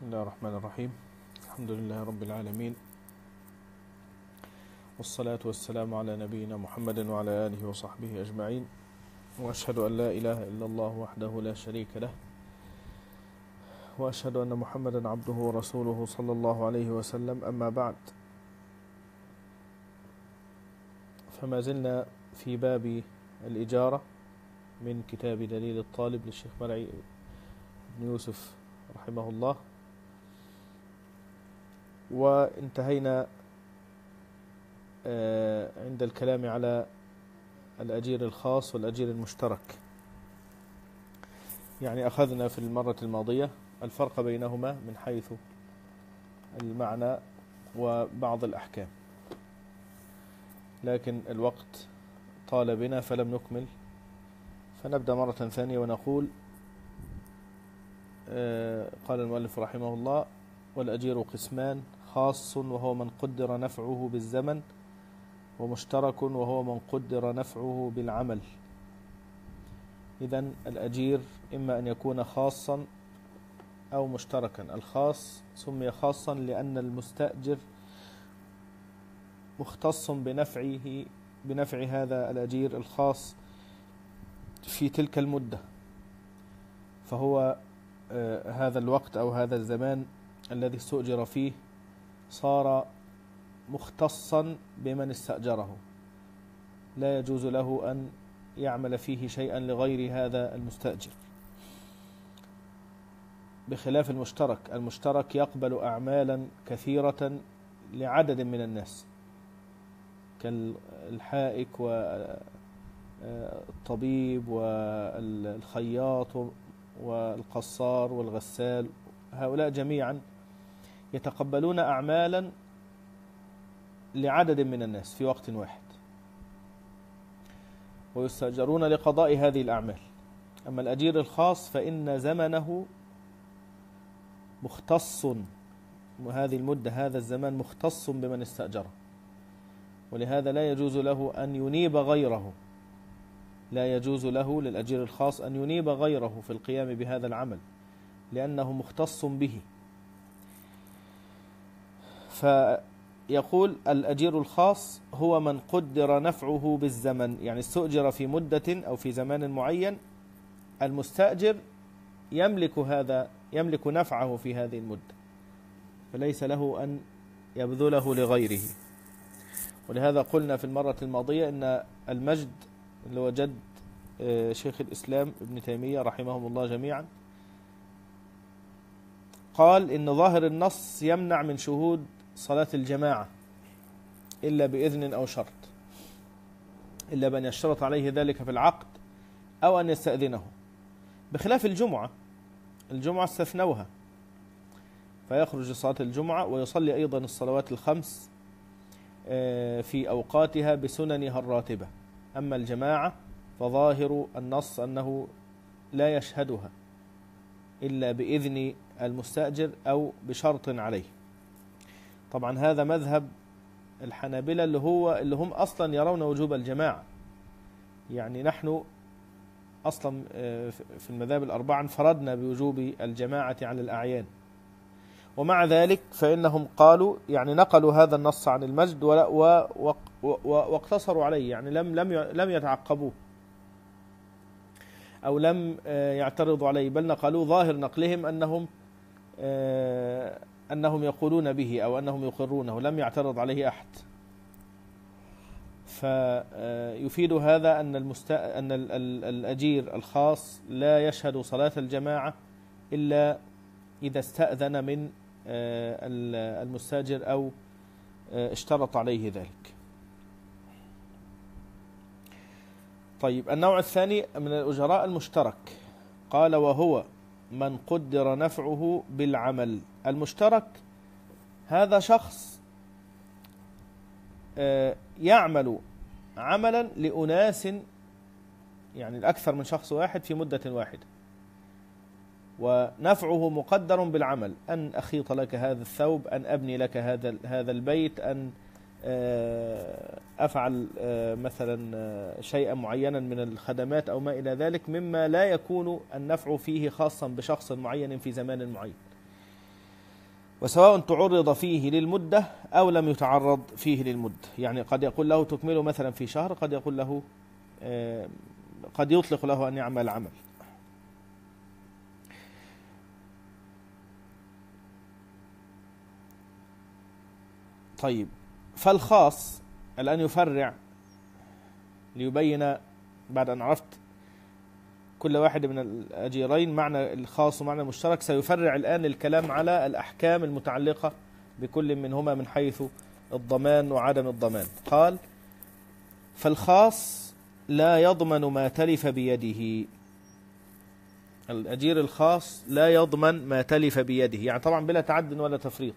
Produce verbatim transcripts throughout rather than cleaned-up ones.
بسم الله الرحمن الرحيم. الحمد لله رب العالمين، والصلاة والسلام على نبينا محمد وعلى آله وصحبه أجمعين، وأشهد أن لا إله إلا الله وحده لا شريك له، وأشهد أن محمدا عبده ورسوله صلى الله عليه وسلم. أما بعد، فما زلنا في باب الإجارة من كتاب دليل الطالب للشيخ مرعي بن يوسف رحمه الله، وانتهينا عند الكلام على الأجير الخاص والأجير المشترك. يعني أخذنا في المرة الماضية الفرق بينهما من حيث المعنى وبعض الأحكام، لكن الوقت طال بنا فلم نكمل، فنبدأ مرة ثانية ونقول: قال المؤلف رحمه الله: والأجير قسمان: خاص وهو من قدر نفعه بالزمن، ومشترك وهو من قدر نفعه بالعمل. إذن الأجير إما أن يكون خاصا أو مشتركا. الخاص سمي خاصا لأن المستأجر مختص بنفعه بنفع هذا الأجير الخاص في تلك المدة، فهو آه هذا الوقت أو هذا الزمان الذي استؤجر فيه صار مختصا بمن استأجره، لا يجوز له أن يعمل فيه شيئا لغير هذا المستأجر، بخلاف المشترك. المشترك يقبل أعمالا كثيرة لعدد من الناس، كالحائك والطبيب والخياط والقصار والغسال، هؤلاء جميعا يتقبلون أعمالا لعدد من الناس في وقت واحد، ويستأجرون لقضاء هذه الأعمال. أما الأجير الخاص فإن زمنه مختص، وهذه المدة هذا الزمان مختص بمن استأجره، ولهذا لا يجوز له أن ينيب غيره، لا يجوز له للأجير الخاص أن ينيب غيره في القيام بهذا العمل، لأنه مختص به. فيقول: الأجير الخاص هو من قدر نفعه بالزمن، يعني استؤجر في مدة أو في زمان معين، المستأجر يملك هذا يملك نفعه في هذه المدة، فليس له أن يبذله لغيره. ولهذا قلنا في المرة الماضية أن المجد اللي هو جد شيخ الإسلام ابن تيمية رحمهم الله جميعا قال إن ظاهر النص يمنع من شهود صلاة الجماعة إلا بإذن أو شرط، إلا بأن يشترط عليه ذلك في العقد أو أن يستأذنه، بخلاف الجمعة. الجمعة استثنوها، فيخرج صلاة الجمعة ويصلي أيضا الصلوات الخمس في أوقاتها بسننها الراتبة. أما الجماعة فظاهر النص أنه لا يشهدها إلا بإذن المستأجر أو بشرط عليه. طبعا هذا مذهب الحنابلة اللي هو اللي هم أصلا يرون وجوب الجماعة. يعني نحن أصلا في المذاهب الأربعة انفردنا بوجوب الجماعة على الأعيان، ومع ذلك فإنهم قالوا يعني نقلوا هذا النص عن المجد واقتصروا عليه، يعني لم لم لم يتعقبوه أو لم يعترضوا عليه، بل نقلوا ظاهر نقلهم أنهم أنهم يقولون به أو أنهم يقرونه، لم يعترض عليه أحد. فيفيد هذا أن المست... أن الأجير الخاص لا يشهد صلاة الجماعة إلا إذا استأذن من المستأجر أو اشترط عليه ذلك. طيب، النوع الثاني من الأجراء المشترك، قال: وهو من قدر نفعه بالعمل. المشترك هذا شخص يعمل عملا لأناس، يعني الأكثر من شخص واحد في مدة واحدة، ونفعه مقدر بالعمل: أن أخيط لك هذا الثوب، أن أبني لك هذا هذا البيت، أن أفعل مثلا شيئا معينا من الخدمات أو ما إلى ذلك، مما لا يكون النفع فيه خاصا بشخص معين في زمان معين. وسواء تعرض فيه للمدة أو لم يتعرض فيه للمدة، يعني قد يقول له تكمله مثلا في شهر، قد يقول له قد يطلق له أن يعمل عمل. طيب، فالخاص الآن يفرع ليبين بعد أن عرفت كل واحد من الأجيرين معنى الخاص ومعنى المشترك، سيفرع الآن الكلام على الأحكام المتعلقة بكل منهما من حيث الضمان وعدم الضمان. قال: فالخاص لا يضمن ما تلف بيده. الأجير الخاص لا يضمن ما تلف بيده، يعني طبعا بلا تعد ولا تفريط.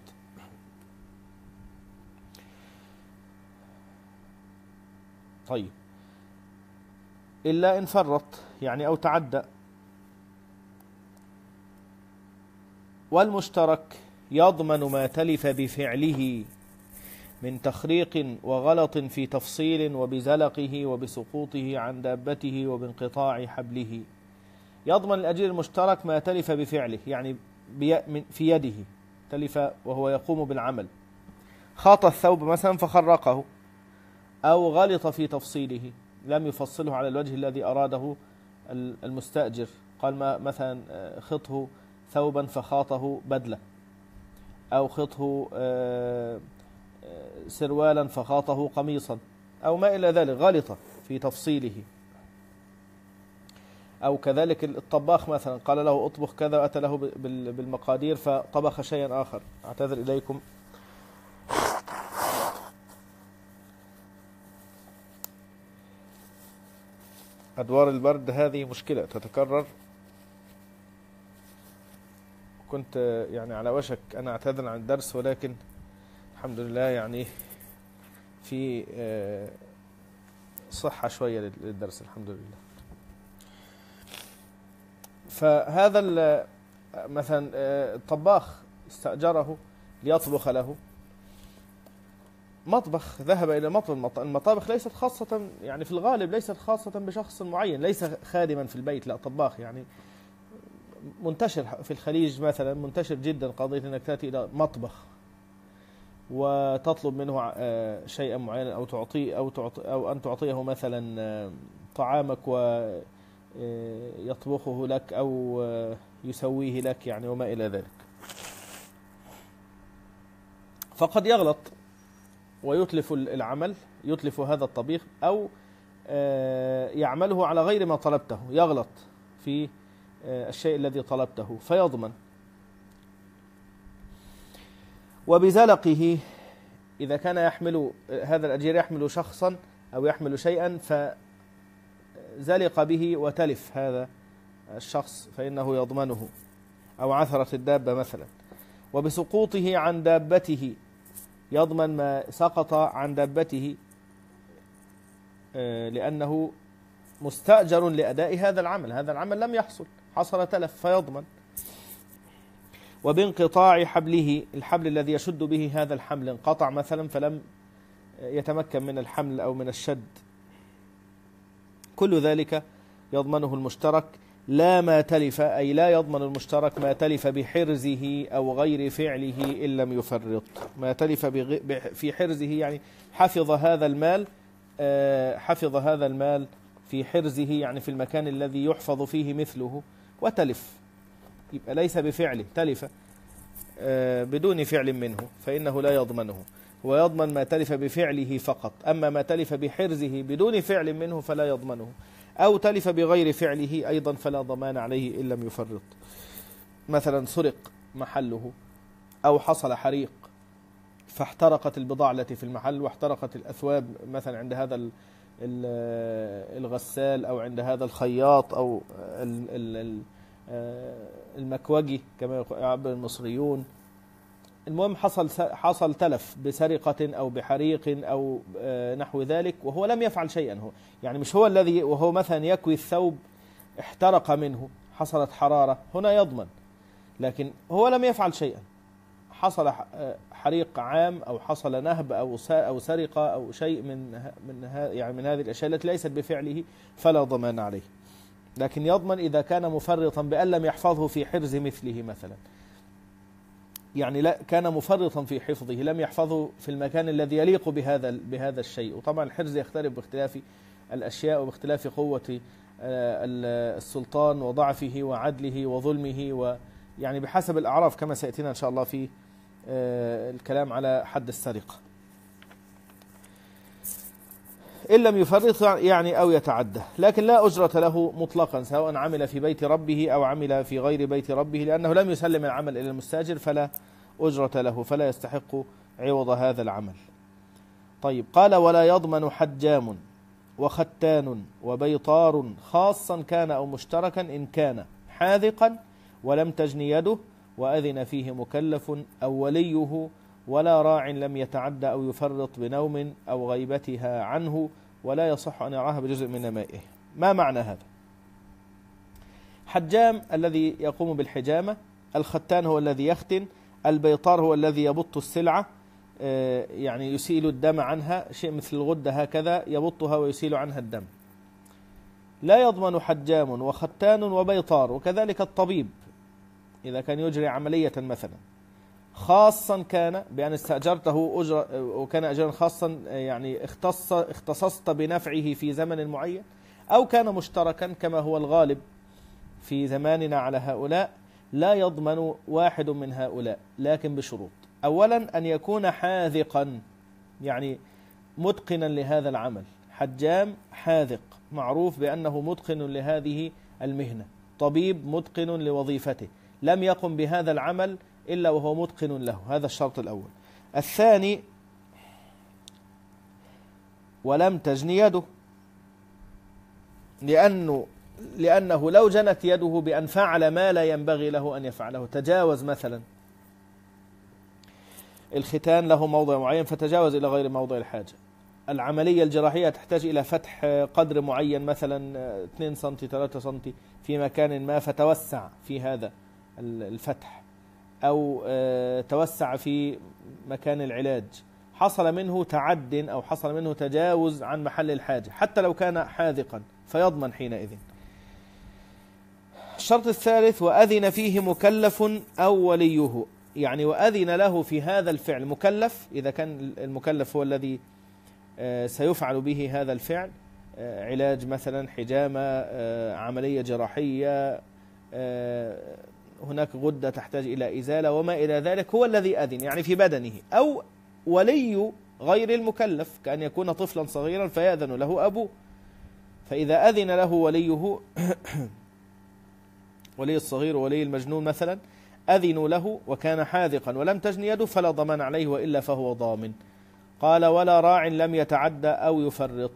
طيب، إلا إن فرط يعني أو تعدى. والمشترك يضمن ما تلف بفعله من تخريق وغلط في تفصيل وبزلقه وبسقوطه عن دابته وبانقطاع حبله. يضمن الأجير المشترك ما تلف بفعله، يعني في يده تلف وهو يقوم بالعمل، خاط الثوب مثلا فخرقه، أو غلط في تفصيله لم يفصله على الوجه الذي أراده المستأجر، قال ما مثلا خطه ثوبا فخاطه بدلة، أو خطه سروالا فخاطه قميصا، أو ما إلى ذلك، غلط في تفصيله. أو كذلك الطباخ مثلا قال له أطبخ كذا وأتى له بالمقادير فطبخ شيئا آخر. أعتذر إليكم. أدوار البرد هذه مشكلة تتكرر. كنت يعني على وشك أنا أعتذر عن الدرس، ولكن الحمد لله يعني في صحة شوية للدرس الحمد لله. فهذا مثلا الطباخ استأجره ليطبخ له مطبخ، ذهب إلى مطبخ. المطابخ ليست خاصة يعني في الغالب ليست خاصة بشخص معين، ليس خادما في البيت، لا طباخ. يعني منتشر في الخليج مثلا، منتشر جدا قضية أنك تأتي إلى مطبخ وتطلب منه شيئا معينا، أو تعطيه أو تعطي أو أن تعطيه مثلا طعامك ويطبخه لك أو يسويه لك يعني وما إلى ذلك. فقد يغلط ويتلف العمل، يتلف هذا الطبيخ، أو يعمله على غير ما طلبته، يغلط في الشيء الذي طلبته فيضمن. وبزلقه إذا كان يحمل هذا الأجير يحمل شخصا أو يحمل شيئا فزلق به وتلف هذا الشخص فإنه يضمنه، أو عثرت الدابة مثلا. وبسقوطه عن دابته يضمن ما سقط عن دابته لأنه مستأجر لأداء هذا العمل، هذا العمل لم يحصل، حصل تلف فيضمن. وبانقطاع حبله، الحبل الذي يشد به هذا الحمل انقطع مثلا فلم يتمكن من الحمل أو من الشد، كل ذلك يضمنه المشترك. لا ما تلف، أي لا يضمن المشترك ما تلف بحرزه أو غير فعله إن لم يفرط. ما تلف في حرزه يعني حفظ هذا المال، حفظ هذا المال في حرزه يعني في المكان الذي يحفظ فيه مثله، وتلف يبقى ليس بفعله، تلف بدون فعل منه فإنه لا يضمنه. ويضمن ما تلف بفعله فقط، أما ما تلف بحرزه بدون فعل منه فلا يضمنه. أو تلف بغير فعله أيضا فلا ضمان عليه إن لم يفرط. مثلا سرق محله، أو حصل حريق فاحترقت البضاعة التي في المحل واحترقت الأثواب مثلا عند هذا الغسال أو عند هذا الخياط أو المكوجي كما يعبر المصريون. المهم حصل حصل تلف بسرقة أو بحريق أو نحو ذلك وهو لم يفعل شيئا، هو يعني مش هو الذي، وهو مثلا يكوي الثوب احترق منه، حصلت حرارة، هنا يضمن، لكن هو لم يفعل شيئا، حصل حريق عام أو حصل نهب أو أو سرقة أو شيء من من يعني من هذه الأشياء التي ليست بفعله فلا ضمان عليه. لكن يضمن إذا كان مفرطا بأن لم يحفظه في حرز مثله مثلا. يعني لا كان مفرطا في حفظه، لم يحفظه في المكان الذي يليق بهذا بهذا الشيء. وطبعا الحرز يختلف باختلاف الأشياء وباختلاف قوة السلطان وضعفه وعدله وظلمه، ويعني بحسب الأعراف كما سيأتينا إن شاء الله في الكلام على حد السرقة. إن لم يفرط يعني أو يتعدى، لكن لا أجرة له مطلقا سواء عمل في بيت ربه أو عمل في غير بيت ربه، لأنه لم يسلم العمل إلى المستاجر فلا أجرة له، فلا يستحق عوض هذا العمل. طيب قال ولا يضمن حجام وختان وبيطار خاصا كان أو مشتركا إن كان حاذقا ولم تجن يده وأذن فيه مكلف أو وليه، ولا راع لم يتعدى أو يفرط بنوم أو غيبتها عنه، ولا يصح أن يراها بجزء من نمائه. ما معنى هذا؟ حجام الذي يقوم بالحجامة، الختان هو الذي يختن، البيطار هو الذي يبط السلعة يعني يسيل الدم عنها، شيء مثل الغدة هكذا يبطها ويسيل عنها الدم. لا يضمن حجام وختان وبيطار، وكذلك الطبيب إذا كان يجري عملية مثلا خاصا كان بأن استأجرته أجر وكان أجرا خاصا يعني اختص اختصصت بنفعه في زمن معين، أو كان مشتركا كما هو الغالب في زماننا على هؤلاء، لا يضمن واحد من هؤلاء، لكن بشروط. أولا أن يكون حاذقا يعني متقنا لهذا العمل، حجام حاذق معروف بأنه متقن لهذه المهنة، طبيب متقن لوظيفته لم يقم بهذا العمل إلا وهو متقن له، هذا الشرط الأول. الثاني ولم تجن يده، لأنه لأنه لو جنت يده بأن فعل ما لا ينبغي له أن يفعله، تجاوز مثلا الختان له موضع معين فتجاوز إلى غير موضع الحاجة، العملية الجراحية تحتاج إلى فتح قدر معين مثلا اثنين سنتي ثلاثة سنتي في مكان ما فتوسع في هذا الفتح، أو توسع في مكان العلاج، حصل منه تعد أو حصل منه تجاوز عن محل الحاجة حتى لو كان حاذقا فيضمن حينئذ. الشرط الثالث وأذن فيه مكلف أو وليه، يعني وأذن له في هذا الفعل مكلف، إذا كان المكلف هو الذي سيفعل به هذا الفعل، علاج مثلا، حجامة، عملية جراحية، هناك غدة تحتاج إلى إزالة وما إلى ذلك، هو الذي أذن يعني في بدنه، أو ولي غير المكلف كأن يكون طفلا صغيرا فيأذن له أبوه، فإذا أذن له وليه ولي الصغير وولي المجنون مثلا أذنوا له وكان حاذقا ولم تجن يده فلا ضمان عليه وإلا فهو ضامن. قال ولا راع لم يتعدى أو يفرط،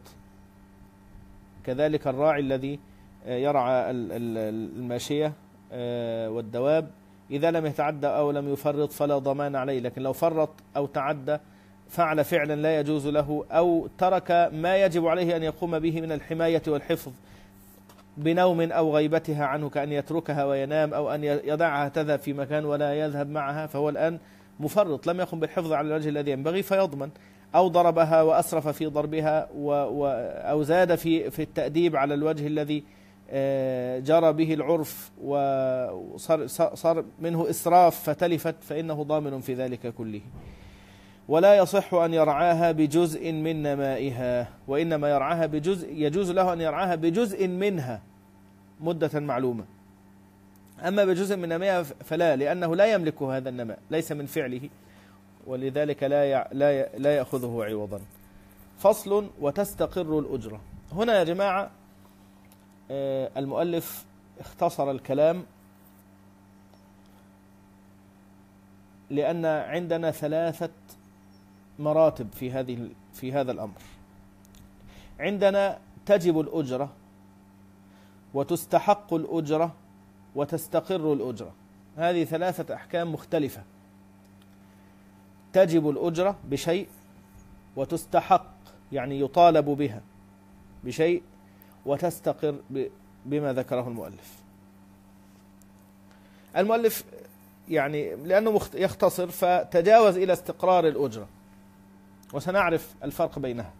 كذلك الراعي الذي يرعى الماشية والدواب إذا لم يتعدى أو لم يفرط فلا ضمان عليه، لكن لو فرط أو تعدى فعل فعلا لا يجوز له، أو ترك ما يجب عليه أن يقوم به من الحماية والحفظ بنوم أو غيبتها عنه، كأن يتركها وينام أو أن يدعها تذهب في مكان ولا يذهب معها، فهو الآن مفرط لم يقم بالحفظ على الوجه الذي ينبغي فيضمن. أو ضربها وأسرف في ضربها و و أو زاد في في التأديب على الوجه الذي جرى به العرف وصار صار منه إسراف فتلفت، فإنه ضامن في ذلك كله. ولا يصح أن يرعاها بجزء من نمائها، وإنما يرعاها بجزء، يجوز له أن يرعاها بجزء منها مدة معلومة، أما بجزء من نمائها فلا، لأنه لا يملك هذا النماء، ليس من فعله، ولذلك لا لا لا يأخذه عوضا. فصل وتستقر الأجرة. هنا يا جماعة المؤلف اختصر الكلام، لأن عندنا ثلاثة مراتب في هذه في هذا الأمر. عندنا تجب الأجرة وتستحق الأجرة وتستقر الأجرة، هذه ثلاثة أحكام مختلفة. تجب الأجرة بشيء، وتستحق يعني يطالب بها بشيء، وتستقر بما ذكره المؤلف. المؤلف يعني لأنه يختصر فتجاوز إلى استقرار الأجرة، وسنعرف الفرق بينها.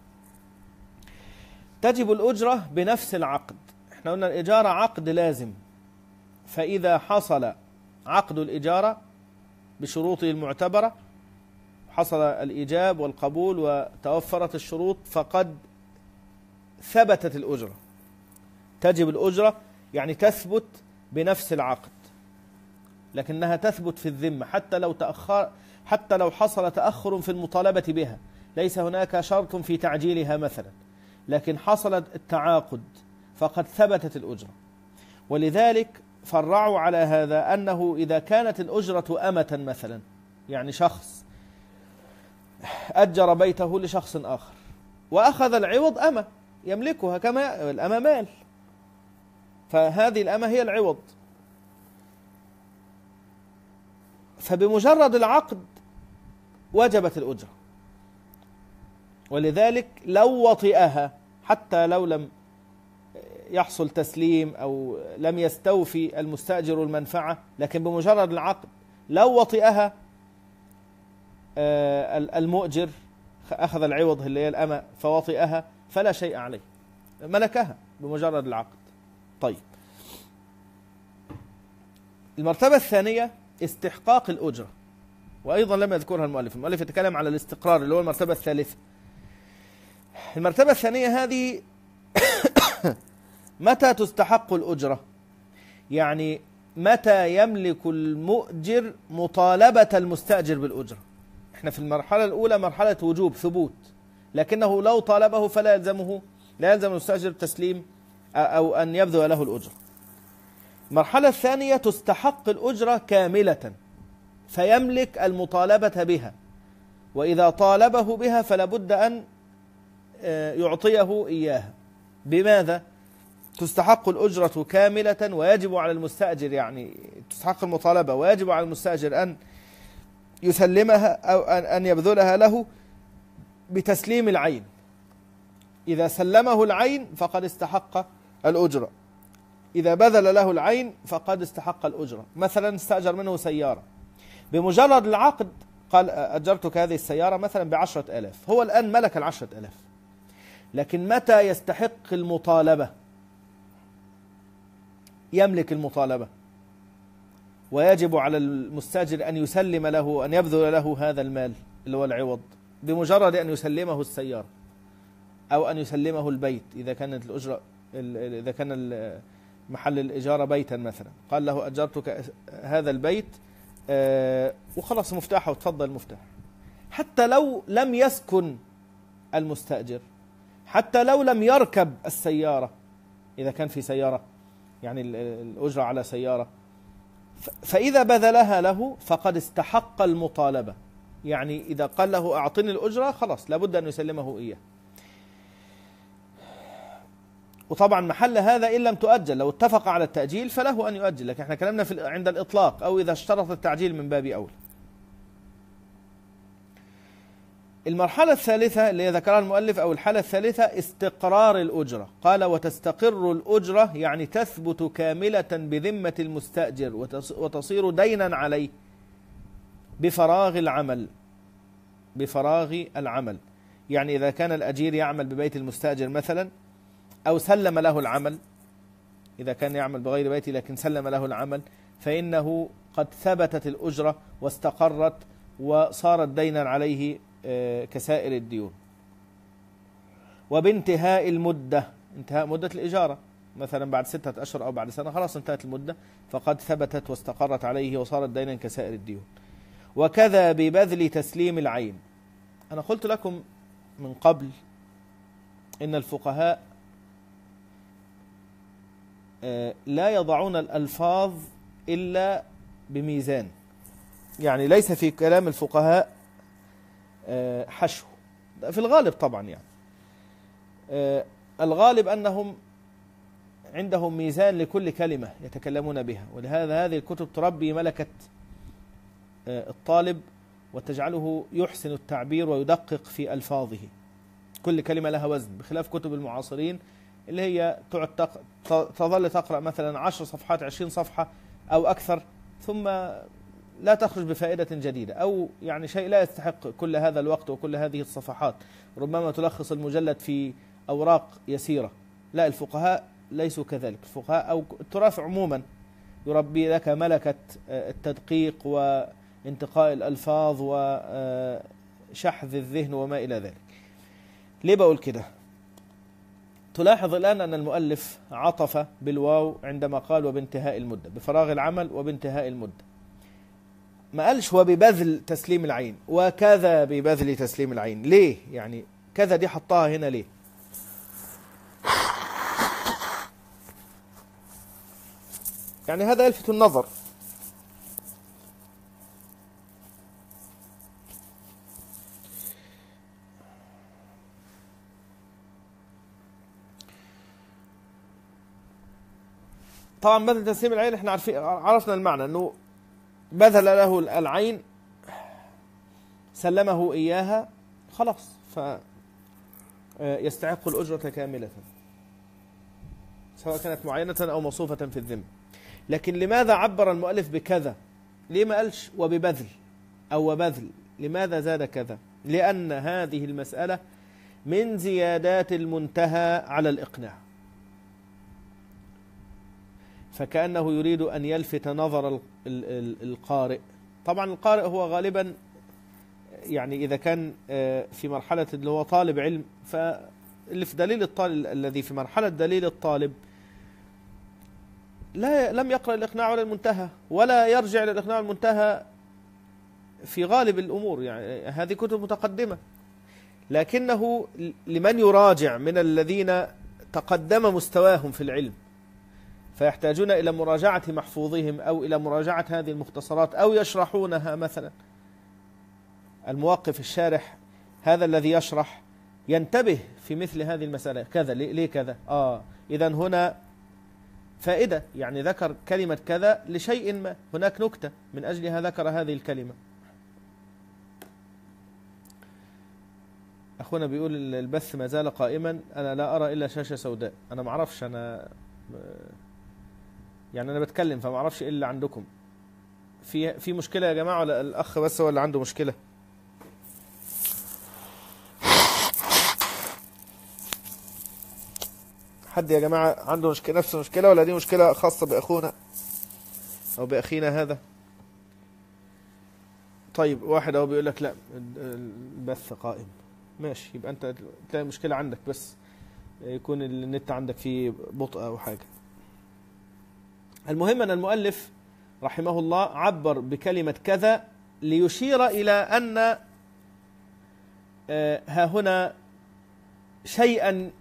تجب الأجرة بنفس العقد، احنا قلنا الإجارة عقد لازم، فإذا حصل عقد الإجارة بشروطه المعتبرة، حصل الإيجاب والقبول وتوفرت الشروط، فقد ثبتت الأجرة. تجب الأجرة يعني تثبت بنفس العقد، لكنها تثبت في الذمة حتى لو تأخر حتى لو حصل تأخر في المطالبة بها. ليس هناك شرط في تعجيلها مثلا، لكن حصل التعاقد فقد ثبتت الأجرة. ولذلك فرعوا على هذا أنه إذا كانت الأجرة أمة مثلا، يعني شخص أجر بيته لشخص آخر وأخذ العوض أمة يملكها، كما الأمة مال، فهذه الأمة هي العوض. فبمجرد العقد وجبت الأجرة. ولذلك لو وطئها حتى لو لم يحصل تسليم أو لم يستوفي المستأجر المنفعة، لكن بمجرد العقد لو وطئها المؤجر أخذ العوض اللي هي الأمة فوطئها فلا شيء عليه، ملكها بمجرد العقد. طيب، المرتبة الثانية استحقاق الأجرة، وأيضا لم يذكرها المؤلف. المؤلف يتكلم على الاستقرار اللي هو المرتبة الثالثة. المرتبة الثانية هذه متى تستحق الأجرة؟ يعني متى يملك المؤجر مطالبة المستأجر بالأجرة؟ احنا في المرحلة الأولى مرحلة وجوب ثبوت، لكنه لو طالبه فلا يلزمه لا يلزم المستأجر تسليم أو أن يبذل له الأجرة. المرحلة الثانية تستحق الأجرة كاملة فيملك المطالبة بها، وإذا طالبه بها فلا بد أن يعطيه إياها. بماذا؟ تستحق الأجرة كاملة ويجب على المستأجر، يعني تستحق المطالبة ويجب على المستأجر أن يسلمها أو أن يبذلها له بتسليم العين. إذا سلمه العين فقد استحق الأجرة، إذا بذل له العين فقد استحق الأجرة. مثلا استأجر منه سيارة، بمجرد العقد قال أجرتك هذه السيارة مثلا بعشرة آلاف، هو الآن ملك العشرة آلاف، لكن متى يستحق المطالبة؟ يملك المطالبة ويجب على المستأجر أن يسلم له أن يبذل له هذا المال اللي هو العوض بمجرد أن يسلمه السيارة أو أن يسلمه البيت. إذا كانت الأجرة إذا كان محل الإجارة بيتا مثلا، قال له أجرتك هذا البيت وخلص مفتاحه وتفضل المفتاح. حتى لو لم يسكن المستأجر، حتى لو لم يركب السيارة، إذا كان في سيارة يعني الأجرة على سيارة، فإذا بذلها له فقد استحق المطالبة. يعني إذا قال له أعطني الأجرة خلاص لابد أن يسلمه إياه. وطبعا محل هذا إن لم تؤجل، لو اتفق على التأجيل فله أن يؤجل، لكن احنا كلامنا في عند الإطلاق أو إذا اشترط التعجيل من باب أولى. المرحلة الثالثة اللي ذكرها المؤلف أو الحالة الثالثة استقرار الأجرة. قال وتستقر الأجرة يعني تثبت كاملة بذمة المستأجر وتصير دينا عليه بفراغ العمل بفراغ العمل يعني إذا كان الأجير يعمل ببيت المستأجر مثلا أو سلم له العمل، إذا كان يعمل بغير بيته لكن سلم له العمل، فإنه قد ثبتت الأجرة واستقرت وصارت دينا عليه كسائر الديون. وبانتهاء المدة، انتهاء مدة الإجارة مثلا بعد ستة أشهر أو بعد سنة خلاص انتهت المدة فقد ثبتت واستقرت عليه وصارت دينا كسائر الديون. وكذا ببذل تسليم العين. أنا قلت لكم من قبل إن الفقهاء لا يضعون الألفاظ إلا بميزان، يعني ليس في كلام الفقهاء حشو في الغالب طبعا، يعني الغالب أنهم عندهم ميزان لكل كلمة يتكلمون بها، ولهذا هذه الكتب تربي ملكة الطالب وتجعله يحسن التعبير ويدقق في ألفاظه، كل كلمة لها وزن، بخلاف كتب المعاصرين اللي هي تقعد تظل تقرأ مثلا عشر صفحات عشرين صفحة أو أكثر ثم لا تخرج بفائدة جديدة، أو يعني شيء لا يستحق كل هذا الوقت وكل هذه الصفحات، ربما تلخص المجلد في أوراق يسيرة. لا، الفقهاء ليسوا كذلك. الفقهاء أو التراث عموما يربي لك ملكة التدقيق انتقاء الألفاظ وشحذ الذهن وما إلى ذلك. ليه بقول كده؟ تلاحظ الآن أن المؤلف عطف بالواو عندما قال وبانتهاء المدة، بفراغ العمل وبانتهاء المدة. ما قالش وببذل تسليم العين وكذا ببذل تسليم العين. ليه؟ يعني كذا دي حطها هنا ليه؟ يعني هذا يلفت النظر. طبعا بذل تسليم العين احنا عارفين، عرفنا المعنى انه بذل له العين سلمه اياها خلاص فيستحق الاجرة كاملة سواء كانت معينة او موصوفة في الذمة. لكن لماذا عبر المؤلف بكذا؟ ليه ما قالش وببذل او وبذل؟ لماذا زاد كذا؟ لان هذه المسألة من زيادات المنتهى على الإقناع، فكأنه يريد أن يلفت نظر القارئ. طبعا القارئ هو غالبا يعني إذا كان في مرحلة اللي هو طالب علم، فاللي في دليل الطالب الذي في مرحلة دليل الطالب لا لم يقرأ الإقناع ولا المنتهى، ولا يرجع إلى الإقناع والمنتهى في غالب الأمور، يعني هذه كتب متقدمة. لكنه لمن يراجع من الذين تقدم مستواهم في العلم فيحتاجون إلى مراجعة محفوظهم أو إلى مراجعة هذه المختصرات أو يشرحونها، مثلا الموقف الشارح هذا الذي يشرح ينتبه في مثل هذه المسألة. كذا ليه كذا؟ آه إذا هنا فائدة، يعني ذكر كلمة كذا لشيء ما، هناك نكتة من أجلها ذكر هذه الكلمة. أخونا بيقول البث ما زال قائما، أنا لا أرى إلا شاشة سوداء. أنا ما أعرفش، أنا يعني أنا بتكلم فما أعرفش إيه اللي عندكم. في في مشكلة يا جماعة ولا الأخ بس هو اللي عنده مشكلة؟ حد يا جماعة عنده مشكلة نفس المشكلة ولا دي مشكلة خاصة بأخونا أو بأخينا هذا؟ طيب واحد أهو بيقول لك لا البث قائم، ماشي، يبقى أنت تلاقي مشكلة عندك، بس يكون النت عندك فيه بطء أو حاجة. المهم أن المؤلف رحمه الله عبر بكلمة كذا ليشير إلى أن ها هنا شيئا،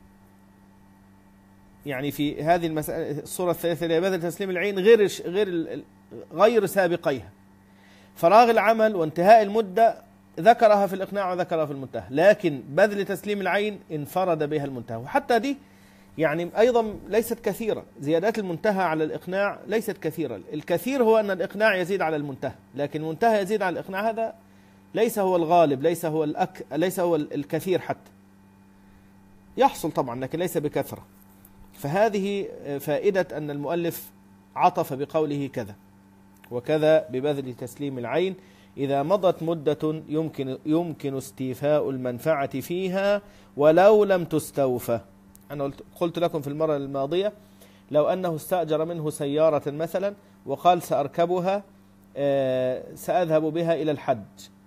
يعني في هذه المسألة الصورة الثالثة اللي بذل تسليم العين غير غير غير سابقيها. فراغ العمل وانتهاء المدة ذكرها في الإقناع وذكرها في المنتهى، لكن بذل تسليم العين انفرد بها المنتهى، وحتى دي يعني أيضا ليست كثيرة. زيادات المنتهى على الإقناع ليست كثيرة، الكثير هو أن الإقناع يزيد على المنتهى، لكن المنتهى يزيد على الإقناع، هذا ليس هو الغالب، ليس هو الأك... ليس هو الكثير، حتى يحصل طبعا لكن ليس بكثرة. فهذه فائدة أن المؤلف عطف بقوله كذا وكذا ببذل تسليم العين إذا مضت مدة يمكن يمكن استيفاء المنفعة فيها ولو لم تستوفى. أنا قلت لكم في المرة الماضية لو أنه استأجر منه سيارة مثلا وقال سأركبها سأذهب بها إلى الحج،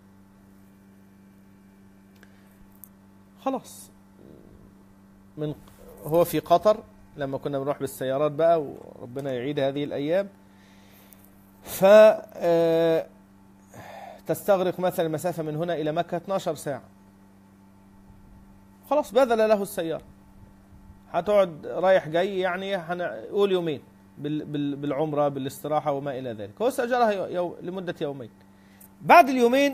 خلاص من هو في قطر لما كنا بنروح بالسيارات بقى، وربنا يعيد هذه الأيام، ف تستغرق مثلا المسافة من هنا إلى مكة اثناشر ساعة، خلاص بذل له السيارة، هتقعد رايح جاي يعني هنقول يومين بالعمرة بالاستراحة وما إلى ذلك. هو استأجرها يو لمدة يومين، بعد اليومين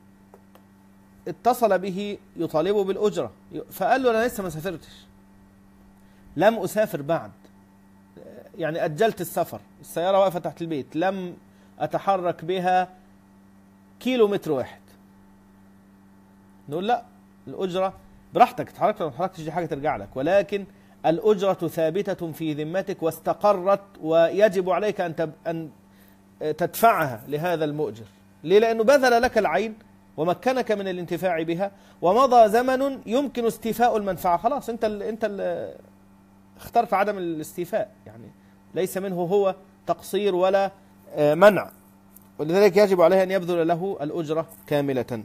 اتصل به يطالبه بالأجرة، فقال له أنا لسه ما سافرتش، لم أسافر بعد، يعني أجلت السفر، السيارة واقفة تحت البيت، لم أتحرك بها كيلو متر واحد. نقول لا، الأجرة براحتك، تحركت ولا ما تحركتش دي حاجة ترجع لك، ولكن الأجرة ثابتة في ذمتك واستقرت، ويجب عليك أن أن تدفعها لهذا المؤجر. ليه؟ لأنه بذل لك العين ومكنك من الانتفاع بها، ومضى زمن يمكن استيفاء المنفعة، خلاص أنت ال أنت ال اخترت عدم الاستيفاء، يعني ليس منه هو تقصير ولا منع. ولذلك يجب عليه أن يبذل له الأجرة كاملة.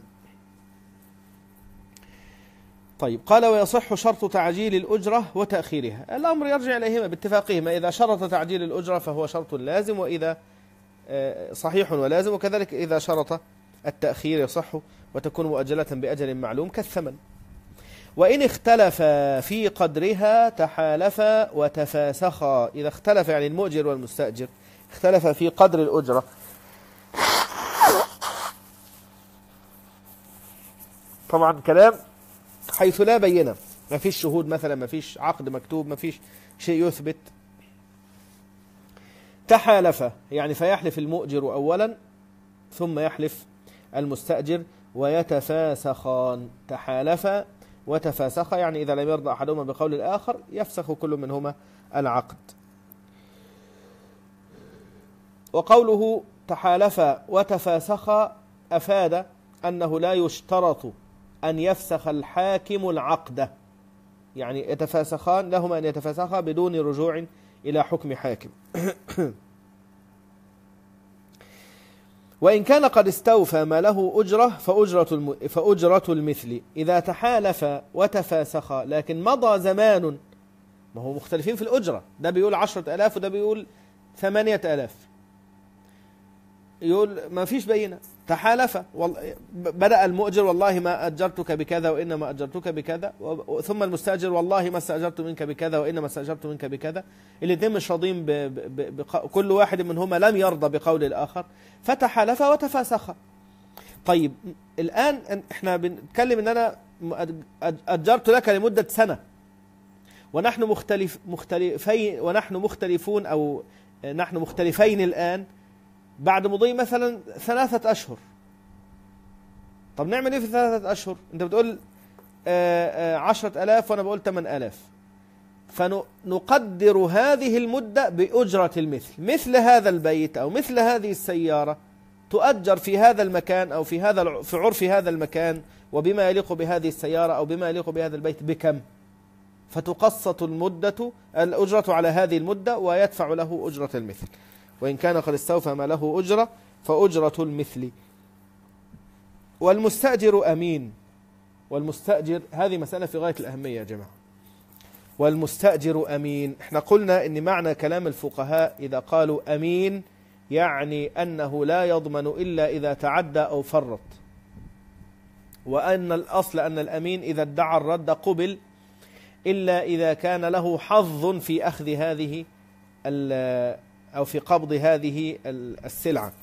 طيب قال ويصح شرط تعجيل الأجرة وتأخيرها. الأمر يرجع إليهما باتفاقهما، إذا شرط تعجيل الأجرة فهو شرط لازم، وإذا صحيح ولازم، وكذلك إذا شرط التأخير يصح وتكون مؤجلة بأجل معلوم كالثمن. وإن اختلف في قدرها تحالفا وتفاسخا. إذا اختلف يعني المؤجر والمستأجر اختلف في قدر الأجرة، طبعا كلام حيث لا بينة، ما فيش شهود مثلا، ما فيش عقد مكتوب، ما فيش شيء يثبت. تحالف يعني فيحلف المؤجر أولا ثم يحلف المستأجر ويتفاسخان. تحالف وتفاسخ يعني إذا لم يرضى أحدهما بقول الآخر يفسخ كل منهما العقد. وقوله تحالف وتفاسخ أفاد أنه لا يشترط أن يفسخ الحاكم العقد، يعني يتفاسخان لهما أن يتفاسخا بدون رجوع إلى حكم حاكم. وإن كان قد استوفى ما له أجرة فأجرة, الم... فأجرة المثل. إذا تحالف وتفاسخ لكن مضى زمان، ما هو مختلفين في الأجرة، ده بيقول عشرة ألاف وده بيقول ثمانية ألاف، يقول ما فيش بينة. تحالف وال... بدأ المؤجر والله ما أجرتك بكذا وإنما أجرتك بكذا، و... ثم المستأجر والله ما استأجرت منك بكذا وإنما استأجرت منك بكذا. الاثنين مش راضين ب... ب... ب... كل واحد منهما لم يرضى بقول الآخر فتحالف وتفاسخ. طيب الآن احنا بنتكلم ان انا أجرت لك لمدة سنة ونحن مختلف مختلفين ونحن مختلفون او نحن مختلفين الآن بعد مضي مثلا ثلاثة أشهر. طب نعمل ايه في ثلاثة أشهر؟ انت بتقول عشرة ألاف وانا بقول ثمان ألاف، فنقدر هذه المدة بأجرة المثل. مثل هذا البيت أو مثل هذه السيارة تؤجر في هذا المكان أو في هذا في عرف هذا المكان وبما يليق بهذه السيارة أو بما يليق بهذا البيت بكم، فتقسط المدة الأجرة على هذه المدة ويدفع له أجرة المثل. وإن كان قد استوفى ما له أجرة فأجرة المثل. والمستأجر أمين. والمستأجر هذه مسألة في غاية الأهمية يا جماعة. والمستأجر أمين، احنا قلنا ان معنى كلام الفقهاء إذا قالوا أمين يعني أنه لا يضمن إلا إذا تعدى أو فرط، وأن الأصل أن الأمين إذا ادعى الرد قبل إلا إذا كان له حظ في أخذ هذه أو في قبض هذه السلعة.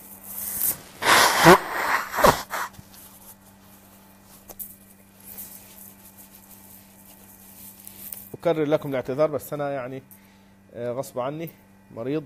أكرر لكم الاعتذار بس أنا يعني غصب عني مريض.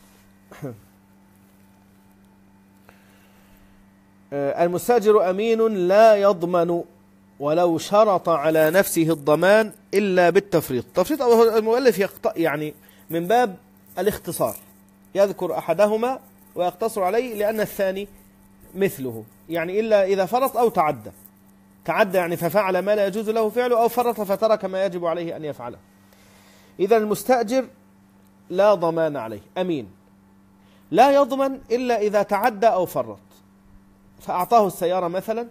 المستأجر أمين لا يضمن ولو شرط على نفسه الضمان إلا بالتفريط. التفريط أو المؤلف يقطع يعني من باب الاختصار، يذكر أحدهما ويقتصر عليه لأن الثاني مثله، يعني إلا إذا فرط أو تعدى. تعدى يعني ففعل ما لا يجوز له فعله، أو فرط فترك ما يجب عليه أن يفعله. إذا المستأجر لا ضمان عليه، أمين لا يضمن إلا إذا تعدى أو فرط. فأعطاه السيارة مثلا،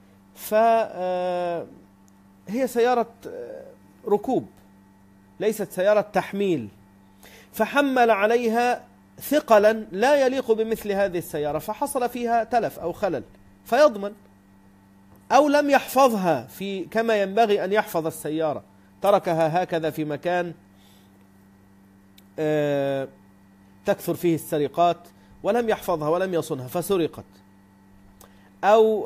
فهي سيارة ركوب ليست سيارة تحميل، فحمل عليها ثقلا لا يليق بمثل هذه السيارة فحصل فيها تلف أو خلل فيضمن. أو لم يحفظها في كما ينبغي أن يحفظ السيارة، تركها هكذا في مكان تكثر فيه السرقات ولم يحفظها ولم يصنها فسرقت، أو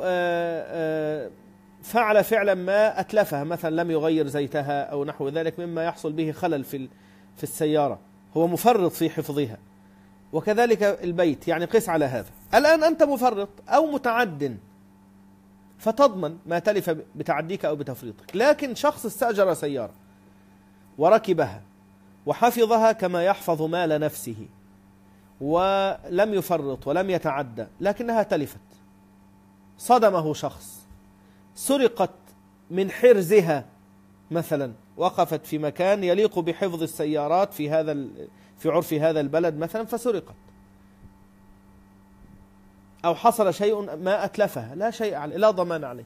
فعل فعلا ما أتلفها، مثلا لم يغير زيتها أو نحو ذلك مما يحصل به خلل في في السيارة، هو مفرط في حفظها. وكذلك البيت، يعني قس على هذا. الآن أنت مفرط أو متعد فتضمن ما تلف بتعديك أو بتفريطك، لكن شخص استأجر سيارة وركبها وحفظها كما يحفظ مال نفسه ولم يفرط ولم يتعدى، لكنها تلفت، صدمه شخص، سرقت من حرزها مثلا، وقفت في مكان يليق بحفظ السيارات في هذا في عرف هذا البلد مثلا فسرقت، أو حصل شيء ما أتلفها لا شيء عليه، لا ضمان عليه.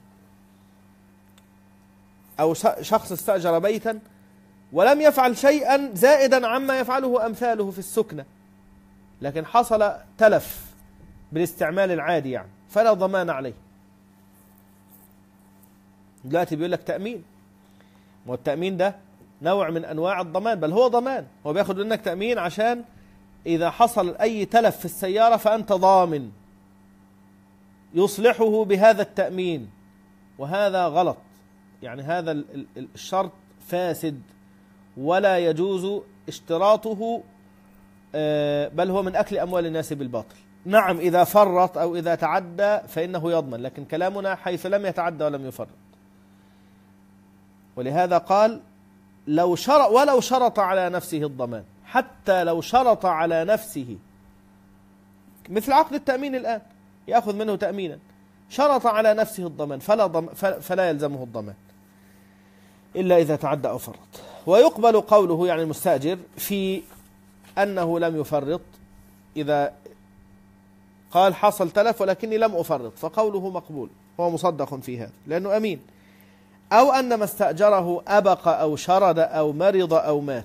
أو شخص استأجر بيتا ولم يفعل شيئا زائدا عما يفعله أمثاله في السكنة، لكن حصل تلف بالاستعمال العادي يعني، فلا ضمان عليه. دلوقتي بيقول لك تأمين، والتأمين ده نوع من أنواع الضمان، بل هو ضمان، هو بياخد منك تأمين عشان إذا حصل أي تلف في السيارة فأنت ضامن يصلحه بهذا التأمين، وهذا غلط. يعني هذا الشرط فاسد ولا يجوز اشتراطه، بل هو من أكل أموال الناس بالباطل. نعم إذا فرط أو إذا تعدى فإنه يضمن، لكن كلامنا حيث لم يتعدى ولم يفرط. ولهذا قال لو شرط ولو شرط على نفسه الضمان، حتى لو شرط على نفسه، مثل عقد التأمين الآن يأخذ منه تأمينا، شرط على نفسه الضمان فلا, ضم فلا يلزمه الضمان إلا إذا تعدى أو فرط. ويقبل قوله يعني المستأجر في أنه لم يفرط، إذا قال حصل تلف ولكني لم أفرط فقوله مقبول، هو مصدق في هذا لأنه أمين. أو أن ما استأجره أبق أو شرد أو مرض أو مات،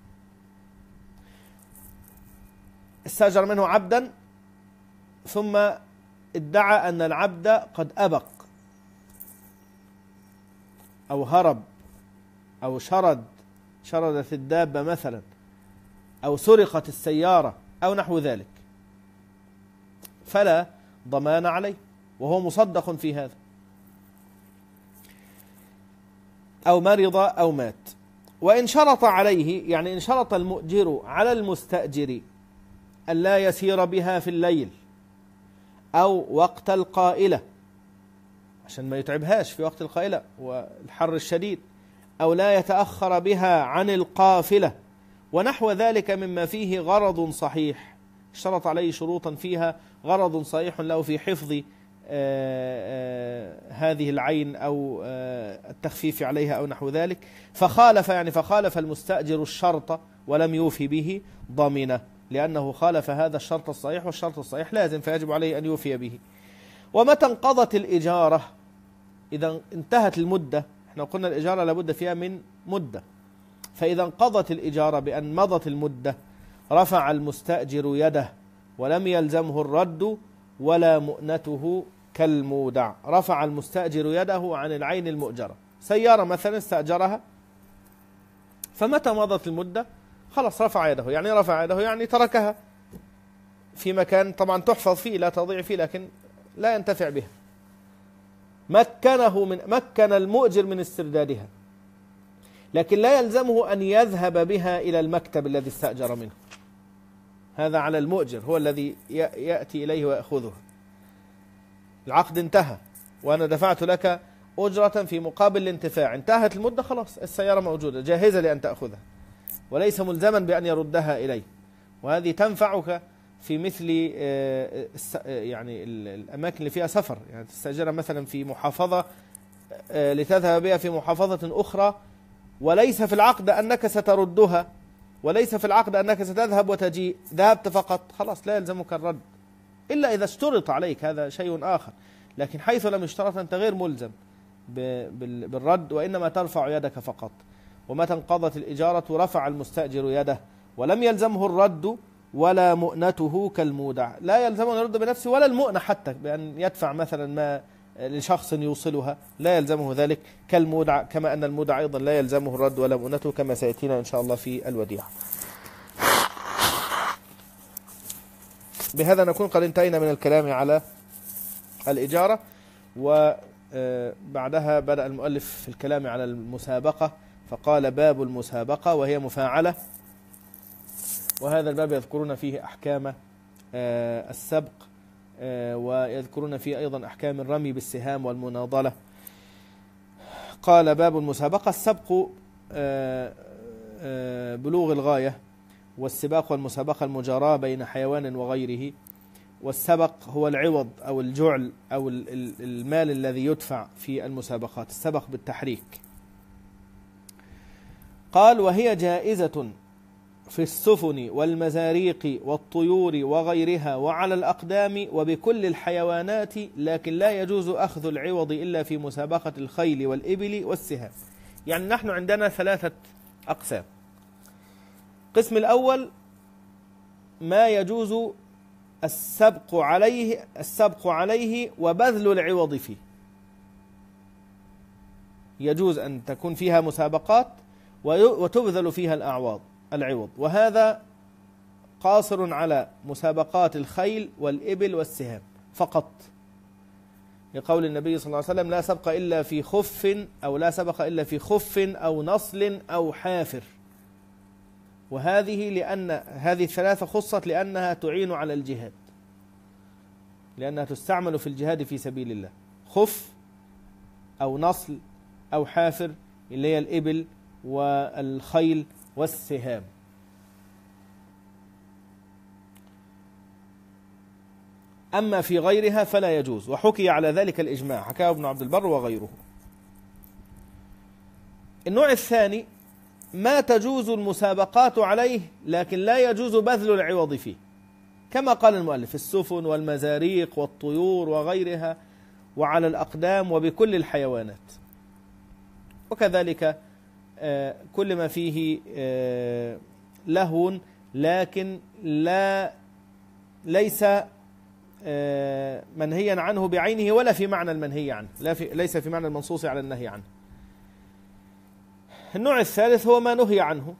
استأجر منه عبدا ثم ادعى أن العبد قد أبق أو هرب أو شرد، شردت الدابة مثلا، أو سرقت السيارة أو نحو ذلك، فلا ضمان عليه وهو مصدق في هذا. أو مرض أو مات. وإن شرط عليه، يعني إن شرط المؤجر على المستأجر أن لا يسير بها في الليل أو وقت القائلة عشان ما يتعبهاش في وقت القائلة والحر الشديد، أو لا يتأخر بها عن القافلة ونحو ذلك مما فيه غرض صحيح، اشترط عليه شروطا فيها غرض صحيح له في حفظ آآ آآ هذه العين أو التخفيف عليها أو نحو ذلك، فخالف يعني فخالف المستأجر الشرط ولم يوفي به ضمنه، لأنه خالف هذا الشرط الصحيح، والشرط الصحيح لازم فيجب عليه أن يوفي به. ومتى انقضت الإجارة، إذا انتهت المدة، احنا قلنا الإجارة لابد فيها من مدة، فإذا انقضت الإجارة بأن مضت المدة رفع المستأجر يده ولم يلزمه الرد ولا مؤنته كالمودع. رفع المستأجر يده عن العين المؤجرة، سيارة مثلا استأجرها فمتى مضت المدة خلاص رفع يده، يعني رفع يده يعني تركها في مكان طبعا تحفظ فيه لا تضيع فيه لكن لا ينتفع بها، مكنه من مكن المؤجر من استردادها، لكن لا يلزمه أن يذهب بها إلى المكتب الذي استأجر منه، هذا على المؤجر هو الذي يأتي إليه ويأخذها. العقد انتهى وأنا دفعت لك أجرة في مقابل الانتفاع، انتهت المدة خلاص السيارة موجودة جاهزة لأن تأخذها، وليس ملزما بأن يردها إليه. وهذه تنفعك في مثل يعني الأماكن اللي فيها سفر، يعني تستأجرها مثلا في محافظة لتذهب بها في محافظة أخرى، وليس في العقد أنك ستردها، وليس في العقد أنك ستذهب وتجيء، ذهبت فقط خلاص لا يلزمك الرد إلا إذا اشترط عليك، هذا شيء آخر. لكن حيث لم يشترط أنت غير ملزم بالرد، وإنما ترفع يدك فقط. ومتى انقضت الإجارة رفع المستأجر يده ولم يلزمه الرد ولا مؤنته كالمودع، لا يلزمه الرد بنفسه ولا المؤنة حتى بأن يدفع مثلا ما لشخص يوصلها، لا يلزمه ذلك كالمودع، كما أن المودع أيضا لا يلزمه الرد ولا مؤنته كما سيأتينا إن شاء الله في الوديعة. بهذا نكون قد انتهينا من الكلام على الإجارة، وبعدها بدأ المؤلف في الكلام على المسابقة، فقال باب المسابقة وهي مفاعلة، وهذا الباب يذكرون فيه أحكام السبق، ويذكرون فيه أيضا أحكام الرمي بالسهام والمناضلة. قال باب المسابقة: السبق بلوغ الغاية، والسباق والمسابقة المجاراة بين حيوان وغيره، والسبق هو العوض أو الجعل أو المال الذي يدفع في المسابقات، السبق بالتحريك. قال: وهي جائزة في السفن والمزاريق والطيور وغيرها وعلى الأقدام وبكل الحيوانات، لكن لا يجوز أخذ العوض إلا في مسابقة الخيل والإبل والسهام. يعني نحن عندنا ثلاثة أقسام. القسم الأول ما يجوز السبق عليه السبق عليه وبذل العوض فيه. يجوز أن تكون فيها مسابقات وتبذل فيها الأعواض العوض، وهذا قاصر على مسابقات الخيل والإبل والسهام فقط، لقول النبي صلى الله عليه وسلم: لا سبق إلا في خف أو لا سبق إلا في خف أو نصل أو حافر. وهذه لأن هذه الثلاثة خصت لأنها تعين على الجهاد، لأنها تستعمل في الجهاد في سبيل الله. خف أو نصل أو حافر اللي هي الإبل والخيل والسهام. أما في غيرها فلا يجوز، وحكي على ذلك الإجماع، حكاه ابن عبد البر وغيره. النوع الثاني ما تجوز المسابقات عليه لكن لا يجوز بذل العوض فيه، كما قال المؤلف: السفن والمزاريق والطيور وغيرها وعلى الأقدام وبكل الحيوانات. وكذلك كل ما فيه لهو لكن لا ليس منهيا عنه بعينه ولا في معنى المنهي عنه، لا في ليس في معنى المنصوص على النهي عنه. النوع الثالث هو ما نهي عنه.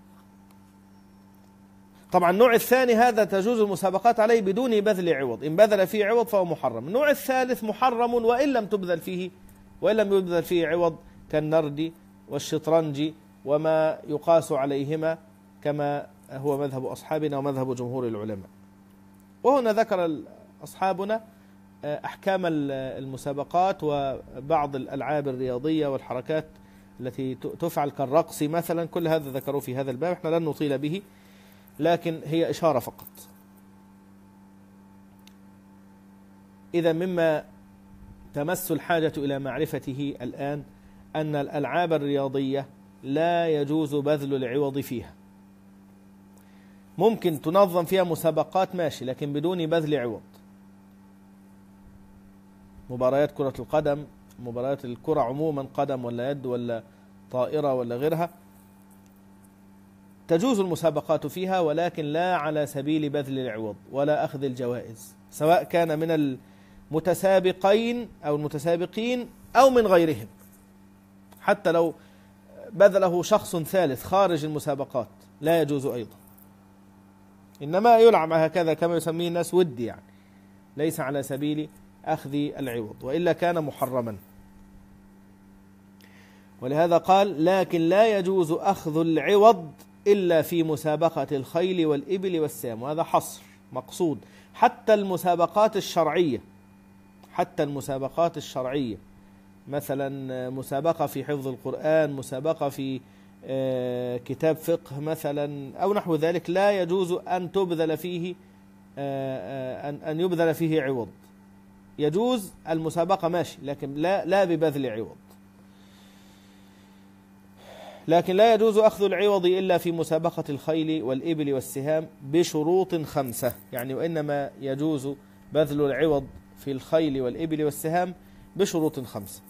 طبعا النوع الثاني هذا تجوز المسابقات عليه بدون بذل عوض، إن بذل فيه عوض فهو محرم. النوع الثالث محرم وإن لم تبذل فيه وإن لم يبذل فيه عوض، كالنرد والشطرنج وما يقاس عليهما، كما هو مذهب أصحابنا ومذهب جمهور العلماء. وهنا ذكر أصحابنا أحكام المسابقات وبعض الألعاب الرياضية والحركات التي تفعل كالرقص مثلا، كل هذا ذكروا في هذا الباب، احنا لن نطيل به لكن هي إشارة فقط. إذا مما تمس الحاجة إلى معرفته الآن أن الألعاب الرياضية لا يجوز بذل العوض فيها. ممكن تنظم فيها مسابقات ماشي، لكن بدون بذل عوض. مباريات كرة القدم، مباريات الكرة عموما، قدم ولا يد ولا طائرة ولا غيرها، تجوز المسابقات فيها ولكن لا على سبيل بذل العوض ولا أخذ الجوائز، سواء كان من المتسابقين أو المتسابقين أو من غيرهم. حتى لو بذله شخص ثالث خارج المسابقات لا يجوز أيضا، إنما يلعب هكذا كما يسميه الناس ودي، يعني ليس على سبيل أخذ العوض، وإلا كان محرما. ولهذا قال: لكن لا يجوز أخذ العوض إلا في مسابقة الخيل والإبل والسام. وهذا حصر مقصود. حتى المسابقات الشرعية حتى المسابقات الشرعية مثلا مسابقة في حفظ القرآن، مسابقة في كتاب فقه مثلا أو نحو ذلك، لا يجوز أن تبذل فيه أن يبذل فيه عوض. يجوز المسابقة ماشي، لكن لا لا ببذل عوض. لكن لا يجوز أخذ العوض إلا في مسابقة الخيل والإبل والسهام بشروط خمسة. يعني وإنما يجوز بذل العوض في الخيل والإبل والسهام بشروط خمسة.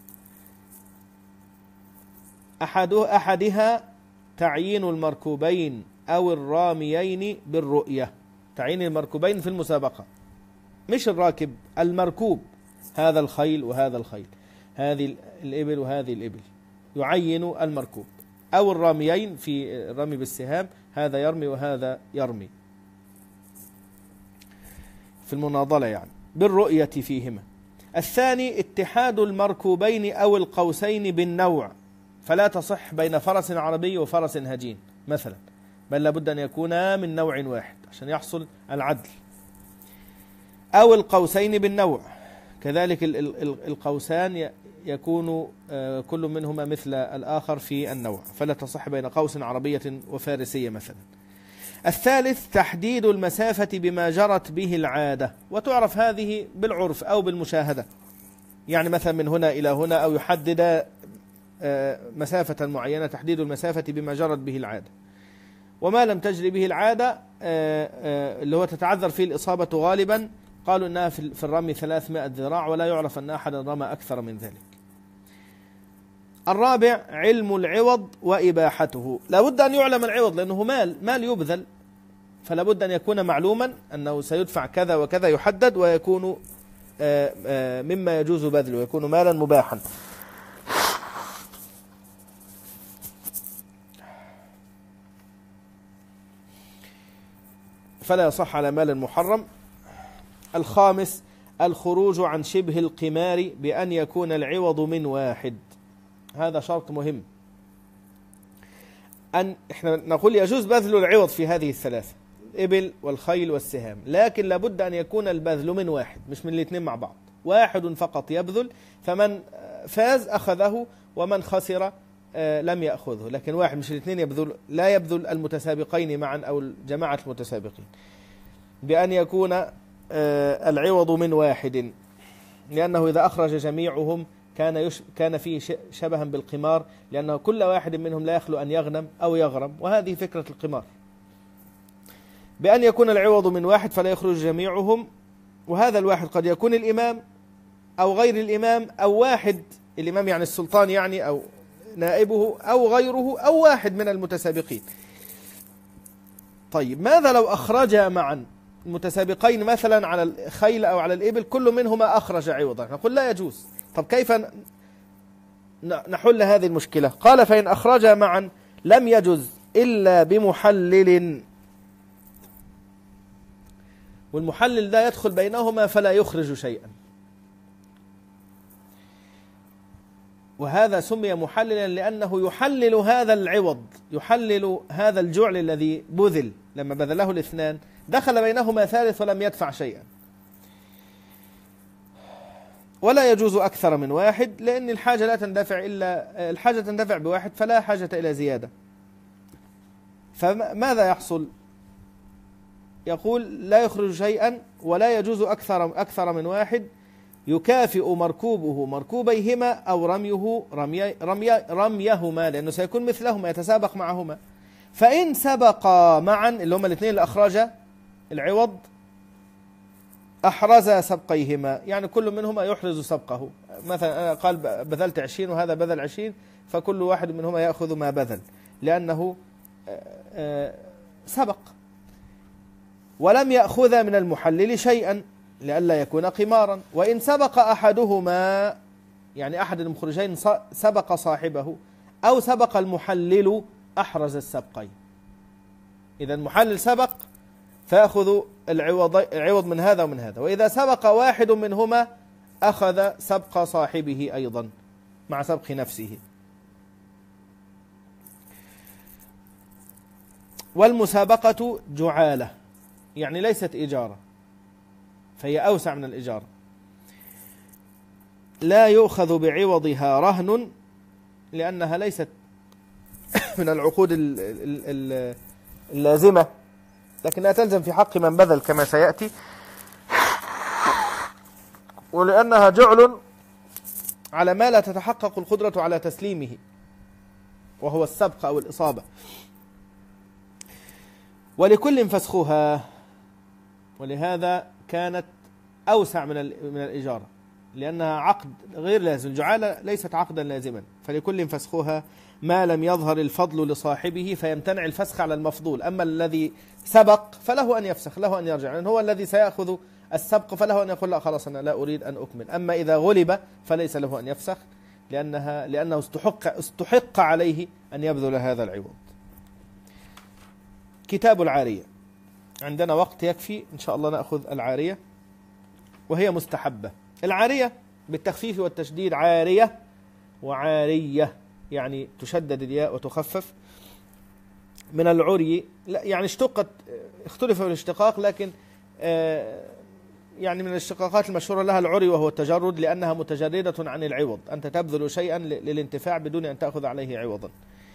أحدها تعيين المركوبين أو الراميين بالرؤية. تعيين المركوبين في المسابقة، مش الراكب، المركوب، هذا الخيل وهذا الخيل، هذه الإبل وهذه الإبل، يعين المركوب. أو الراميين في الرمي بالسهام، هذا يرمي وهذا يرمي في المناضلة، يعني بالرؤية فيهما. الثاني اتحاد المركوبين أو القوسين بالنوع، فلا تصح بين فرس عربي وفرس هجين مثلا، بل لابد أن يكونا من نوع واحد عشان يحصل العدل. أو القوسين بالنوع، كذلك القوسان يكون كل منهما مثل الآخر في النوع، فلا تصح بين قوس عربية وفارسية مثلا. الثالث تحديد المسافة بما جرت به العادة، وتعرف هذه بالعرف أو بالمشاهدة، يعني مثلا من هنا إلى هنا، أو يحدد مسافة معينة، تحديد المسافة بما جرت به العادة. وما لم تجري به العادة اللي هو تتعذر فيه الإصابة غالبا، قالوا أنها في الرمي ثلاثمائة ذراع، ولا يعرف أن أحدا رمى أكثر من ذلك. الرابع علم العوض وإباحته. لابد أن يعلم العوض لأنه مال مال يبذل، فلا بد أن يكون معلوما أنه سيدفع كذا وكذا يحدد، ويكون مما يجوز بذله، ويكون مالا مباحا. فلا يصح على مال محرم. الخامس الخروج عن شبه القمار بأن يكون العوض من واحد. هذا شرط مهم، أن إحنا نقول يجوز بذل العوض في هذه الثلاثة، الإبل والخيل والسهام، لكن لابد أن يكون البذل من واحد، مش من الاثنين مع بعض. واحد فقط يبذل، فمن فاز أخذه ومن خسر لم يأخذه، لكن واحد مش الاثنين يبذل، لا يبذل المتسابقين معا أو جماعة المتسابقين. بأن يكون العوض من واحد، لأنه إذا أخرج جميعهم كان يش... كان فيه شبها بالقمار، لأنه كل واحد منهم لا يخلو أن يغنم أو يغرم، وهذه فكرة القمار. بأن يكون العوض من واحد فلا يخرج جميعهم، وهذا الواحد قد يكون الإمام أو غير الإمام، أو واحد، الإمام يعني السلطان يعني، أو نائبه، أو غيره، أو واحد من المتسابقين. طيب ماذا لو أخرج معا المتسابقين مثلا على الخيل أو على الإبل كل منهما أخرج عوضا؟ نقول لا يجوز. طب كيف نحل هذه المشكلة؟ قال فإن أخرج معا لم يجز إلا بمحلل، والمحلل لا يدخل بينهما فلا يخرج شيئا، وهذا سمي محللا لأنه يحلل هذا العوض، يحلل هذا الجعل الذي بذل. لما بذله الاثنان دخل بينهما ثالث ولم يدفع شيئا. ولا يجوز أكثر من واحد، لأن الحاجة لا تندفع إلا الحاجة تندفع بواحد، فلا حاجة إلى زيادة. فماذا يحصل؟ يقول لا يخرج شيئا، ولا يجوز أكثر أكثر من واحد، يكافئ مركوبه مركوبيهما أو رميه رمي رمي رميهما، لأنه سيكون مثلهما يتسابق معهما. فإن سبقا معا، اللي هما الاثنين اللي أخرج العوض، أحرز سبقيهما، يعني كل منهما يحرز سبقه. مثلا قال بذلت عشرين وهذا بذل عشرين، فكل واحد منهما يأخذ ما بذل، لأنه سبق. ولم يأخذ من المحلل شيئا لئلا يكون قمارا. وإن سبق أحدهما، يعني أحد المخرجين سبق صاحبه، أو سبق المحلل، أحرز السبقين. إذا المحلل سبق فأخذ العوض العوض من هذا ومن هذا، وإذا سبق واحد منهما أخذ سبق صاحبه أيضا مع سبق نفسه. والمسابقة جعالة، يعني ليست إجارة، فهي أوسع من الإجارة. لا يؤخذ بعوضها رهن، لأنها ليست من العقود اللازمة، لكنها تلزم في حق من بذل كما سيأتي. ولأنها جعل على ما لا تتحقق القدرة على تسليمه، وهو السبق أو الإصابة. ولكل فسخها، ولهذا كانت أوسع من من الإجارة، لأنها عقد غير لازم. الجعالة ليست عقدا لازما، فلكل فسخها ما لم يظهر الفضل لصاحبه فيمتنع الفسخ على المفضول. أما الذي سبق فله أن يفسخ، له أن يرجع، لأن هو الذي سيأخذ السبق، فله أن يقول لا خلاص أنا لا أريد أن أكمل. أما إذا غلب فليس له أن يفسخ، لأنها لأنه استحق استحق عليه أن يبذل هذا العوض. كتاب العارية، عندنا وقت يكفي إن شاء الله نأخذ العارية، وهي مستحبة. العارية بالتخفيف والتشديد، عارية وعارية، يعني تشدد الياء وتخفف. من العري، لا يعني اشتقت، اختلف في الاشتقاق، لكن يعني من الاشتقاقات المشهورة لها العري، وهو التجرد، لأنها متجردة عن العوض. أنت تبذل شيئا للانتفاع بدون أن تأخذ عليه عوضا.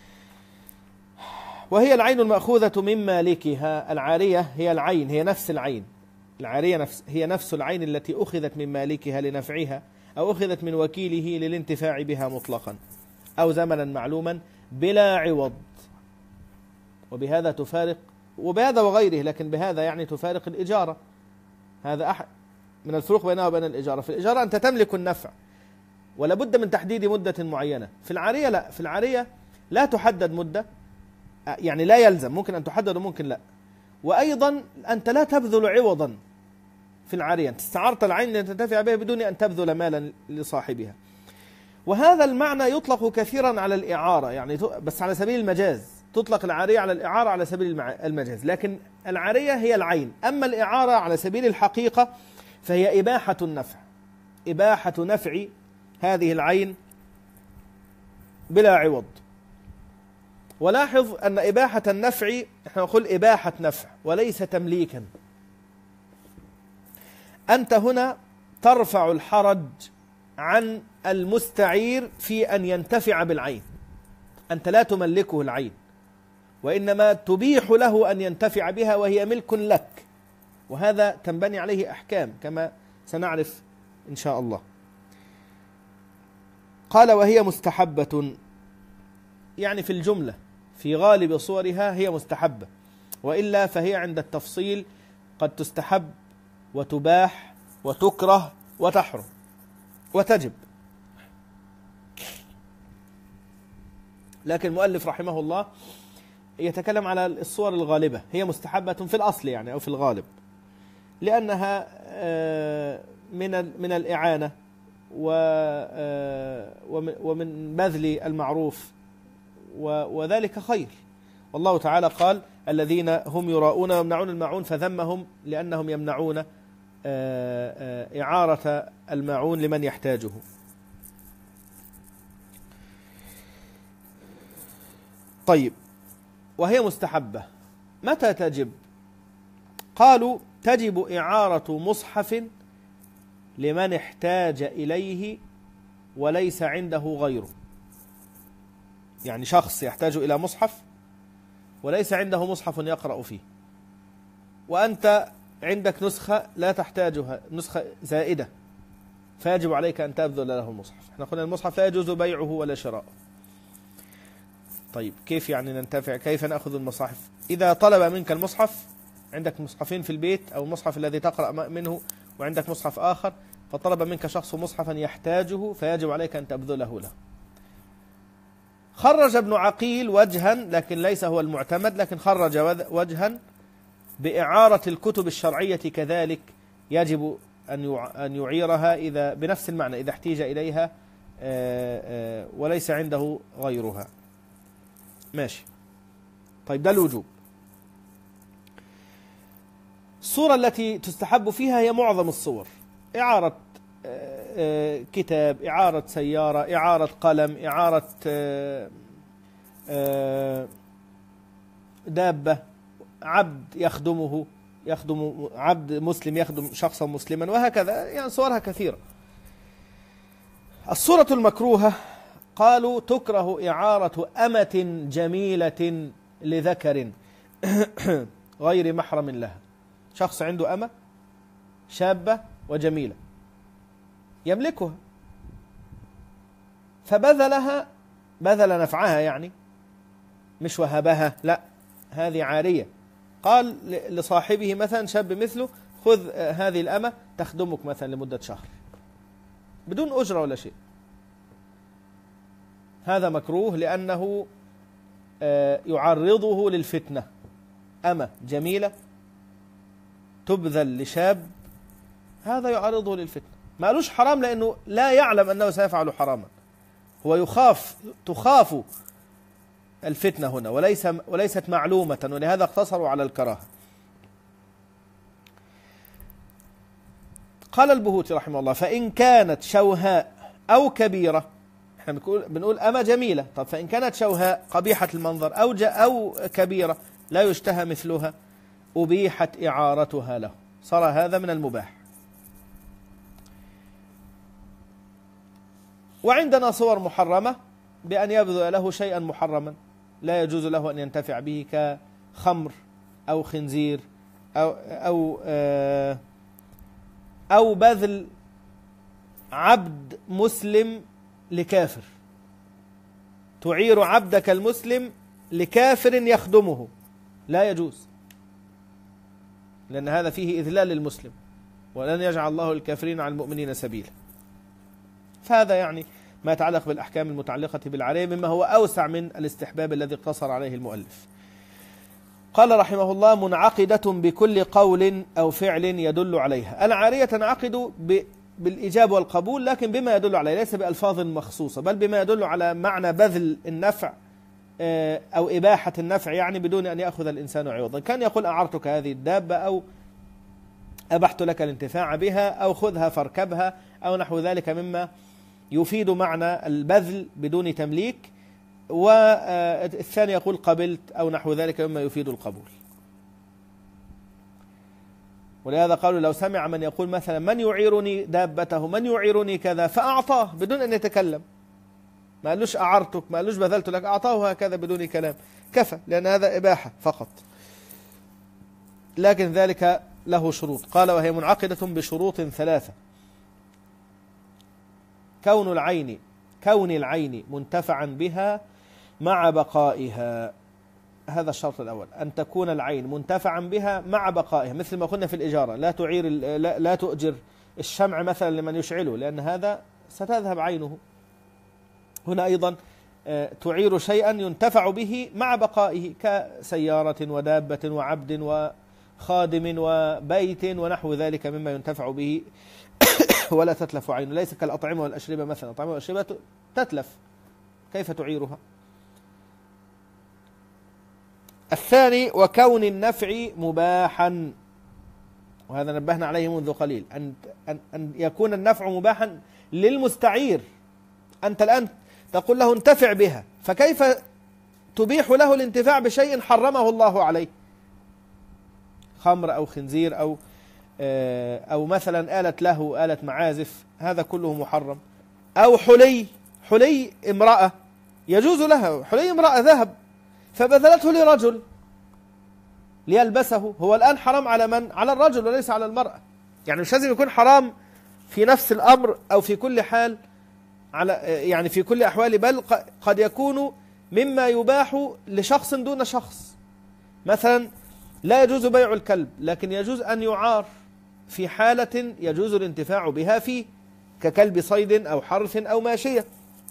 وهي العين المأخوذة من مالكها. العارية هي العين، هي نفس العين. العارية نفس هي نفس العين التي أخذت من مالكها لنفعها، أو أخذت من وكيله للانتفاع بها مطلقا، أو زمنا معلوما بلا عوض. وبهذا تفارق، وبهذا وغيره، لكن بهذا يعني تفارق الإجارة. هذا أحد من الفروق بينها وبين الإجارة. في الإجارة أنت تملك النفع ولا بد من تحديد مدة معينة. في العارية لا، في العارية لا تحدد مدة، يعني لا يلزم، ممكن أن تحدد وممكن لا. وأيضا أنت لا تبذل عوضا في العارية، أنت استعرت العين لتنتفع بها بدون أن تبذل مالا لصاحبها. وهذا المعنى يطلق كثيرا على الإعارة، يعني بس على سبيل المجاز، تطلق العارية على الإعارة على سبيل المجاز، لكن العارية هي العين. أما الإعارة على سبيل الحقيقة فهي إباحة النفع، إباحة نفع هذه العين بلا عوض. ولاحظ أن إباحة النفع نحن نقول إباحة نفع وليس تمليكا. أنت هنا ترفع الحرج عن المستعير في أن ينتفع بالعين، أنت لا تملكه العين، وإنما تبيح له أن ينتفع بها وهي ملك لك، وهذا تنبني عليه أحكام كما سنعرف إن شاء الله. قال وهي مستحبة، يعني في الجملة في غالب صورها هي مستحبة، وإلا فهي عند التفصيل قد تستحب وتباح وتكره وتحرم وتجب. لكن المؤلف رحمه الله يتكلم على الصور الغالبة، هي مستحبة في الأصل يعني أو في الغالب، لأنها من من الإعانة ومن بذل المعروف، وذلك خير. والله تعالى قال الذين هم يراؤون ويمنعون الماعون فذمهم لأنهم يمنعون إعارة الماعون لمن يحتاجه. طيب، وهي مستحبة متى تجب؟ قالوا تجب إعارة مصحف لمن احتاج إليه وليس عنده غيره. يعني شخص يحتاج إلى مصحف وليس عنده مصحف يقرأ فيه، وأنت عندك نسخة لا تحتاجها، نسخة زائدة، فيجب عليك أن تبذل له المصحف. احنا قلنا المصحف لا يجوز بيعه ولا شراؤه. طيب كيف يعني ننتفع؟ كيف نأخذ المصاحف؟ إذا طلب منك المصحف، عندك مصحفين في البيت أو المصحف الذي تقرأ منه وعندك مصحف آخر، فطلب منك شخص مصحفا يحتاجه فيجب عليك أن تبذله له. خرج ابن عقيل وجها، لكن ليس هو المعتمد، لكن خرج وجها بإعارة الكتب الشرعية كذلك يجب أن يعيرها إذا بنفس المعنى إذا احتيج إليها وليس عنده غيرها. ماشي. طيب ده الوجوب. الصورة التي تستحب فيها هي معظم الصور، إعارة كتاب، إعارة سيارة، إعارة قلم، إعارة دابة، عبد يخدمه، يخدم عبد مسلم يخدم شخصا مسلما، وهكذا، يعني صورها كثيرة. الصورة المكروهة قالوا تكره إعارة أمة جميلة لذكر غير محرم لها. شخص عنده أمة شابة وجميلة يملكها فبذلها، بذل نفعها يعني، مش وهبها، لا، هذه عارية. قال لصاحبه مثلا شاب مثله خذ هذه الأمة تخدمك مثلا لمدة شهر بدون أجرة ولا شيء. هذا مكروه لأنه يعرضه للفتنة. أمة جميلة تبذل لشاب، هذا يعرضه للفتنة. ما قالوش حرام لأنه لا يعلم أنه سيفعل حراما، هو يخاف، تخاف الفتنة هنا وليس وليست معلومة، ولهذا اقتصروا على الكراهة. قال البهوتي رحمه الله فإن كانت شوهاء أو كبيرة، احنا بنقول بنقول أما جميلة، طب فإن كانت شوهاء قبيحة المنظر أو أو كبيرة لا يشتهى مثلها أبيحت إعارتها له، صار هذا من المباح. وعندنا صور محرمة بأن يبذل له شيئا محرما لا يجوز له أن ينتفع به كخمر أو خنزير أو أو أو بذل عبد مسلم لكافر، تعير عبدك المسلم لكافر يخدمه لا يجوز، لأن هذا فيه إذلال للمسلم، ولن يجعل الله الكافرين على المؤمنين سبيلا. فهذا يعني ما يتعلق بالأحكام المتعلقة بالعارية مما هو أوسع من الاستحباب الذي اقتصر عليه المؤلف. قال رحمه الله: منعقدة بكل قول أو فعل يدل عليها. العارية تنعقد بالإيجاب والقبول، لكن بما يدل عليه، ليس بألفاظ مخصوصة، بل بما يدل على معنى بذل النفع أو إباحة النفع، يعني بدون أن يأخذ الإنسان عوضا. كان يقول: أعرتك هذه الدابة، أو أبحت لك الانتفاع بها، أو خذها فاركبها، أو نحو ذلك مما يفيد معنى البذل بدون تمليك. والثاني يقول: قبلت، أو نحو ذلك مما يفيد القبول. ولهذا قالوا: لو سمع من يقول مثلا: من يعيرني دابته، من يعيرني كذا، فأعطاه بدون أن يتكلم، ما قالوش أعرتك، ما قالوش بذلت لك، أعطاه هكذا بدون كلام، كفى، لأن هذا إباحة فقط. لكن ذلك له شروط. قال: وهي منعقدة بشروط ثلاثة: كون العين كون العين منتفعا بها مع بقائها. هذا الشرط الأول، أن تكون العين منتفعا بها مع بقائها، مثل ما قلنا في الإجارة: لا تعير لا, لا تؤجر الشمع مثلا لمن يشعله، لأن هذا ستذهب عينه. هنا أيضا تعير شيئا ينتفع به مع بقائه، كسيارة ودابة وعبد وخادم وبيت ونحو ذلك مما ينتفع به ولا تتلف عينه، ليس كالأطعمة والأشربة مثلا. الأطعمة والأشربة تتلف، كيف تعيرها؟ الثاني: وكون النفع مباحا، وهذا نبهنا عليه منذ قليل، أن أن يكون النفع مباحا للمستعير. أنت الآن تقول له: انتفع بها، فكيف تبيح له الانتفاع بشيء حرمه الله عليه؟ خمر أو خنزير أو أو مثلا آلة له، آلة معازف، هذا كله محرم. أو حلي حلي امرأة يجوز لها، حلي امرأة ذهب فبذلته لرجل ليلبسه، هو الآن حرام على من؟ على الرجل وليس على المرأة. يعني مش لازم يكون حرام في نفس الأمر أو في كل حال، على يعني في كل أحوال، بل قد يكون مما يباح لشخص دون شخص. مثلا لا يجوز بيع الكلب، لكن يجوز أن يعار في حالة يجوز الانتفاع بها فيه، ككلب صيد أو حرث أو ماشية.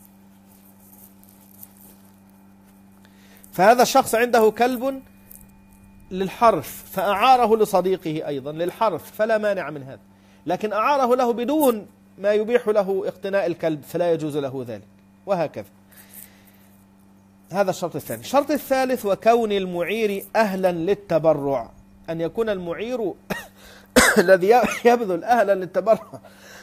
فهذا الشخص عنده كلب للحرث فأعاره لصديقه أيضا للحرث، فلا مانع من هذا، لكن أعاره له بدون ما يبيح له اقتناء الكلب فلا يجوز له ذلك، وهكذا. هذا الشرط الثاني. الشرط الثالث: وكون المعير أهلا للتبرع، أن يكون المعير الذي يبذل أهلا للتبرع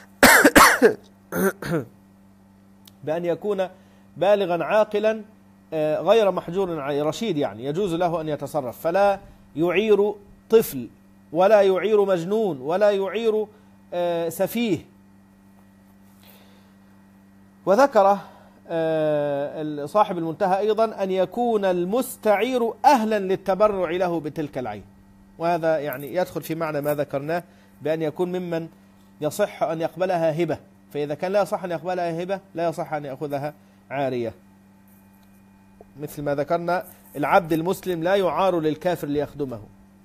بأن يكون بالغا عاقلا غير محجور عليه، رشيد، يعني يجوز له أن يتصرف، فلا يعير طفل ولا يعير مجنون ولا يعير سفيه. وذكر صاحب المنتهى أيضا أن يكون المستعير أهلا للتبرع له بتلك العين، وهذا يعني يدخل في معنى ما ذكرناه بأن يكون ممن يصح أن يقبلها هبة، فإذا كان لا يصح أن يقبلها هبة لا يصح أن يأخذها عارية، مثل ما ذكرنا: العبد المسلم لا يعار للكافر ليخدمه.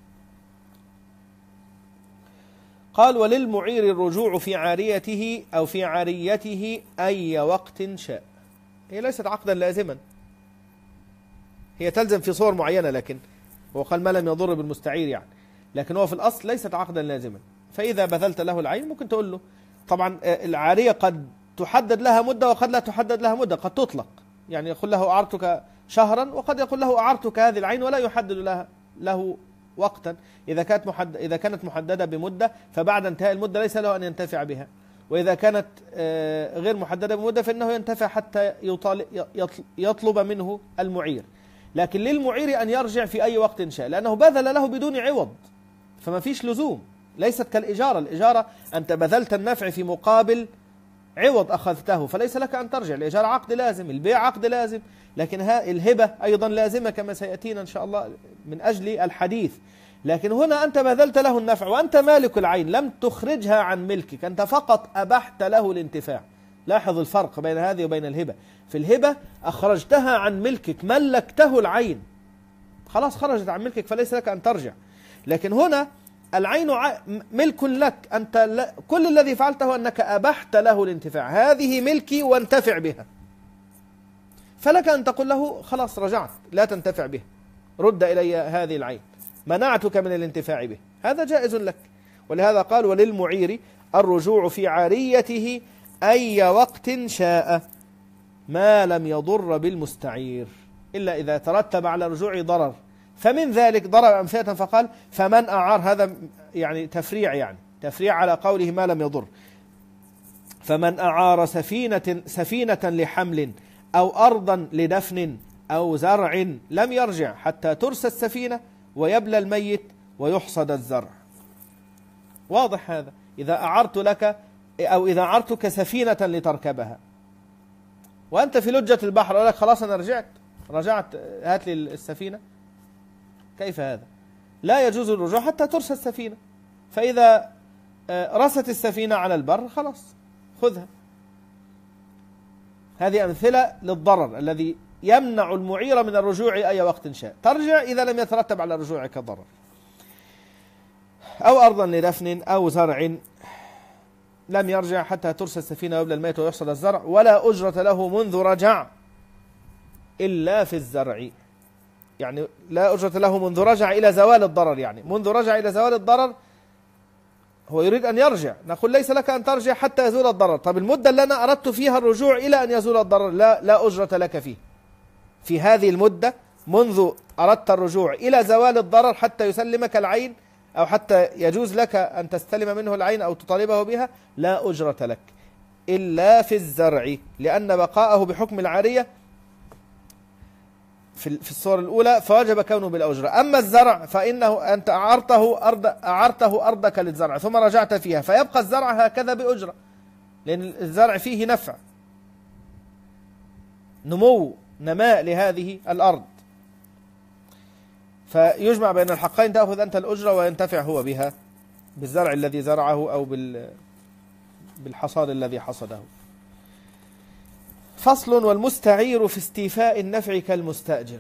قال: وللمعير الرجوع في عاريته أو في عاريته أي وقت شاء. هي ليست عقدا لازما، هي تلزم في صور معينة، لكن هو قال ما لم يضر بالمستعير يعني، لكن هو في الأصل ليست عقدا لازما. فإذا بذلت له العين ممكن تقول له، طبعا العارية قد تحدد لها مدة وقد لا تحدد لها مدة، قد تطلق، يعني يقول له أعرتك شهرا، وقد يقول له أعرتك هذه العين ولا يحدد لها له وقتا. إذا كانت محدد إذا كانت محددة بمدة فبعد انتهاء المدة ليس له أن ينتفع بها، وإذا كانت غير محددة بمدة فإنه ينتفع حتى يطلب منه المعير. لكن للمعير أن يرجع في أي وقت شاء، لأنه بذل له بدون عوض، فما فيش لزوم، ليست كالإجارة. الإجارة أنت بذلت النفع في مقابل عوض أخذته، فليس لك أن ترجع. الإجارة عقد لازم، البيع عقد لازم، لكن الهبة أيضا لازمة كما سيأتينا إن شاء الله من أجل الحديث. لكن هنا أنت بذلت له النفع وأنت مالك العين، لم تخرجها عن ملكك، أنت فقط أبحت له الانتفاع. لاحظ الفرق بين هذه وبين الهبة. في الهبة أخرجتها عن ملكك، ملكته العين، خلاص خرجت عن ملكك فليس لك أن ترجع. لكن هنا العين ملك لك أنت، لا كل الذي فعلته أنك أبحت له الانتفاع، هذه ملكي وانتفع بها، فلك أن تقول له خلاص رجعت لا تنتفع بها، رد إلي هذه العين، منعتك من الانتفاع به، هذا جائز لك. ولهذا قال وللمعير الرجوع في عاريته أي وقت شاء ما لم يضر بالمستعير، إلا إذا ترتب على رجوع ضرر، فمن ذلك ضرب أمثلة فقال فمن أعار، هذا يعني تفريع، يعني تفريع على قوله ما لم يضر. فمن أعار سفينة سفينة لحمل أو أرضا لدفن أو زرع لم يرجع حتى ترسى السفينة ويبلى الميت ويحصد الزرع. واضح هذا؟ إذا أعرت لك أو إذا أعرتك سفينة لتركبها وأنت في لجة البحر أقول لك خلاص أنا رجعت رجعت هات لي السفينة، كيف هذا؟ لا يجوز الرجوع حتى ترسى السفينة، فإذا رست السفينة على البر خلاص خذها. هذه أمثلة للضرر الذي يمنع المعير من الرجوع أي وقت شاء، ترجع إذا لم يترتب على رجوعك ضرر. أو أرضا لدفن أو زرع لم يرجع حتى ترسى السفينة ويبلى الميت ويحصد الزرع، ولا أجرة له منذ رجع إلا في الزرع، يعني لا أجرة له منذ رجع إلى زوال الضرر، يعني منذ رجع إلى زوال الضرر هو يريد أن يرجع، نقول ليس لك أن ترجع حتى يزول الضرر. طب المدة اللي أنا أردت فيها الرجوع إلى أن يزول الضرر لا لا أجرة لك فيه، في هذه المدة منذ أردت الرجوع إلى زوال الضرر حتى يسلمك العين أو حتى يجوز لك أن تستلم منه العين أو تطالبه بها، لا أجرة لك إلا في الزرع، لأن بقاءه بحكم العارية في الصور الأولى فوجب كونه بالأجرة. أما الزرع فإنه أنت أعرته أرض أعرته أرضك للزرع ثم رجعت فيها فيبقى الزرع هكذا بأجرة، لأن الزرع فيه نفع، نمو نماء لهذه الأرض، فيجمع بين الحقين، تأخذ أنت الأجرة وينتفع هو بها بالزرع الذي زرعه أو بالحصاد الذي حصده. فصل والمستعير في استيفاء النفع كالمستأجر.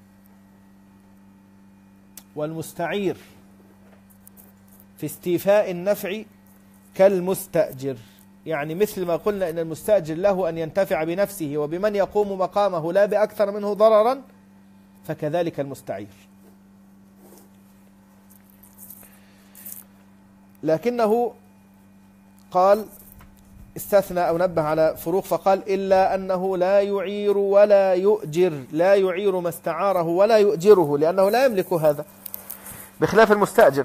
والمستعير في استيفاء النفع كالمستأجر، يعني مثل ما قلنا إن المستأجر له أن ينتفع بنفسه وبمن يقوم مقامه لا بأكثر منه ضررا، فكذلك المستعير. لكنه قال استثنى أو نبه على فروق فقال إلا أنه لا يعير ولا يؤجر، لا يعير ما استعاره ولا يؤجره لأنه لا يملك هذا، بخلاف المستأجر.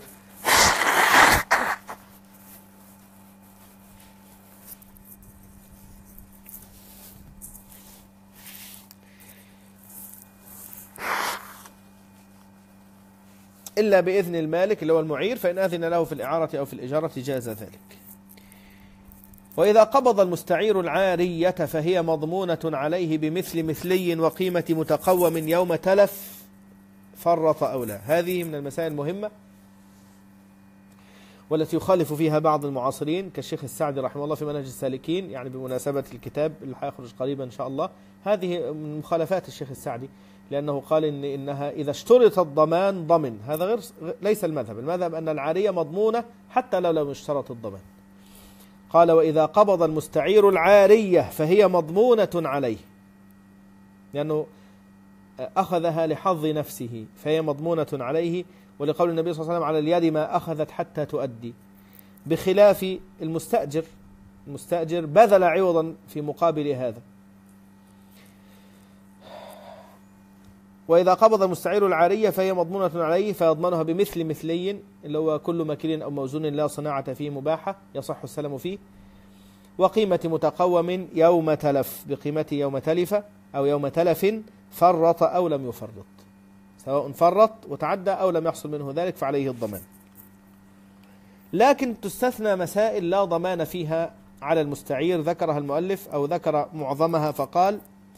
إلا بإذن المالك اللي هو المعير، فإن أذن له في الإعارة أو في الإجارة جاز ذلك. وإذا قبض المستعير العارية فهي مضمونة عليه بمثل مثلي وقيمة متقوم يوم تلف فرط أو لا. هذه من المسائل المهمة والتي يخالف فيها بعض المعاصرين كالشيخ السعدي رحمه الله في منهج السالكين، يعني بمناسبة الكتاب اللي حيخرج قريبا إن شاء الله. هذه من مخالفات الشيخ السعدي، لأنه قال إن إنها إذا اشترط الضمان ضمن، هذا غير ليس المذهب. المذهب أن العارية مضمونة حتى لو لم يشترط الضمان. قال وإذا قبض المستعير العارية فهي مضمونة عليه، لأنه أخذها لحظ نفسه فهي مضمونة عليه، ولقول النبي صلى الله عليه وسلم على اليد ما أخذت حتى تؤدي، بخلاف المستأجر. المستأجر بذل عوضا في مقابل هذا. وإذا قبض المستعير العارية فهي مضمونة عليه فيضمنها بمثل مثلي، اللي هو كل مكيل أو موزون لا صناعة فيه مباحة يصح السلم فيه، وقيمة متقوم يوم تلف بقيمته يوم تلف أو يوم تلف فرط أو لم يفرط، سواء فرط وتعدى أو لم يحصل منه ذلك فعليه الضمان. لكن تستثنى مسائل لا ضمان فيها على المستعير، ذكرها المؤلف أو ذكر معظمها فقال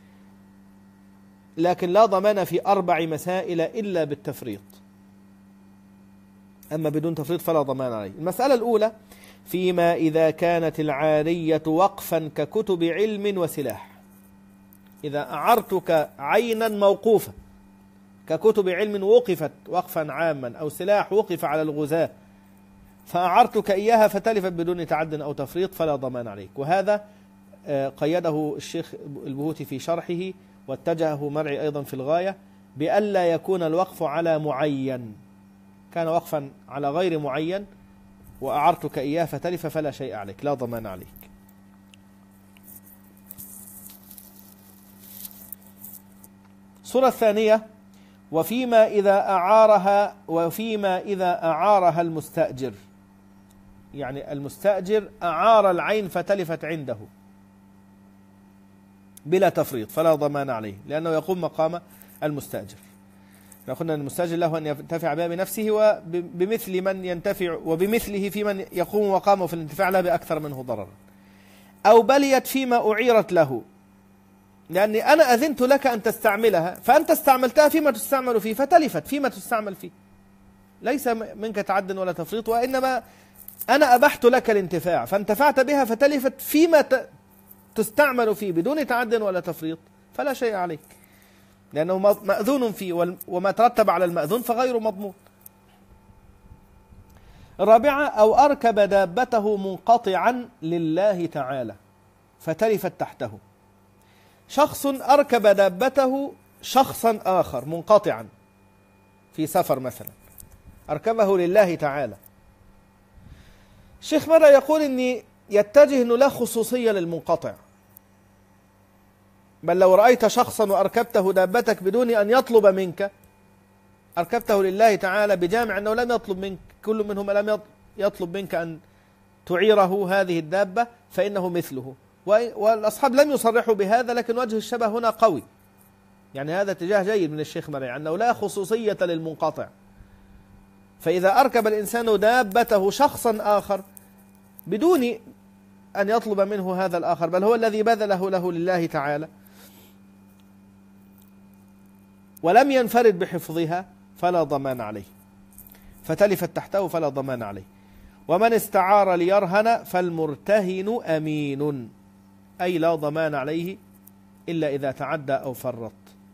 لكن لا ضمان في أربع مسائل إلا بالتفريط، أما بدون تفريط فلا ضمان عليه. المسألة الأولى فيما إذا كانت العارية وقفا ككتب علم وسلاح. إذا أعرتك عينا موقوفة ككتب علم وقفت وقفا عاما، أو سلاح وقف على الغزاة فأعرتك إياها فتلفت بدون تعد أو تفريط فلا ضمان عليك. وهذا قيده الشيخ البهوتي في شرحه، واتجهه مرعي أيضا في الغاية، بألا يكون الوقف على معين، كان وقفا على غير معين وأعرتك إياه فتلف فلا شيء عليك، لا ضمان عليك. الصورة الثانية: وفيما إذا أعارها وفيما إذا أعارها المستأجر، يعني المستأجر أعار العين فتلفت عنده بلا تفريط فلا ضمان عليه، لأنه يقوم مقام المستأجر. قلنا أن المستأجر له أن ينتفع بها بنفسه وبمثل من ينتفع وبمثله في من يقوم مقامه في الانتفاع لا بأكثر منه ضررا. أو بليت فيما أعيرت له، لأني أنا أذنت لك أن تستعملها فأنت استعملتها فيما تستعمل فيه فتلفت فيما تستعمل فيه، ليس منك تعد ولا تفريط، وإنما أنا أبحت لك الانتفاع فانتفعت بها فتلفت فيما تستعمل فيه بدون تعد ولا تفريط فلا شيء عليك، لأنه مأذون فيه، وما ترتب على المأذون فغير مضمون. الرابعة: أو أركب دابته منقطعا لله تعالى فتلفت تحته. شخص أركب دابته شخصا آخر منقطعا في سفر مثلا، أركبه لله تعالى. الشيخ مرة يقول إني يتجه أنه لا خصوصية للمنقطع، بل لو رأيت شخصا وأركبته دابتك بدون أن يطلب منك، أركبته لله تعالى بجامع أنه لم يطلب منك، كل منهم لم يطلب منك أن تعيره هذه الدابة فإنه مثله. والأصحاب لم يصرحوا بهذا، لكن وجه الشبه هنا قوي، يعني هذا اتجاه جيد من الشيخ مرعي أنه لا خصوصية للمنقطع. فإذا أركب الإنسان دابته شخصا آخر بدون أن يطلب منه هذا الآخر، بل هو الذي بذله له لله تعالى، ولم ينفرد بحفظها فلا ضمان عليه، فتلفت تحته فلا ضمان عليه. ومن استعار ليرهن فالمرتهن أمين، أي لا ضمان عليه إلا إذا تعدى أو فرط.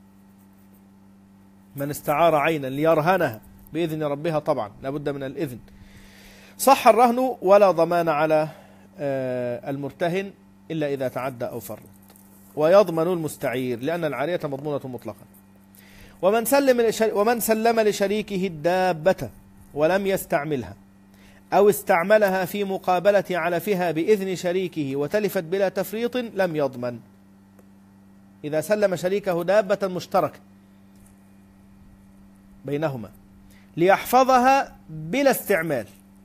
من استعار عينا ليرهنها بإذن ربها، طبعا لابد من الإذن، صح الرهن ولا ضمان على المرتهن إلا إذا تعدى أو فرط. ويضمن المستعير لأن العارية مضمونة مطلقا. ومن سلم ومن سلم لشريكه الدابة ولم يستعملها أو استعملها في مقابلة علفها بإذن شريكه وتلفت بلا تفريط لم يضمن. إذا سلم شريكه دابة مشتركة بينهما ليحفظها بلا استعمال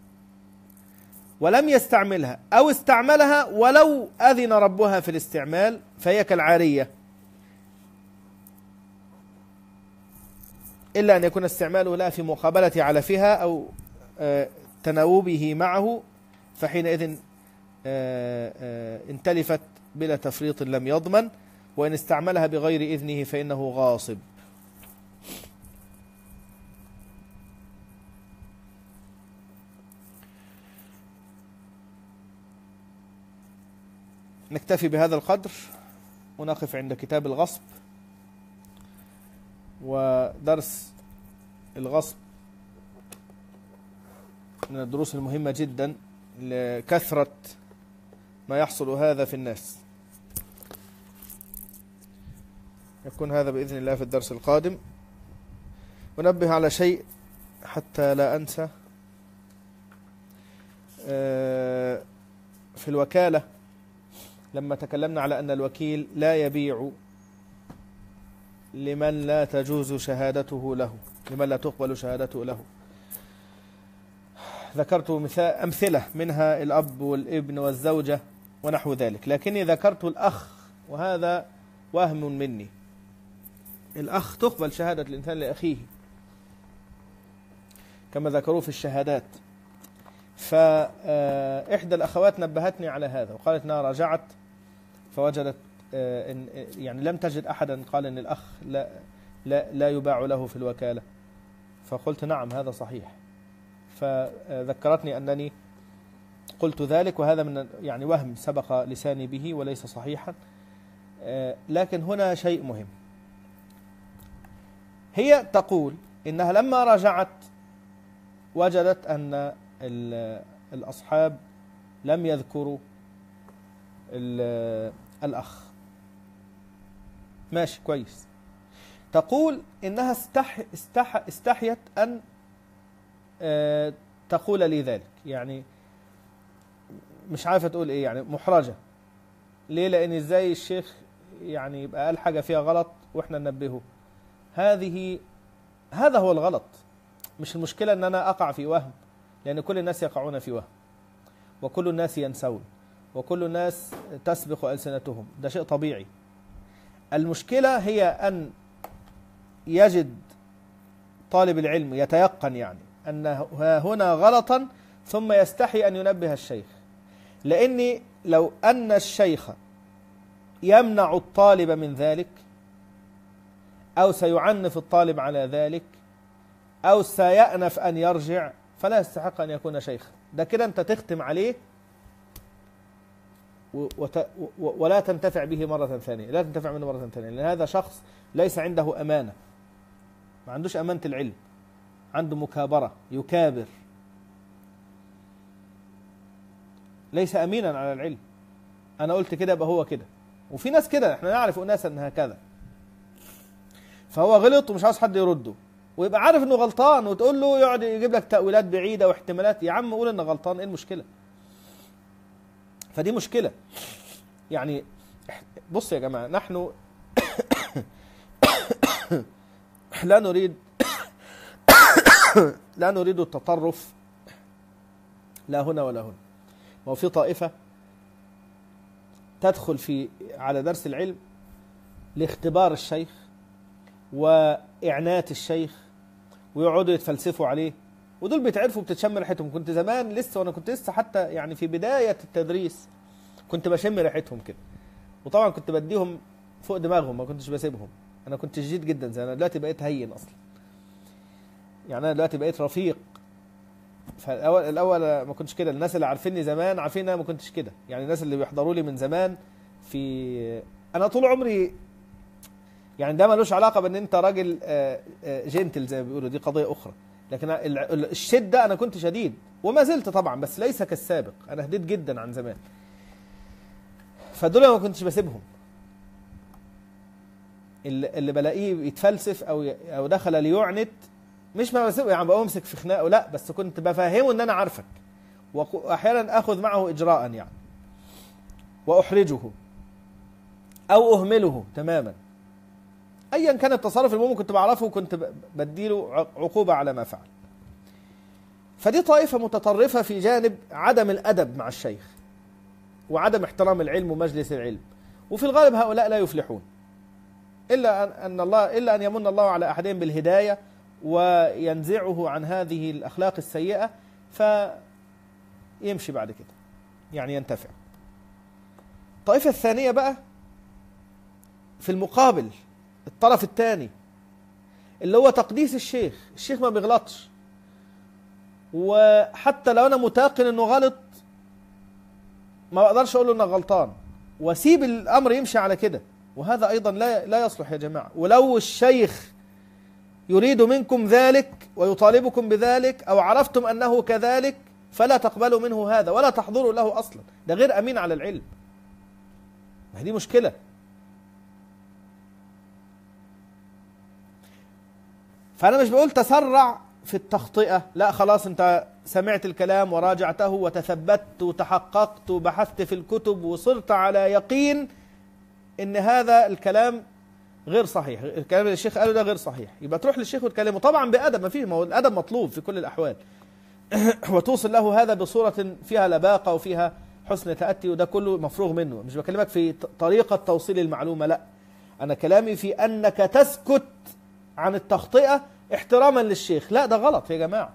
ولم يستعملها أو استعملها ولو أذن ربها في الاستعمال فهي كالعارية، إلا أن يكون استعماله لها في مقابلة علفها أو تناوبه معه، فحينئذ إن تلفت بلا تفريط لم يضمن. وإن استعملها بغير إذنه فإنه غاصب. نكتفي بهذا القدر ونقف عند كتاب الغصب. ودرس الغصب من الدروس المهمة جدا لكثرة ما يحصل هذا في الناس. يكون هذا بإذن الله في الدرس القادم. ونبه على شيء حتى لا أنسى، في الوكالة لما تكلمنا على أن الوكيل لا يبيع لمن لا تجوز شهادته له، لمن لا تقبل شهادته له، ذكرت مثال أمثلة منها الأب والابن والزوجة ونحو ذلك، لكني ذكرت الأخ، وهذا وهم مني. الأخ تقبل شهادة الإنسان لأخيه كما ذكروا في الشهادات. فإحدى الأخوات نبهتني على هذا وقالت أنها راجعت فوجدت يعني لم تجد أحدا قال أن الأخ لا, لا, لا يباع له في الوكالة. فقلت نعم هذا صحيح، فذكرتني أنني قلت ذلك، وهذا من يعني وهم سبق لساني به وليس صحيحا. لكن هنا شيء مهم، هي تقول إنها لما راجعت وجدت أن الأصحاب لم يذكروا الأخ. ماشي كويس. تقول إنها استح استح استحيت أن تقول لي ذلك، يعني مش عارفة تقول إيه، يعني محرجة. ليه؟ لأن إزاي الشيخ يعني يبقى قال حاجة فيها غلط وإحنا ننبهه. هذه هذا هو الغلط. مش المشكلة أن أنا أقع في وهم، لأن كل الناس يقعون في وهم، وكل الناس ينسون، وكل الناس تسبق ألسنتهم، ده شيء طبيعي. المشكلة هي أن يجد طالب العلم يتيقن يعني أن هنا غلطا ثم يستحي أن ينبه الشيخ. لأني لو أن الشيخ يمنع الطالب من ذلك، أو سيعنف الطالب على ذلك، أو سيأنف أن يرجع، فلا يستحق أن يكون شيخا. ده كده أنت تختم عليه ولا تنتفع به مرة ثانية، لا تنتفع منه مرة ثانية، لأن هذا شخص ليس عنده أمانة، ما عندوش أمانة العلم، عنده مكابرة، يكابر، ليس أمينا على العلم. أنا قلت كده يبقى هو كده، وفي ناس كده، احنا نعرف أناس أنها كذا. فهو غلط ومش عاوز حد يرده، ويبقى عارف انه غلطان، وتقول له يقعد يجيب لك تأويلات بعيدة واحتمالات. يا عم قول انه غلطان، ايه المشكلة؟ فدي مشكلة. يعني بص يا جماعة، نحن لا نريد لا نريد التطرف لا هنا ولا هنا. ما هو في طائفة تدخل في على درس العلم لاختبار الشيخ وإعنات الشيخ، ويقعدوا يتفلسفوا عليه، ودول بيتعرفوا بتتشم ريحتهم. كنت زمان لسه، وانا كنت لسه حتى يعني في بداية التدريس كنت بشم ريحتهم كده، وطبعا كنت بديهم فوق دماغهم، ما كنتش بسيبهم. انا كنت شديد جدا، زي انا دلوقتي بقيت هين اصلا، يعني انا دلوقتي بقيت رفيق. فالاول الاول ما كنتش كده. الناس اللي عارفيني زمان عارفين ان انا ما كنتش كده، يعني الناس اللي بيحضروا لي من زمان. في انا طول عمري يعني ده ملوش علاقة بان انت راجل جنتل زي ما بيقولوا، دي قضية اخرى. لكن الشدة انا كنت شديد وما زلت طبعا، بس ليس كالسابق. انا هديت جدا عن زمان، فدول ما كنتش بسيبهم. اللي بلاقيه يتفلسف او او دخل ليعنت، مش ما بسيبه يعني بمسك في خناقه، لا، بس كنت بفهمه ان انا عارفك، واحيانا اخذ معه اجراء يعني، واحرجه او اهمله تماما. ايا كان التصرف، المهم كنت بعرفه وكنت بديله عقوبة على ما فعل. فدي طائفة متطرفة في جانب عدم الأدب مع الشيخ وعدم احترام العلم ومجلس العلم، وفي الغالب هؤلاء لا يفلحون إلا أن الله إلا أن يمن الله على أحدهم بالهداية وينزعه عن هذه الأخلاق السيئة، فيمشي بعد كده يعني ينتفع. الطائفة الثانية بقى في المقابل، الطرف الثاني اللي هو تقديس الشيخ. الشيخ ما بيغلطش، وحتى لو انا متيقن انه غلط ما بقدرش اقول له انه غلطان واسيب الامر يمشي على كده، وهذا ايضا لا لا يصلح يا جماعه. ولو الشيخ يريد منكم ذلك ويطالبكم بذلك، او عرفتم انه كذلك، فلا تقبلوا منه هذا ولا تحضروا له اصلا. ده غير امين على العلم، ما هي دي مشكله. فأنا مش بقول تسرع في التخطئة، لا، خلاص أنت سمعت الكلام وراجعته وتثبت وتحققت وبحثت في الكتب وصرت على يقين إن هذا الكلام غير صحيح، الكلام اللي الشيخ قاله ده غير صحيح، يبقى تروح للشيخ وتكلمه طبعا بأدب، ما فيه، ما هو الأدب مطلوب في كل الأحوال وتوصل له هذا بصورة فيها لباقة وفيها حسن تأتي، وده كله مفروغ منه. مش بكلمك في طريقة توصيل المعلومة، لا، أنا كلامي في أنك تسكت عن التخطئة احتراما للشيخ. لا، ده غلط يا جماعة.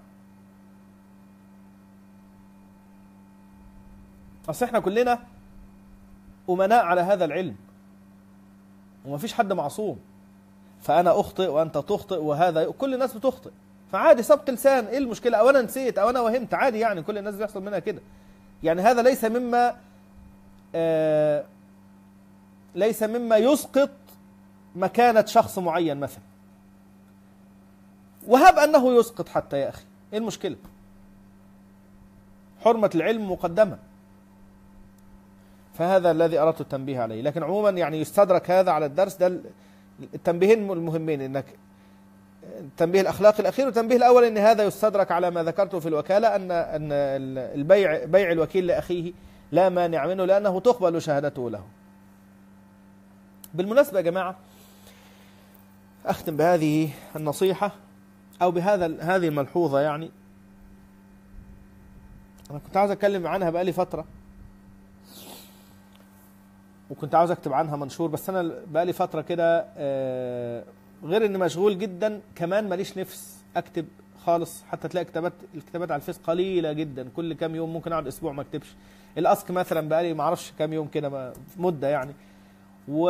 أصل احنا كلنا أمناء على هذا العلم وما فيش حد معصوم، فأنا أخطئ وأنت تخطئ وهذا كل الناس بتخطئ، فعادي سبق لسان، إيه المشكلة؟ أو أنا نسيت أو أنا وهمت، عادي يعني، كل الناس بيحصل منها كده. يعني هذا ليس مما آه ليس مما يسقط مكانة شخص معين مثلا. وهب أنه يسقط حتى يا أخي، إيه المشكلة؟ حرمة العلم مقدمة. فهذا الذي أردت التنبيه عليه. لكن عموما يعني يستدرك هذا على الدرس ده التنبيهين المهمين، إنك التنبيه الأخلاقي الأخير والتنبيه الأول إن هذا يستدرك على ما ذكرته في الوكالة، أن أن البيع بيع الوكيل لأخيه لا مانع منه لأنه تقبل شهادته له. بالمناسبة يا جماعة، أختم بهذه النصيحة أو بهذا هذه الملحوظة. يعني أنا كنت عاوز أتكلم عنها بقالي فترة، وكنت عاوز أكتب عنها منشور، بس أنا بقالي فترة كده غير إني مشغول جدا كمان ماليش نفس أكتب خالص. حتى تلاقي كتابات الكتابات على الفيس قليلة جدا، كل كام يوم ممكن أقعد أسبوع ما أكتبش. الأسك مثلا بقالي ما أعرفش كام يوم كده، مدة يعني، و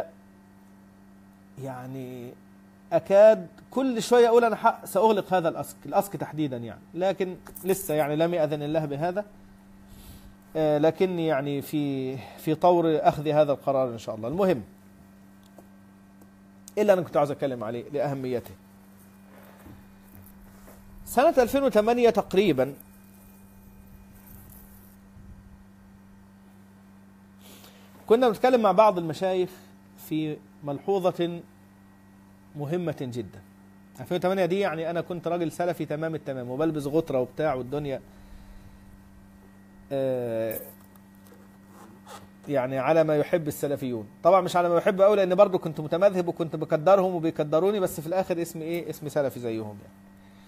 يعني أكاد كل شوية أقول أنا حق سأغلق هذا الأسك الأسك تحديدا يعني، لكن لسه يعني لم يأذن الله بهذا. آه لكني يعني في في طور أخذ هذا القرار إن شاء الله. المهم، إلا أنا كنت عاوز أتكلم عليه لأهميته. سنة ألفين وثمانية تقريبا كنا بنتكلم مع بعض المشايخ في ملحوظة مهمة جدا. ألفين وثمانية دي يعني أنا كنت راجل سلفي تمام التمام، وبلبس غطرة وبتاع والدنيا آه يعني على ما يحب السلفيون. طبعا مش على ما يحب أوي، لأن برضو كنت متمذهب وكنت بقدرهم وبيقدروني، بس في الآخر اسمي إيه؟ اسمي سلفي زيهم يعني.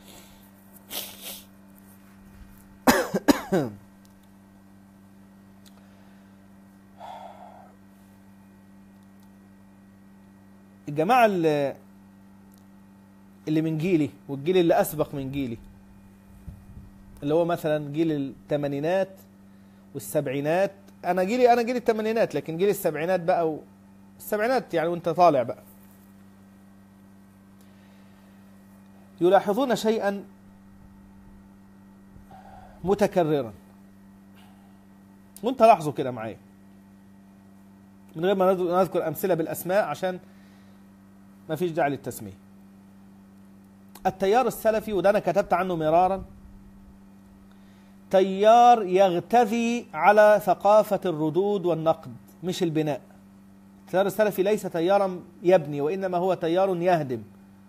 الجماعة اللي اللي من جيلي والجيل اللي أسبق من جيلي، اللي هو مثلا جيل الثمانينات والسبعينات. أنا جيلي أنا جيل الثمانينات، لكن جيل السبعينات بقى والسبعينات يعني وأنت طالع بقى، يلاحظون شيئا متكررا، وأنت لاحظوا كده معايا من غير ما نذكر أمثلة بالأسماء عشان ما فيش داعي للتسمية. التيار السلفي، وده أنا كتبت عنه مرارا، تيار يغتذي على ثقافة الردود والنقد مش البناء. التيار السلفي ليس تيارا يبني، وإنما هو تيار يهدم.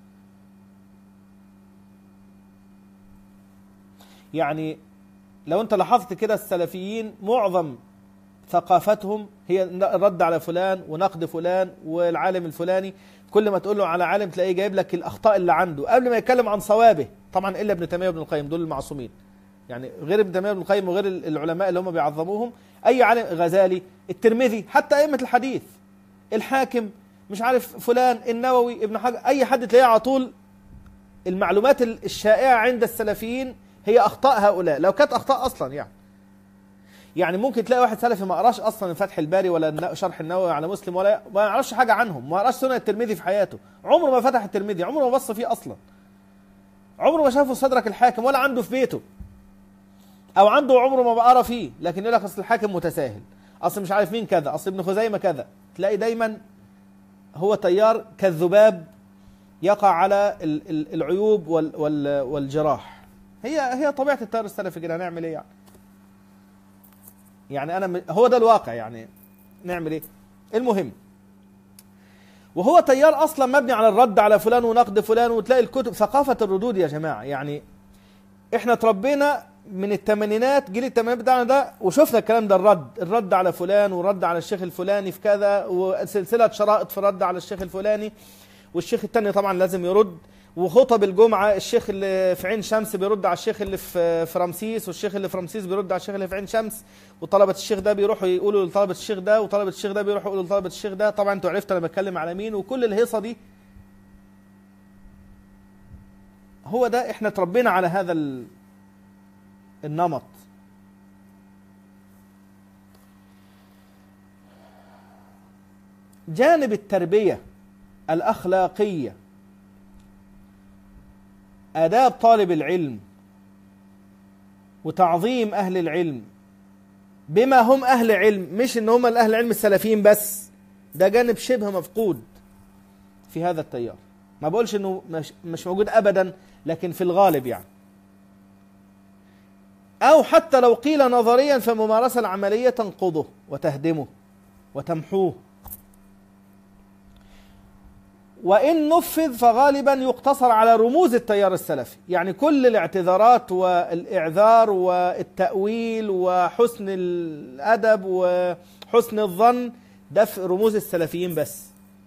يعني لو أنت لاحظت كده السلفيين معظم ثقافتهم هي الرد على فلان ونقد فلان والعالم الفلاني. كل ما تقول له على عالم تلاقيه جايب لك الأخطاء اللي عنده قبل ما يتكلم عن صوابه. طبعا إلا ابن تيمية وابن القيم، دول المعصومين يعني، غير ابن تيمية وابن القيم وغير العلماء اللي هم بيعظموهم. أي عالم، غزالي، الترمذي، حتى أئمة الحديث، الحاكم، مش عارف فلان، النووي، ابن حجر، أي حد تلاقيه على طول المعلومات الشائعة عند السلفيين هي أخطاء هؤلاء، لو كانت أخطاء أصلا يعني. يعني ممكن تلاقي واحد سلفي ما قراش اصلا فتح الباري ولا شرح النووي على مسلم، ولا ما يعرفش حاجه عنهم، ما قراش سنن الترمذي في حياته، عمره ما فتح الترمذي، عمره ما بص فيه اصلا، عمره ما شافه صدرك الحاكم ولا عنده في بيته، او عنده عمره ما بقرا فيه، لكن يقول لك اصل الحاكم متساهل، اصل مش عارف مين كذا، اصل ابن خزيمه كذا. تلاقي دايما هو تيار كالذباب يقع على العيوب والجراح. هي هي طبيعه التيار السلفي كده، هنعمل ايه يعني؟ يعني أنا هو ده الواقع يعني، نعمل إيه؟ المهم، وهو تيار أصلا مبني على الرد على فلان ونقد فلان، وتلاقي الكتب ثقافة الردود يا جماعة. يعني إحنا تربينا من الثمانينات، جيل الثمانينات بتاعنا ده، وشفنا الكلام ده، الرد الرد على فلان ورد على الشيخ الفلاني في كذا، وسلسلة شرائط في رد على الشيخ الفلاني، والشيخ التاني طبعا لازم يرد، وخطب الجمعة الشيخ اللي في عين شمس بيرد على الشيخ اللي في في رمسيس، والشيخ اللي في رمسيس بيرد على الشيخ اللي في عين شمس، وطلبة الشيخ ده بيروحوا يقولوا لطلبة الشيخ ده، وطلبة الشيخ ده بيروحوا يقولوا لطلبة الشيخ ده. طبعا انتوا عرفتوا انا بتكلم على مين، وكل الهيصة دي هو ده. احنا تربينا على هذا النمط. جانب التربية الأخلاقية، آداب طالب العلم وتعظيم أهل العلم بما هم أهل علم، مش إن هم الأهل العلم السلفيين بس، ده جانب شبه مفقود في هذا التيار. ما بقولش انه مش, مش موجود ابدا، لكن في الغالب يعني. او حتى لو قيل نظريا فالممارسة العملية تنقضه وتهدمه وتمحوه. وإن نفذ فغالبا يقتصر على رموز التيار السلفي، يعني كل الاعتذارات والإعذار والتأويل وحسن الأدب وحسن الظن ده في رموز السلفيين بس.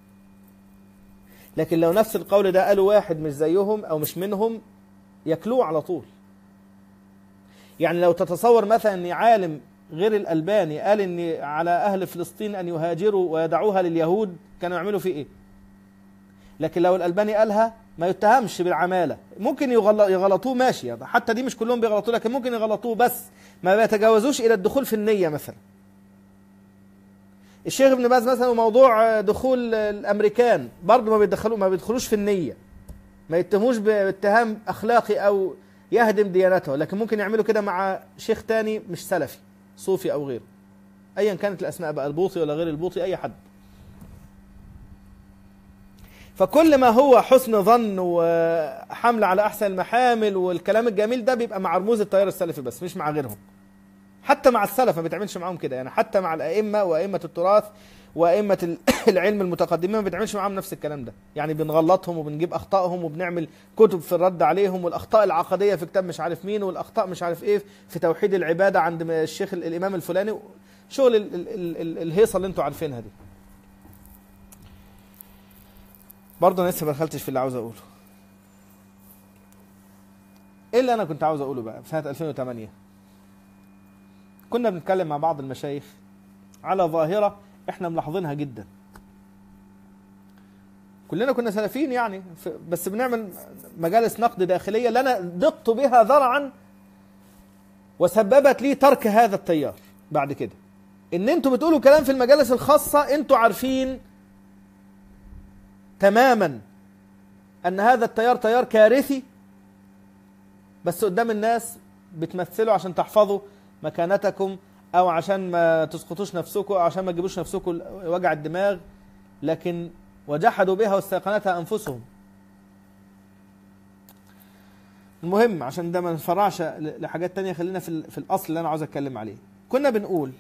لكن لو نفس القول ده قالوا واحد مش زيهم أو مش منهم يكلوه على طول. يعني لو تتصور مثلا أن عالم غير الألباني قال أن على أهل فلسطين أن يهاجروا ويدعوها لليهود، كانوا يعملوا فيه إيه؟ لكن لو الألباني قالها ما يتهمش بالعمالة. ممكن يغلطوه ماشي، حتى دي مش كلهم بيغلطوه، لكن ممكن يغلطوه بس ما بيتجاوزوش إلى الدخول في النية. مثلا الشيخ ابن باز مثلا موضوع دخول الأمريكان برضه ما بيدخلوا ما بيدخلوش في النية، ما يتهموش باتهام أخلاقي أو يهدم ديانته، لكن ممكن يعملوا كده مع شيخ تاني مش سلفي صوفي أو غيره، أيا كانت الأسماء بقى، البوطي ولا غير البوطي، أي حد. فكل ما هو حسن ظن وحمل على أحسن المحامل والكلام الجميل ده بيبقى مع رموز التيار السلفي بس، مش مع غيرهم. حتى مع السلف ما بيتعملش معاهم كده، يعني حتى مع الأئمة وأئمة التراث وأئمة العلم المتقدمين ما بيتعملش معاهم نفس الكلام ده. يعني بنغلطهم وبنجيب أخطائهم وبنعمل كتب في الرد عليهم، والأخطاء العقدية في كتاب مش عارف مين، والأخطاء مش عارف إيه في توحيد العبادة عند الشيخ الإمام الفلاني، شغل ال ال ال ال الهيصة اللي انتوا عارفينها دي. برضه انا لسه ما دخلتش في اللي عاوز اقوله. ايه اللي انا كنت عاوز اقوله بقى؟ في سنة ألفين وثمانية كنا بنتكلم مع بعض المشايخ على ظاهرة احنا ملاحظينها جدا. كلنا كنا سلفيين يعني، بس بنعمل مجالس نقد داخلية لنا ضقت بها ذرعا وسببت لي ترك هذا التيار بعد كده. ان انتوا بتقولوا كلام في المجالس الخاصة انتوا عارفين تماما ان هذا التيار تيار كارثي، بس قدام الناس بتمثلوا عشان تحفظوا مكانتكم او عشان ما تسقطوش نفسكم او عشان ما تجيبوش نفسكم وجع الدماغ، لكن وجحدوا بها واستيقنتها انفسهم. المهم عشان ده ما نفرعش لحاجات تانية، خلينا في في الاصل اللي انا عاوز اتكلم عليه. كنا بنقول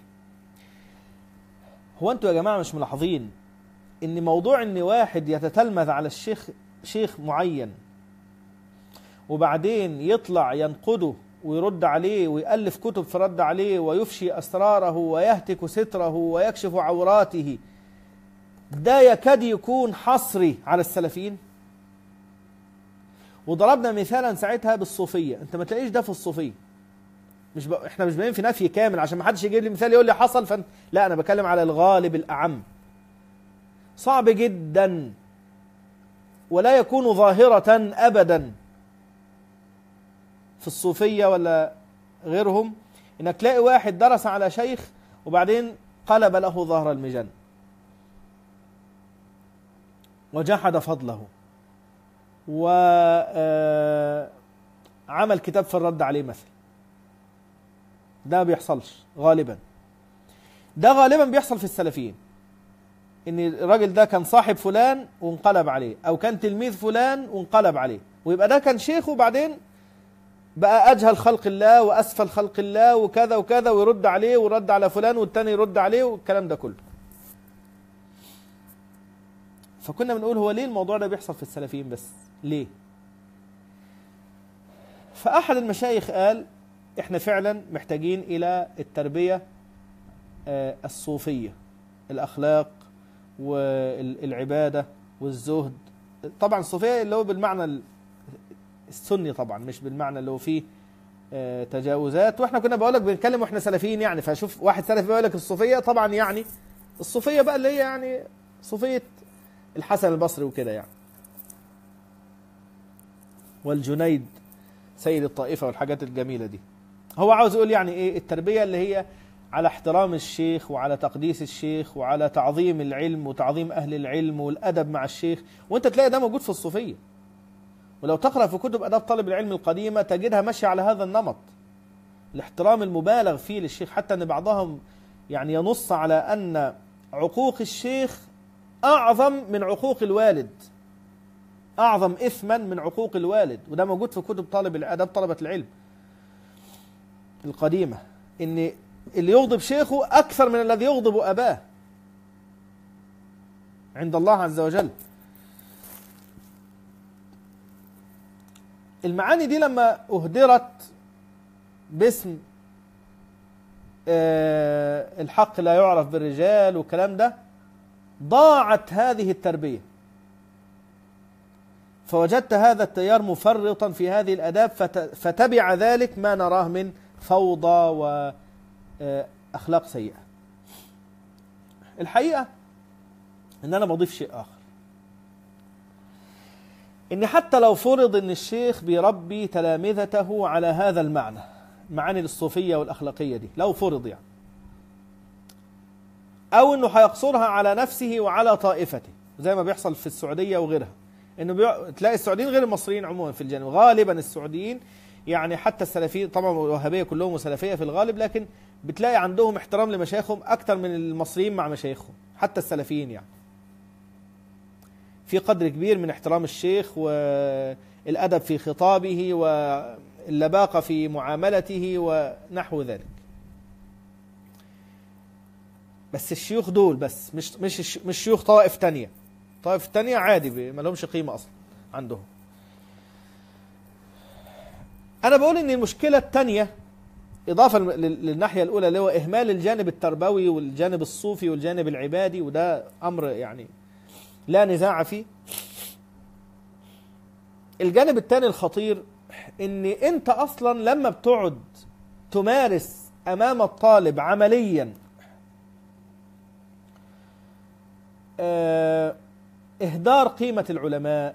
هو انتوا يا جماعة مش ملاحظين ان موضوع ان واحد يتتلمذ على الشيخ شيخ معين وبعدين يطلع ينقده ويرد عليه ويألف كتب في رد عليه ويفشي أسراره ويهتك ستره ويكشف عوراته، ده يكاد يكون حصري على السلفيين؟ وضربنا مثالا ساعتها بالصوفية. انت ما تلاقيش ده في الصوفية. مش ب... احنا مش باين في نفي كامل عشان ما حدش يجيب لي مثال يقول لي حصل فن... لا، انا بتكلم على الغالب الأعم. صعب جدا ولا يكون ظاهرة أبدا في الصوفية ولا غيرهم انك تلاقي واحد درس على شيخ وبعدين قلب له ظهر المجن وجحد فضله وعمل كتاب في الرد عليه مثلا. ده ما بيحصلش غالبا. ده غالبا بيحصل في السلفيين، ان الراجل ده كان صاحب فلان وانقلب عليه، او كان تلميذ فلان وانقلب عليه، ويبقى ده كان شيخ وبعدين بقى أجهل خلق الله وأسفل خلق الله وكذا وكذا، ويرد عليه ورد على فلان والتاني يرد عليه والكلام ده كله. فكنا بنقول هو ليه الموضوع ده بيحصل في السلفيين بس؟ ليه؟ فأحد المشايخ قال احنا فعلا محتاجين إلى التربية الصوفية، الأخلاق والعبادة والزهد. طبعا الصوفية اللي هو بالمعنى السني طبعا، مش بالمعنى اللي هو فيه آه تجاوزات. واحنا كنا بقولك بنتكلم واحنا سلفيين يعني، فشوف واحد سلفي بيقولك الصوفية طبعا يعني الصوفية بقى اللي هي يعني صوفية الحسن البصري وكده يعني، والجنيد سيد الطائفة والحاجات الجميلة دي. هو عاوز يقول يعني ايه التربية اللي هي على احترام الشيخ وعلى تقديس الشيخ وعلى تعظيم العلم وتعظيم أهل العلم والأدب مع الشيخ. وانت تلاقي ده موجود في الصوفية، ولو تقرأ في كتب أداب طالب العلم القديمة تجدها ماشية على هذا النمط، الاحترام المبالغ فيه للشيخ، حتى أن بعضهم يعني ينص على أن عقوق الشيخ أعظم من عقوق الوالد. أعظم إثما من عقوق الوالد، وده موجود في كتب طالب الآداب طلبة العلم القديمة، إن اللي يغضب شيخه أكثر من الذي يغضب أباه عند الله عز وجل. المعاني دي لما أهدرت باسم الحق لا يعرف بالرجال والكلام ده، ضاعت هذه التربية. فوجدت هذا التيار مفرطا في هذه الآداب، فتبع ذلك ما نراه من فوضى وأخلاق سيئة. الحقيقة إن أنا بضيف شيء آخر، إن حتى لو فرض إن الشيخ بيربي تلامذته على هذا المعنى، معاني الصوفية والأخلاقية دي، لو فرض يعني، أو إنه هيقصرها على نفسه وعلى طائفته زي ما بيحصل في السعودية وغيرها، إنه بيع... تلاقي السعوديين غير المصريين عموما في الجانب، غالبا السعوديين يعني حتى السلفيين طبعا الوهابية كلهم وسلفية في الغالب، لكن بتلاقي عندهم احترام لمشايخهم أكثر من المصريين مع مشايخهم، حتى السلفيين يعني في قدر كبير من احترام الشيخ والأدب في خطابه واللباقة في معاملته ونحو ذلك. بس الشيوخ دول بس، مش مش مش شيوخ طائف تانية، طائف تانية عادي ما لهمش قيمة أصلا عندهم. أنا بقول إن المشكلة التانية إضافة للناحية الأولى اللي هو إهمال الجانب التربوي والجانب الصوفي والجانب العبادي، وده أمر يعني لا نزاع فيه. الجانب الثاني الخطير ان انت اصلا لما بتقعد تمارس امام الطالب عمليا اهدار قيمة العلماء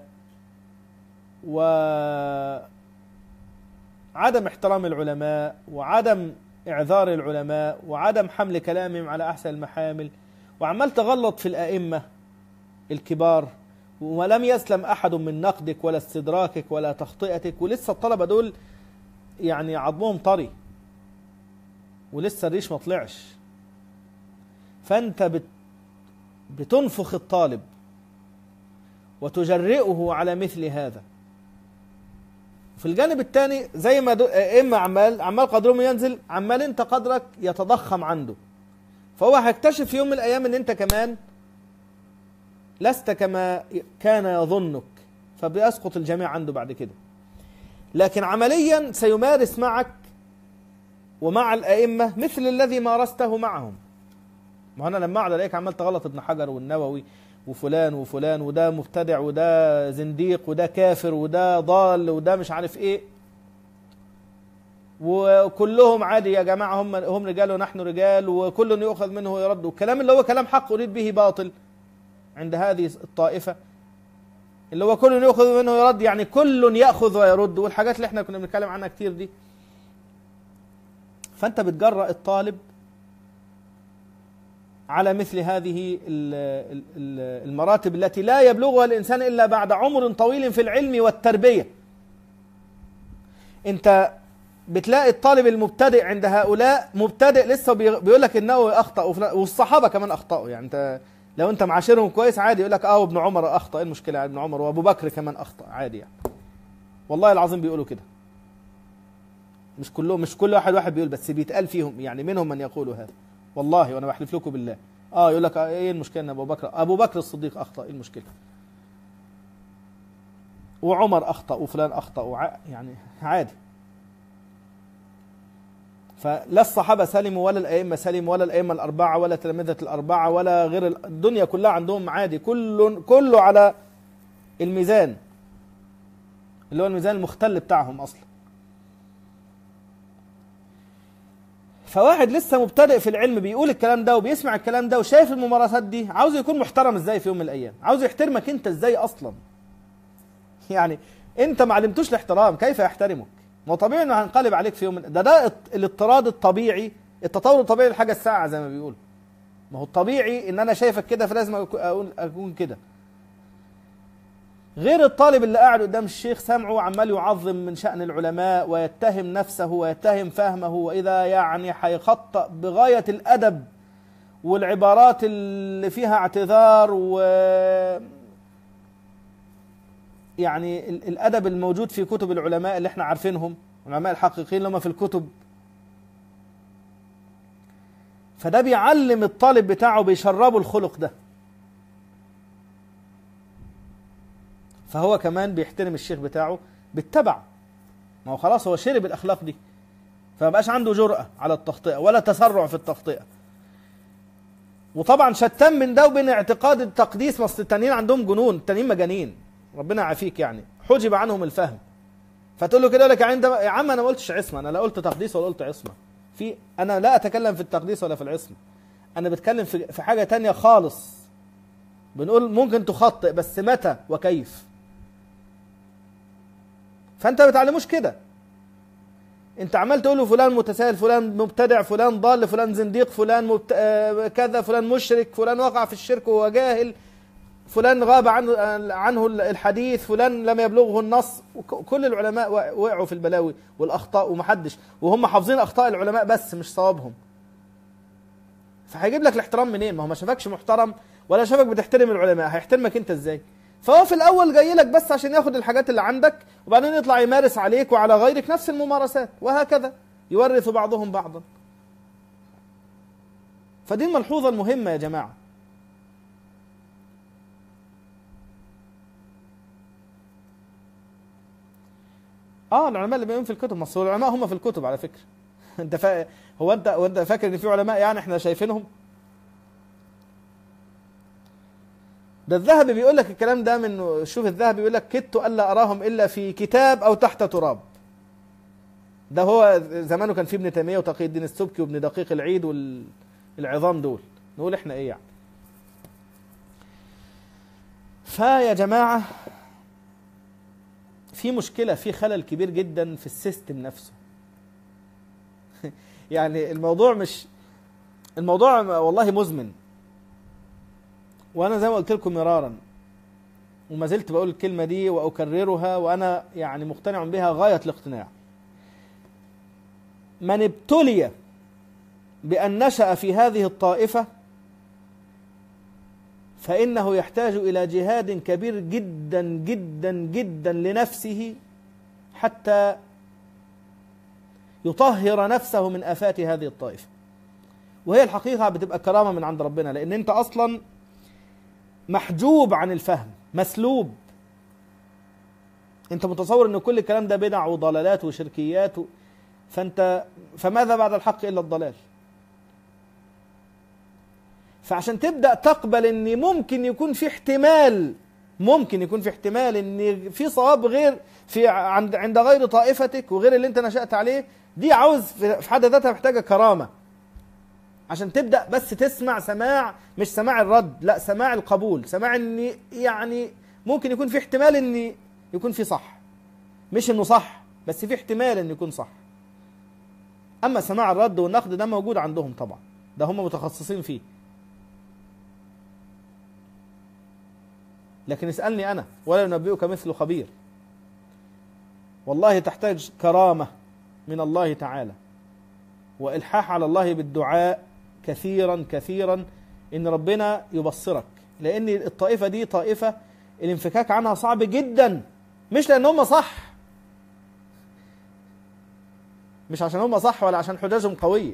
وعدم احترام العلماء وعدم اعذار العلماء وعدم حمل كلامهم على احسن المحامل، وعمال تغلط في الائمة الكبار ولم يسلم أحد من نقدك ولا استدراكك ولا تخطئتك، ولسه الطلبة دول يعني عظمهم طري ولسه الريش ما طلعش، فأنت بت بتنفخ الطالب وتجرئه على مثل هذا. في الجانب الثاني زي ما إما عمال عمال قدرهم ينزل، عمال أنت قدرك يتضخم عنده، فهو هيكتشف في يوم من الأيام أن أنت كمان لست كما كان يظنك، فبيسقط الجميع عنده بعد كده. لكن عمليا سيمارس معك ومع الأئمة مثل الذي مارسته معهم. ما أنا لما أقعد عليك عمال تغلط ابن حجر والنووي وفلان وفلان، وده مبتدع وده زنديق وده كافر وده ضال وده مش عارف إيه، وكلهم عادي يا جماعة، هم هم رجال ونحن رجال، وكل يؤخذ منه ويرد، والكلام اللي هو كلام حق أريد به باطل عند هذه الطائفة، اللي هو كل يأخذ منه ويرد، يعني كل يأخذ ويرد، والحاجات اللي احنا كنا بنتكلم عنها كتير دي. فأنت بتجرأ الطالب على مثل هذه المراتب التي لا يبلغها الإنسان إلا بعد عمر طويل في العلم والتربية. أنت بتلاقي الطالب المبتدئ عند هؤلاء مبتدئ لسه بيقول لك النووي أخطأ، والصحابة كمان أخطأوا، يعني أنت لو انت معاشرهم كويس عادي يقول لك اه ابن عمر اخطا، ايه المشكله؟ ابن عمر وابو بكر كمان اخطا عادي يعني. والله العظيم بيقولوا كده، مش كلهم، مش كل واحد واحد بيقول، بس بيتقال فيهم يعني، منهم من يقول هذا والله، وانا بحلف لكم بالله. اه يقول لك آه ايه المشكله ان ابو بكر ابو بكر الصديق اخطا، ايه المشكله؟ وعمر اخطا وفلان اخطا وع... يعني عادي. فلا الصحابة سلموا ولا الأئمة سلموا ولا الأئمة الأربعة ولا تلامذة الأربعة ولا غير، الدنيا كلها عندهم عادي، كل كله على الميزان اللي هو الميزان المختل بتاعهم أصلا. فواحد لسه مبتدئ في العلم بيقول الكلام ده وبيسمع الكلام ده وشايف الممارسات دي، عاوز يكون محترم ازاي في يوم من الأيام؟ عاوز يحترمك انت ازاي أصلا؟ يعني انت ما علمتوش الاحترام، كيف يحترمك؟ ما طبيعي انه هنقلب عليك في يوم، ده ده الاضطراد الطبيعي، التطور الطبيعي للحاجه الساعه زي ما بيقول. ما هو الطبيعي ان انا شايفك كده فلازم اكون اكون كده. غير الطالب اللي قاعد قدام الشيخ سامعه عمال يعظم من شأن العلماء ويتهم نفسه ويتهم فهمه، واذا يعني هيخطأ بغايه الادب والعبارات اللي فيها اعتذار و يعني الأدب الموجود في كتب العلماء اللي احنا عارفينهم، العلماء الحقيقيين اللي هم في الكتب. فده بيعلم الطالب بتاعه، بيشربه الخلق ده، فهو كمان بيحترم الشيخ بتاعه بالتبع. ما هو خلاص هو شرب الأخلاق دي، فمبقاش عنده جرأة على التخطئة ولا تسرع في التخطئة. وطبعا شتان من ده وبين اعتقاد التقديس. مصر التانيين عندهم جنون، التانيين مجانين، ربنا يعافيك، يعني حجب عنهم الفهم. فتقول له كده لك يعني يا عم انا ما قلتش عصمه، انا لا قلت تقديس ولا قلت عصمه. في انا لا اتكلم في التقديس ولا في العصمه، انا بتكلم في في حاجه تانية خالص. بنقول ممكن تخطئ بس متى وكيف. فانت ما بتعلموش كده، انت عمال تقول له فلان متساهل، فلان مبتدع، فلان ضال، فلان زنديق، فلان مبت... كذا، فلان مشرك، فلان وقع في الشرك وهو جاهل، فلان غاب عنه عنه الحديث، فلان لم يبلغه النص. كل العلماء وقعوا في البلاوي والاخطاء ومحدش، وهم حافظين اخطاء العلماء بس مش صوابهم. فهيجيب لك الاحترام منين؟ ما هو ما شافكش محترم ولا شافك بتحترم العلماء، هيحترمك انت ازاي؟ فهو في الاول جاي لك بس عشان ياخد الحاجات اللي عندك، وبعدين يطلع يمارس عليك وعلى غيرك نفس الممارسات، وهكذا يورث بعضهم بعضا. فدي الملحوظة المهمة يا جماعة. اه العلماء اللي بيقومون في الكتب، ما هو العلماء هم في الكتب على فكرة. انت فا... هو انت وانت فاكر ان في علماء يعني احنا شايفينهم؟ ده الذهبي بيقول لك الكلام ده، من شوف الذهبي بيقول لك كدت الا اراهم الا في كتاب او تحت تراب. ده هو زمانه كان في ابن تيمية وتقي الدين السبكي وابن دقيق العيد والعظام دول، نقول احنا ايه يعني؟ فيا جماعة في مشكلة، في خلل كبير جدا في السيستم نفسه. يعني الموضوع مش الموضوع والله مزمن، وانا زي ما قلت لكم مرارا وما زلت بقول الكلمة دي واكررها، وانا يعني مقتنع بها غاية الاقتناع. من ابتلي بأن نشأ في هذه الطائفة فإنه يحتاج إلى جهاد كبير جدا جدا جدا لنفسه حتى يطهر نفسه من آفات هذه الطائفة. وهي الحقيقة بتبقى كرامة من عند ربنا، لأن أنت أصلا محجوب عن الفهم، مسلوب. أنت متصور أن كل الكلام ده بدع وضلالات وشركيات و... فأنت فماذا بعد الحق إلا الضلال؟ فعشان تبدأ تقبل ان ممكن يكون في احتمال ممكن يكون في احتمال ان في صواب غير في عند عند غير طائفتك وغير اللي انت نشأت عليه، دي عاوز في حد ذاتها محتاجة كرامة عشان تبدأ بس تسمع سماع، مش سماع الرد، لا سماع القبول، سماع ان يعني ممكن يكون في احتمال ان يكون في صح، مش انه صح بس في احتمال ان يكون صح. اما سماع الرد والنقد ده موجود عندهم طبعا، ده هم متخصصين فيه. لكن اسألني أنا ولا ينبئك مثل خبير. والله تحتاج كرامة من الله تعالى وإلحاح على الله بالدعاء كثيرا كثيرا إن ربنا يبصرك، لأن الطائفة دي طائفة الانفكاك عنها صعب جدا، مش لأن هم صح، مش عشان هم صح ولا عشان حجاجهم قوية،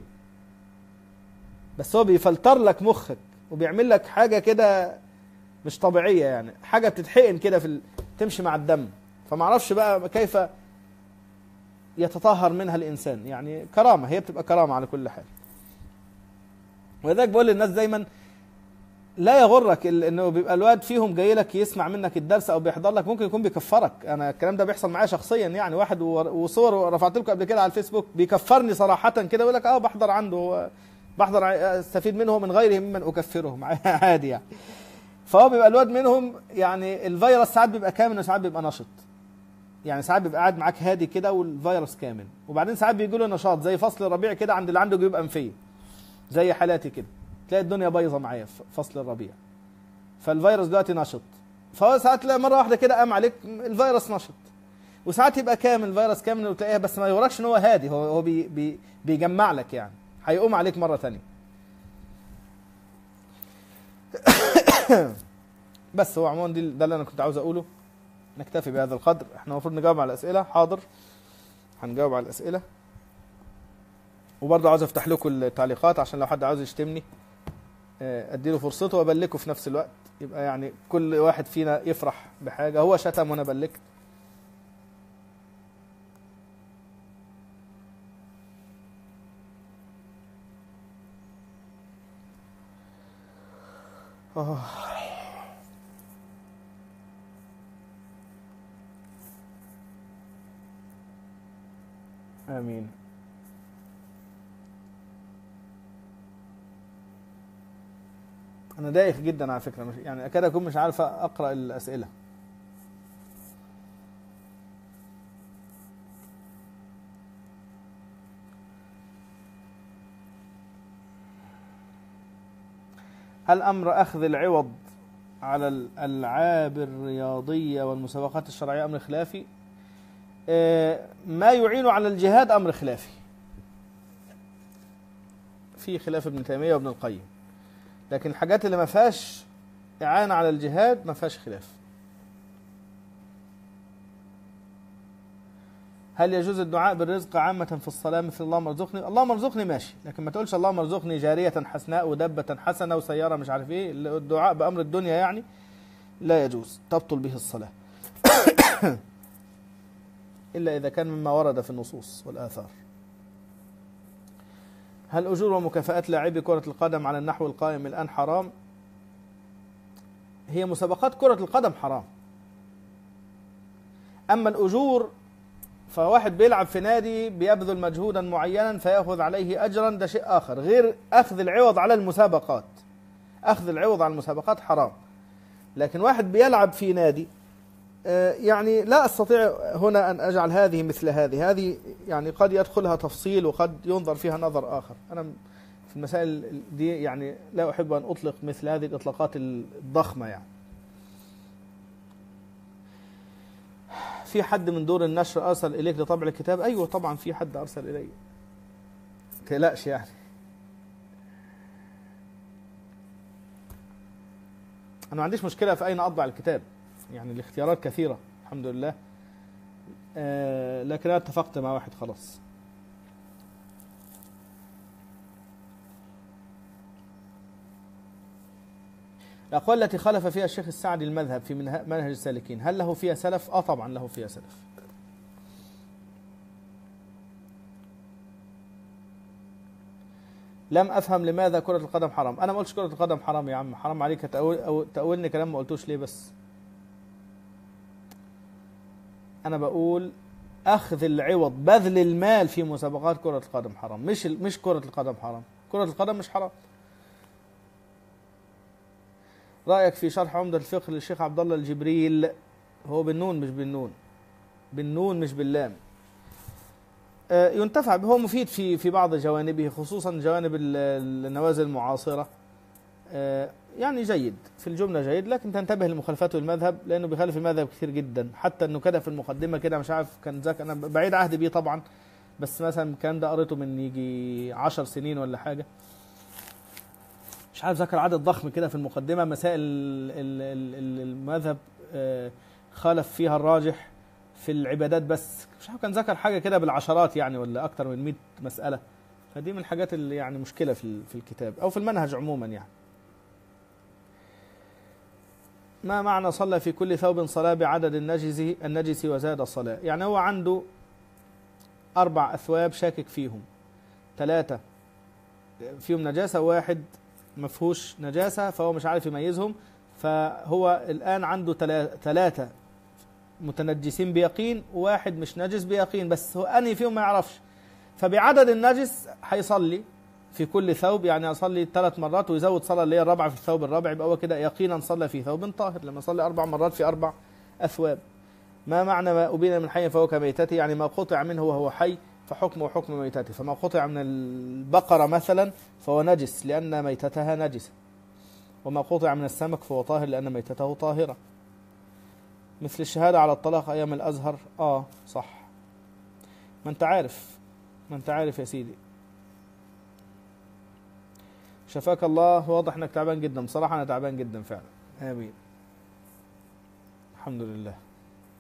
بس هو بيفلتر لك مخك وبيعمل لك حاجة كده مش طبيعية، يعني حاجة بتتحقن كده في ال... تمشي مع الدم، فما اعرفش بقى كيف يتطهر منها الإنسان. يعني كرامة، هي بتبقى كرامة على كل حال. ولذلك بقول للناس دايما لا يغرك انه بيبقى الواد فيهم جاي لك يسمع منك الدرس او بيحضر لك، ممكن يكون بيكفرك. انا الكلام ده بيحصل معايا شخصيا، يعني واحد وصور رفعت لكم قبل كده على الفيسبوك بيكفرني صراحة كده، يقول لك اه بحضر عنده، بحضر استفيد منه من غيره ممن اكفرهم عادي يعني. فهو بيبقى الواد منهم يعني الفيروس ساعات بيبقى كامل وساعات بيبقى نشط، يعني ساعات بيبقى قاعد معاك هادي كده والفيروس كامل، وبعدين ساعات بيجي له نشاط زي فصل الربيع كده عند اللي عنده جيوب انفيه زي حالاتي كده، تلاقي الدنيا بايظه معايا في فصل الربيع، فالفيروس دلوقتي نشط، فهو ساعات تلاقي مره واحده كده قام عليك الفيروس نشط، وساعات يبقى كامل الفيروس كامل وتلاقيها، بس ما يوراكش ان هو هادي، هو هو بي بي بيجمع لك، يعني هيقوم عليك مره ثانيه. بس هو عموما دي ده اللي انا كنت عاوز اقوله، نكتفي بهذا القدر. احنا المفروض نجاوب على الأسئلة. حاضر، هنجاوب على الأسئلة. وبرضه عاوز افتح لكم التعليقات عشان لو حد عاوز يشتمني اديله فرصته وابلكه في نفس الوقت، يبقى يعني كل واحد فينا يفرح بحاجة. هو شتم وانا بلكت. أوه. آمين. أنا دايخ جدا على فكرة، مش يعني أكاد أكون مش عارف أقرأ الأسئلة. هل أمر أخذ العوض على الألعاب الرياضية والمسابقات الشرعية أمر خلافي؟ ما يعين على الجهاد أمر خلافي، في خلاف ابن تيمية وابن القيم، لكن الحاجات اللي ما فيهاش إعانة على الجهاد ما فيهاش خلاف. هل يجوز الدعاء بالرزق عامة في الصلاة مثل اللهم ارزقني؟ اللهم ارزقني ماشي، لكن ما تقولش اللهم ارزقني جارية حسناء ودبة حسنة وسيارة مش عارف ايه. الدعاء بأمر الدنيا يعني لا يجوز، تبطل به الصلاة إلا إذا كان مما ورد في النصوص والآثار. هل أجور ومكافآت لاعبي كرة القدم على النحو القائم الآن حرام؟ هي مسابقات كرة القدم حرام، أما الأجور فواحد بيلعب في نادي بيبذل مجهودا معينا فيأخذ عليه أجرا، ده شيء آخر غير أخذ العوض على المسابقات. أخذ العوض على المسابقات حرام، لكن واحد بيلعب في نادي يعني لا أستطيع هنا أن أجعل هذه مثل هذه هذه يعني قد يدخلها تفصيل وقد ينظر فيها نظر آخر. أنا في المسائل دي يعني لا أحب أن أطلق مثل هذه الإطلاقات الضخمة. يعني في حد من دور النشر أرسل إليك لطبع الكتاب؟ أيوة طبعا في حد أرسل إلي، تقلقش يعني. أنا ما عنديش مشكلة في أين أطبع الكتاب، يعني الاختيارات كثيرة الحمد لله، آه لكن أنا اتفقت مع واحد خلاص. الأقوال التي خالف فيها الشيخ السعدي المذهب في منهج السالكين هل له فيها سلف؟ آه طبعا له فيها سلف. لم أفهم لماذا كرة القدم حرام. أنا ما قلتش كرة القدم حرام يا عم، حرام عليك تأول أو تأولني كلام ما قلتوش ليه. بس أنا بقول أخذ العوض بذل المال في مسابقات كرة القدم حرام، مش مش كرة القدم حرام. كرة القدم مش حرام. رأيك في شرح عمدة الفقه للشيخ عبد الله الجبريل؟ هو بالنون مش بالنون، بالنون مش باللام. آه ينتفع به، هو مفيد في في بعض جوانبه، خصوصا جوانب النوازل المعاصرة. آه يعني جيد في الجملة جيد، لكن تنتبه لمخالفاته المذهب لأنه بيخالف المذهب كثير جدا. حتى أنه كده في المقدمة كده مش عارف كان ذاك، أنا بعيد عهد بيه طبعا، بس مثلا الكلام ده قريته من يجي عشر سنين ولا حاجة، مش عارف ذكر عدد ضخم كده في المقدمة مسائل المذهب خالف فيها الراجح في العبادات، بس مش عارف كان ذكر حاجة كده بالعشرات يعني ولا أكتر من مئة مسألة. فدي من الحاجات اللي يعني مشكلة في في الكتاب أو في المنهج عموما. يعني ما معنى صلى في كل ثوب صلاة بعدد النجس النجس وزاد الصلاة؟ يعني هو عنده أربع أثواب شاكك فيهم، ثلاثة فيهم نجاسة واحد مفهوش نجاسة فهو مش عارف يميزهم، فهو الآن عنده ثلاثة متنجسين بيقين وواحد مش نجس بيقين، بس هو أنهي فيهم ما يعرفش. فبعدد النجس هيصلي في كل ثوب، يعني يصلي ثلاث مرات ويزود صلاة اللي هي الرابعة في الثوب الرابع، يبقى هو كده يقينا صلى في ثوب طاهر لما صلي أربع مرات في أربع أثواب. ما معنى ما أبين من حي فهو كميتته؟ يعني ما قطع منه وهو حي فحكمه حكم ميتته، فما قطع من البقرة مثلا فهو نجس لأن ميتتها نجسة، وما قطع من السمك فهو طاهر لأن ميتته طاهرة. مثل الشهادة على الطلاق أيام الأزهر. آه صح، ما أنت عارف ما أنت عارف يا سيدي. شفاك الله، واضح أنك تعبان جدا. بصراحة أنا تعبان جدا فعلا. آمين. الحمد لله.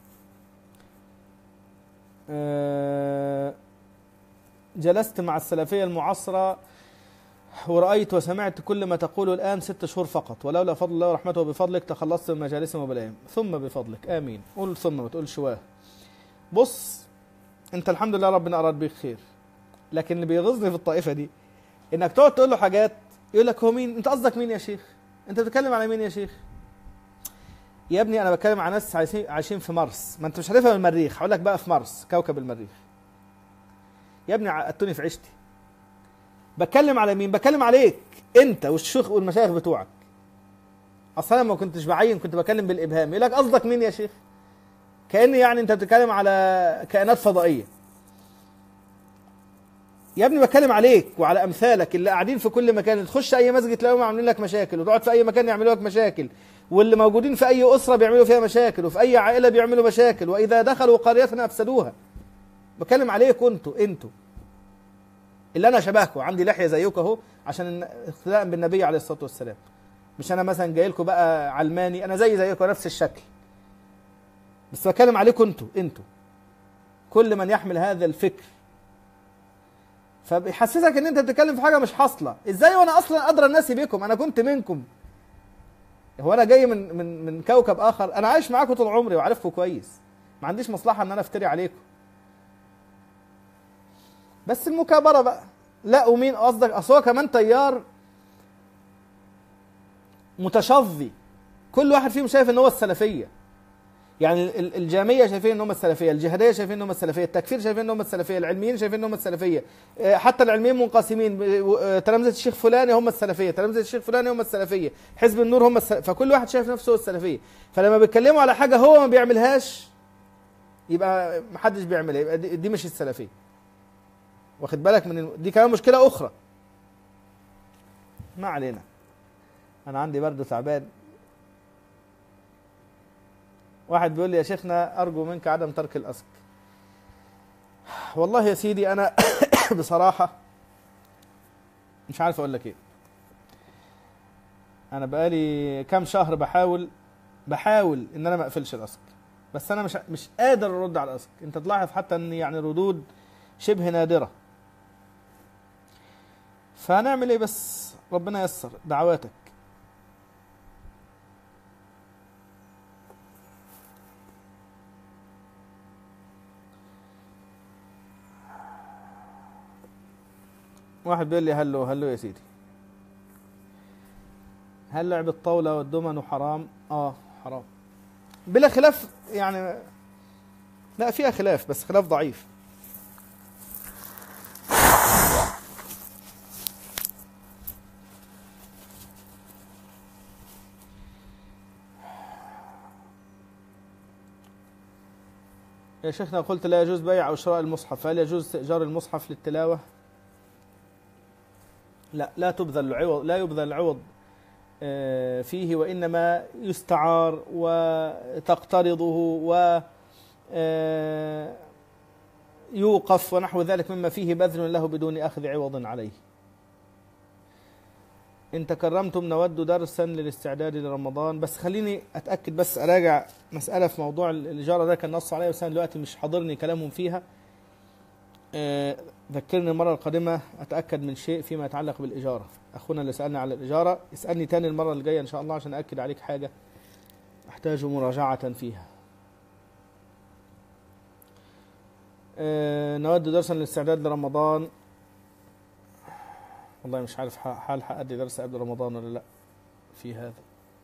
آه جلست مع السلفية المعاصرة ورأيت وسمعت كل ما تقول الآن ست شهور فقط، ولولا فضل الله ورحمته وبفضلك تخلصت من مجالسهم وبلايهم. ثم بفضلك، آمين. قول ثم، ما تقولش واه. بص، أنت الحمد لله ربنا أراد بيك خير، لكن اللي بيغيظني في الطائفة دي إنك تقعد تقول له حاجات يقول لك هو مين؟ أنت قصدك مين يا شيخ؟ أنت بتتكلم على مين يا شيخ؟ يا ابني أنا بتكلم على ناس عايشين في مارس، ما أنت مش هتفهم المريخ، هقول لك بقى في مارس كوكب المريخ. يا ابني عقدتني في عيشتي. بتكلم على مين؟ بتكلم عليك انت والشيخ والمشايخ بتوعك. اصلا ما كنتش بعين، كنت بكلم بالابهام. يقول لك قصدك مين يا شيخ؟ كأن يعني انت بتتكلم على كائنات فضائيه. يا ابني بتكلم عليك وعلى امثالك اللي قاعدين في كل مكان، تخش اي مسجد تلاقيهم عاملين لك مشاكل، وتقعد في اي مكان يعملوا لك مشاكل، واللي موجودين في اي اسره بيعملوا فيها مشاكل، وفي اي عائله بيعملوا مشاكل، واذا دخلوا قريه افسدوها. بتكلم عليكم انتوا انتوا اللي انا شبهكم، عندي لحيه زيكم اهو عشان اقتداء بالنبي عليه الصلاه والسلام. مش انا مثلا جاي لكم بقى علماني، انا زي زيكم نفس الشكل، بس بتكلم عليكم انتوا انتوا كل من يحمل هذا الفكر، فبيحسسك ان انت بتتكلم في حاجه مش حاصله. ازاي وانا اصلا ادرى الناس بكم؟ انا كنت منكم. هو انا جاي من من من كوكب اخر؟ انا عايش معاكم طول عمري وعارفكم كويس، ما عنديش مصلحه ان انا افتري عليكم. بس المكابره بقى، لا ومين قصدك؟ اصل هو كمان تيار متشظي، كل واحد فيهم شايف ان هو السلفيه. يعني الجاميه شايفين ان هم السلفيه، الجهاديه شايفين ان هم السلفيه، التكفير شايفين ان هم السلفيه، العلميين شايفين ان هم السلفيه، حتى العلميين منقسمين، تلامذه الشيخ فلاني هم السلفيه، تلامذه الشيخ فلاني هم السلفيه، حزب النور هم السلفية. فكل واحد شايف نفسه هو السلفيه. فلما بيتكلموا على حاجه هو ما بيعملهاش يبقى محدش بيعملها، يبقى دي, دي مش السلفيه. واخد بالك من دي كمان مشكله اخرى. ما علينا، انا عندي برد تعبان. واحد بيقول لي يا شيخنا ارجو منك عدم ترك الاسك. والله يا سيدي انا بصراحه مش عارف اقول لك ايه. انا بقالي كام شهر بحاول بحاول ان انا ما اقفلش الاسك، بس انا مش مش قادر ارد على الاسك. انت تلاحظ حتى ان يعني ردود شبه نادره. فهنعمل ايه؟ بس ربنا ييسر، دعواتك. واحد بيقول لي هلو هلو يا سيدي، هل لعب الطاولة والدومينو حرام؟ اه حرام بلا خلاف. يعني لا فيها خلاف بس خلاف ضعيف. يا شيخنا قلت لا يجوز بيع أو شراء المصحف، هل يجوز استئجار المصحف للتلاوة؟ لا لا تبذل العوض، لا يبذل العوض فيه، وإنما يستعار وتقترضه ويوقف ونحو ذلك مما فيه بذل له بدون أخذ عوض عليه. إن تكرمتم نود درسا للاستعداد لرمضان. بس خليني أتأكد، بس أراجع مسألة في موضوع الإجارة ده كان نص عليها، بس أنا دلوقتي مش حاضرني كلامهم فيها. ذكرني المرة القادمة أتأكد من شيء فيما يتعلق بالإجارة. أخونا اللي سألني على الإجارة اسألني تاني المرة الجاية إن شاء الله عشان أأكد عليك حاجة أحتاج مراجعة فيها. نود درسا للاستعداد لرمضان. والله مش عارف حال حأدي درس قبل رمضان ولا لا في هذا.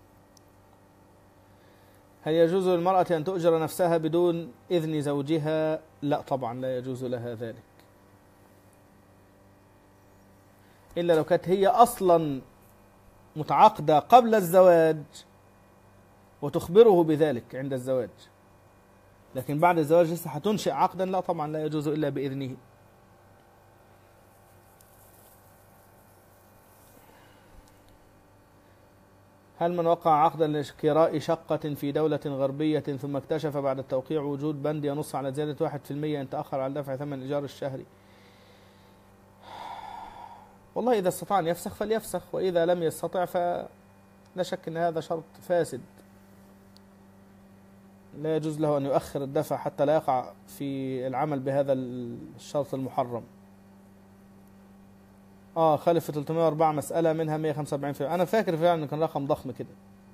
هل يجوز للمرأة أن تؤجر نفسها بدون إذن زوجها؟ لا طبعا لا يجوز لها ذلك، إلا لو كانت هي أصلا متعاقدة قبل الزواج وتخبره بذلك عند الزواج، لكن بعد الزواج لسه هتنشئ عقدا، لا طبعا لا يجوز إلا بإذنه. هل من وقع عقدا لشراء شقة في دولة غربية ثم اكتشف بعد التوقيع وجود بند ينص على زيادة واحد في المية إن تأخر على دفع ثمن الإيجار الشهري؟ والله إذا استطاع أن يفسخ فليفسخ، وإذا لم يستطع فلا شك أن هذا شرط فاسد. لا يجوز له أن يؤخر الدفع حتى لا يقع في العمل بهذا الشرط المحرم. اه خالف في ثلاثمائة وأربعة مسألة منها مئة وخمسة وأربعين في أنا فاكر فعلا إن كان رقم ضخم كده.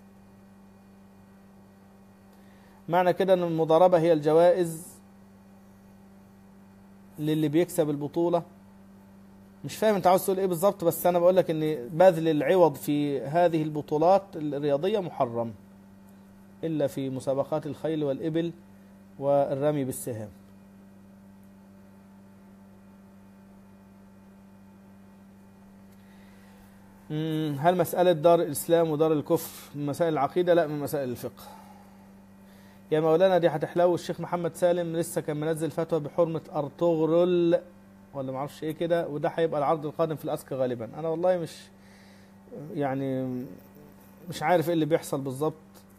معنى كده أن المضاربة هي الجوائز للي بيكسب البطولة. مش فاهم أنت عاوز تقول إيه بالظبط، بس أنا بقول لك إن بذل العوض في هذه البطولات الرياضية محرم إلا في مسابقات الخيل والإبل والرمي بالسهام. هل مسألة دار الإسلام ودار الكفر من مسائل العقيدة؟ لا، من مسائل الفقه يا مولانا. دي هتحلو. الشيخ محمد سالم لسه كان منزل فتوى بحرمة أرطغرل ولا معرفش ايه كده، وده هيبقى العرض القادم في الأسك غالبا. أنا والله مش يعني مش عارف ايه اللي بيحصل بالظبط.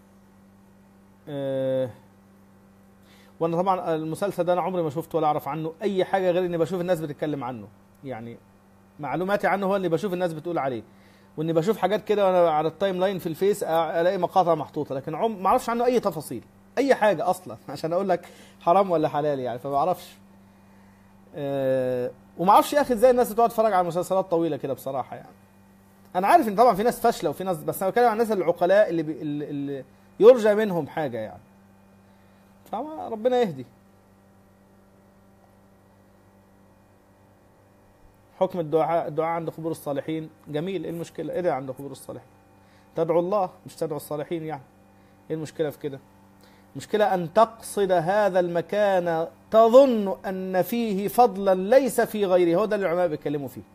أه وانا طبعا المسلسل ده انا عمري ما شفته ولا اعرف عنه اي حاجه غير اني بشوف الناس بتتكلم عنه. يعني معلوماتي عنه هو اللي بشوف الناس بتقول عليه، واني بشوف حاجات كده وانا على التايم لاين في الفيس الاقي مقاطع محطوطه، لكن عم ما اعرفش عنه اي تفاصيل اي حاجه اصلا عشان اقول لك حرام ولا حلال يعني. فما اعرفش. أه وما اعرفش يا اخي ازاي الناس بتقعد تتفرج على مسلسلات طويله كده بصراحه يعني. انا عارف ان طبعا في ناس فاشله وفي ناس، بس انا بتكلم عن الناس العقلاء اللي, بي... اللي يرجى منهم حاجه يعني. فربنا يهدي. حكم الدعاء الدعاء عند قبور الصالحين جميل. ايه المشكله؟ ادعي عند قبور الصالحين، تدعو الله مش تدعو الصالحين يعني. ايه المشكله في كده؟ المشكله ان تقصد هذا المكان تظن ان فيه فضلا ليس في غيره. هو ده اللي العلماء بيتكلموا فيه.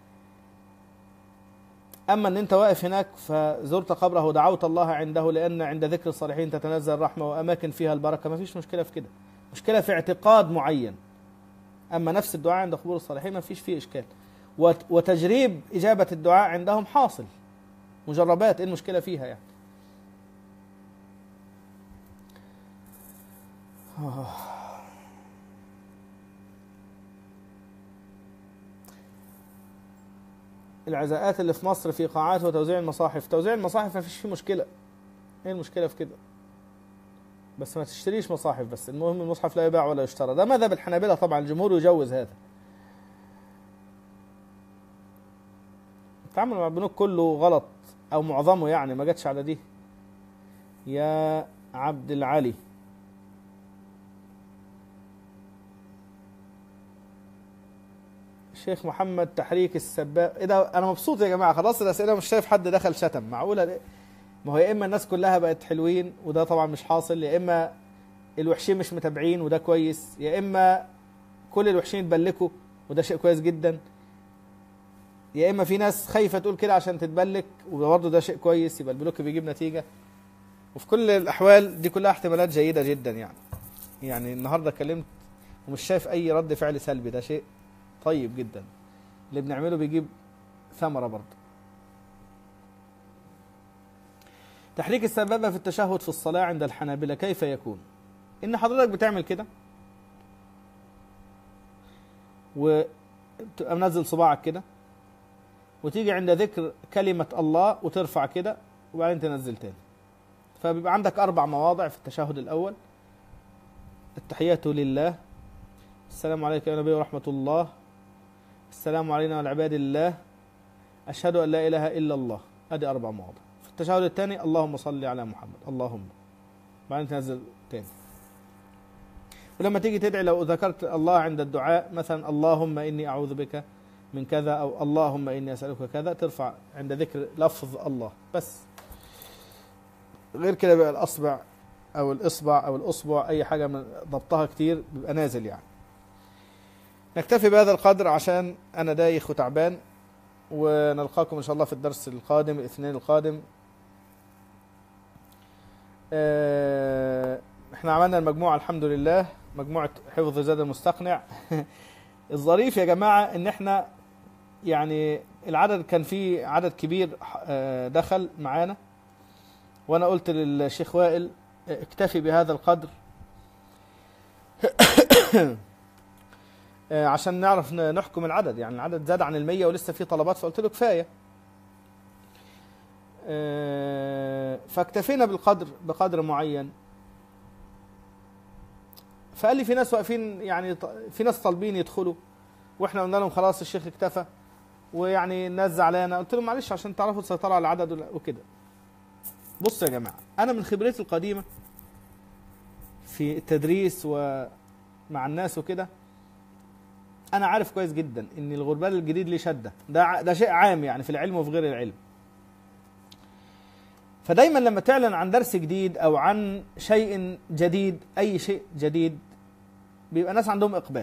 اما ان انت واقف هناك فزرت قبره ودعوت الله عنده، لان عند ذكر الصالحين تتنزل الرحمه واماكن فيها البركه، ما فيش مشكله في كده. مشكله في اعتقاد معين. اما نفس الدعاء عند قبور الصالحين ما فيش فيه اشكال، وتجريب اجابه الدعاء عندهم حاصل، مجربات. ايه المشكله فيها يعني؟ العزاءات اللي في مصر في قاعات وتوزيع المصاحف. توزيع المصاحف ما فيش فيه مشكله. ايه المشكله في كده؟ بس ما تشتريش مصاحف. بس المهم المصحف لا يباع ولا يشترى. ده مذهب الحنابلة طبعا، الجمهور يجوز هذا. التعامل مع البنوك كله غلط او معظمه يعني، ما جاتش على دي يا عبد العلي. شيخ محمد تحريك السباق. ايه ده؟ انا مبسوط يا جماعه. خلاص الاسئله مش شايف حد دخل شتم. معقوله ده؟ ما هو يا اما الناس كلها بقت حلوين وده طبعا مش حاصل، يا اما الوحشين مش متابعين وده كويس، يا اما كل الوحشين يتبلكوا وده شيء كويس جدا، يا اما في ناس خايفه تقول كده عشان تتبلك وبرضه ده شيء كويس، يبقى البلوك بيجيب نتيجه. وفي كل الاحوال دي كلها احتمالات جيده جدا يعني. يعني النهارده اتكلمت ومش شايف اي رد فعل سلبي، ده شيء طيب جدا. اللي بنعمله بيجيب ثمره برضه. تحريك السبابة في التشهد في الصلاة عند الحنابلة كيف يكون؟ إن حضرتك بتعمل كده وتبقى منزل صباعك كده، وتيجي عند ذكر كلمة الله وترفع كده وبعدين تنزل تاني. فبيبقى عندك أربع مواضع في التشهد الأول: التحيات لله، السلام عليك يا نبي ورحمة الله، السلام علينا وعلى عباد الله، أشهد أن لا إله إلا الله. هذه أربع مواضع. التشهد الثاني اللهم صل على محمد، اللهم، بعدين تنزل تاني. ولما تيجي تدعي لو ذكرت الله عند الدعاء مثلا اللهم إني أعوذ بك من كذا أو اللهم إني أسألك كذا، ترفع عند ذكر لفظ الله بس. غير كده بقى الأصبع أو الإصبع أو الأصبع أي حاجة من ضبطها كتير بيبقى نازل يعني. نكتفي بهذا القدر عشان أنا دايخ وتعبان، ونلقاكم إن شاء الله في الدرس القادم الاثنين القادم. احنا عملنا المجموعة الحمد لله، مجموعة حفظ زاد المستقنع. الظريف يا جماعة ان احنا يعني العدد كان فيه عدد كبير دخل معانا، وانا قلت للشيخ وائل اكتفي بهذا القدر عشان نعرف نحكم العدد. يعني العدد زاد عن المية ولسه فيه طلبات، فقلت له كفاية. فاكتفينا بالقدر بقدر معين. فقال لي في ناس واقفين، يعني في ناس طالبين يدخلوا، واحنا قلنا لهم خلاص الشيخ اكتفى، ويعني الناس زعلانه. قلت لهم معلش عشان تعرفوا تسيطروا على العدد وكده. بص يا جماعه، انا من خبرتي القديمه في التدريس ومع الناس وكده، انا عارف كويس جدا ان الغربال الجديد ليه شده، ده ده شيء عام يعني في العلم وفي غير العلم. فدايما لما تعلن عن درس جديد او عن شيء جديد، اي شيء جديد، بيبقى ناس عندهم اقبال،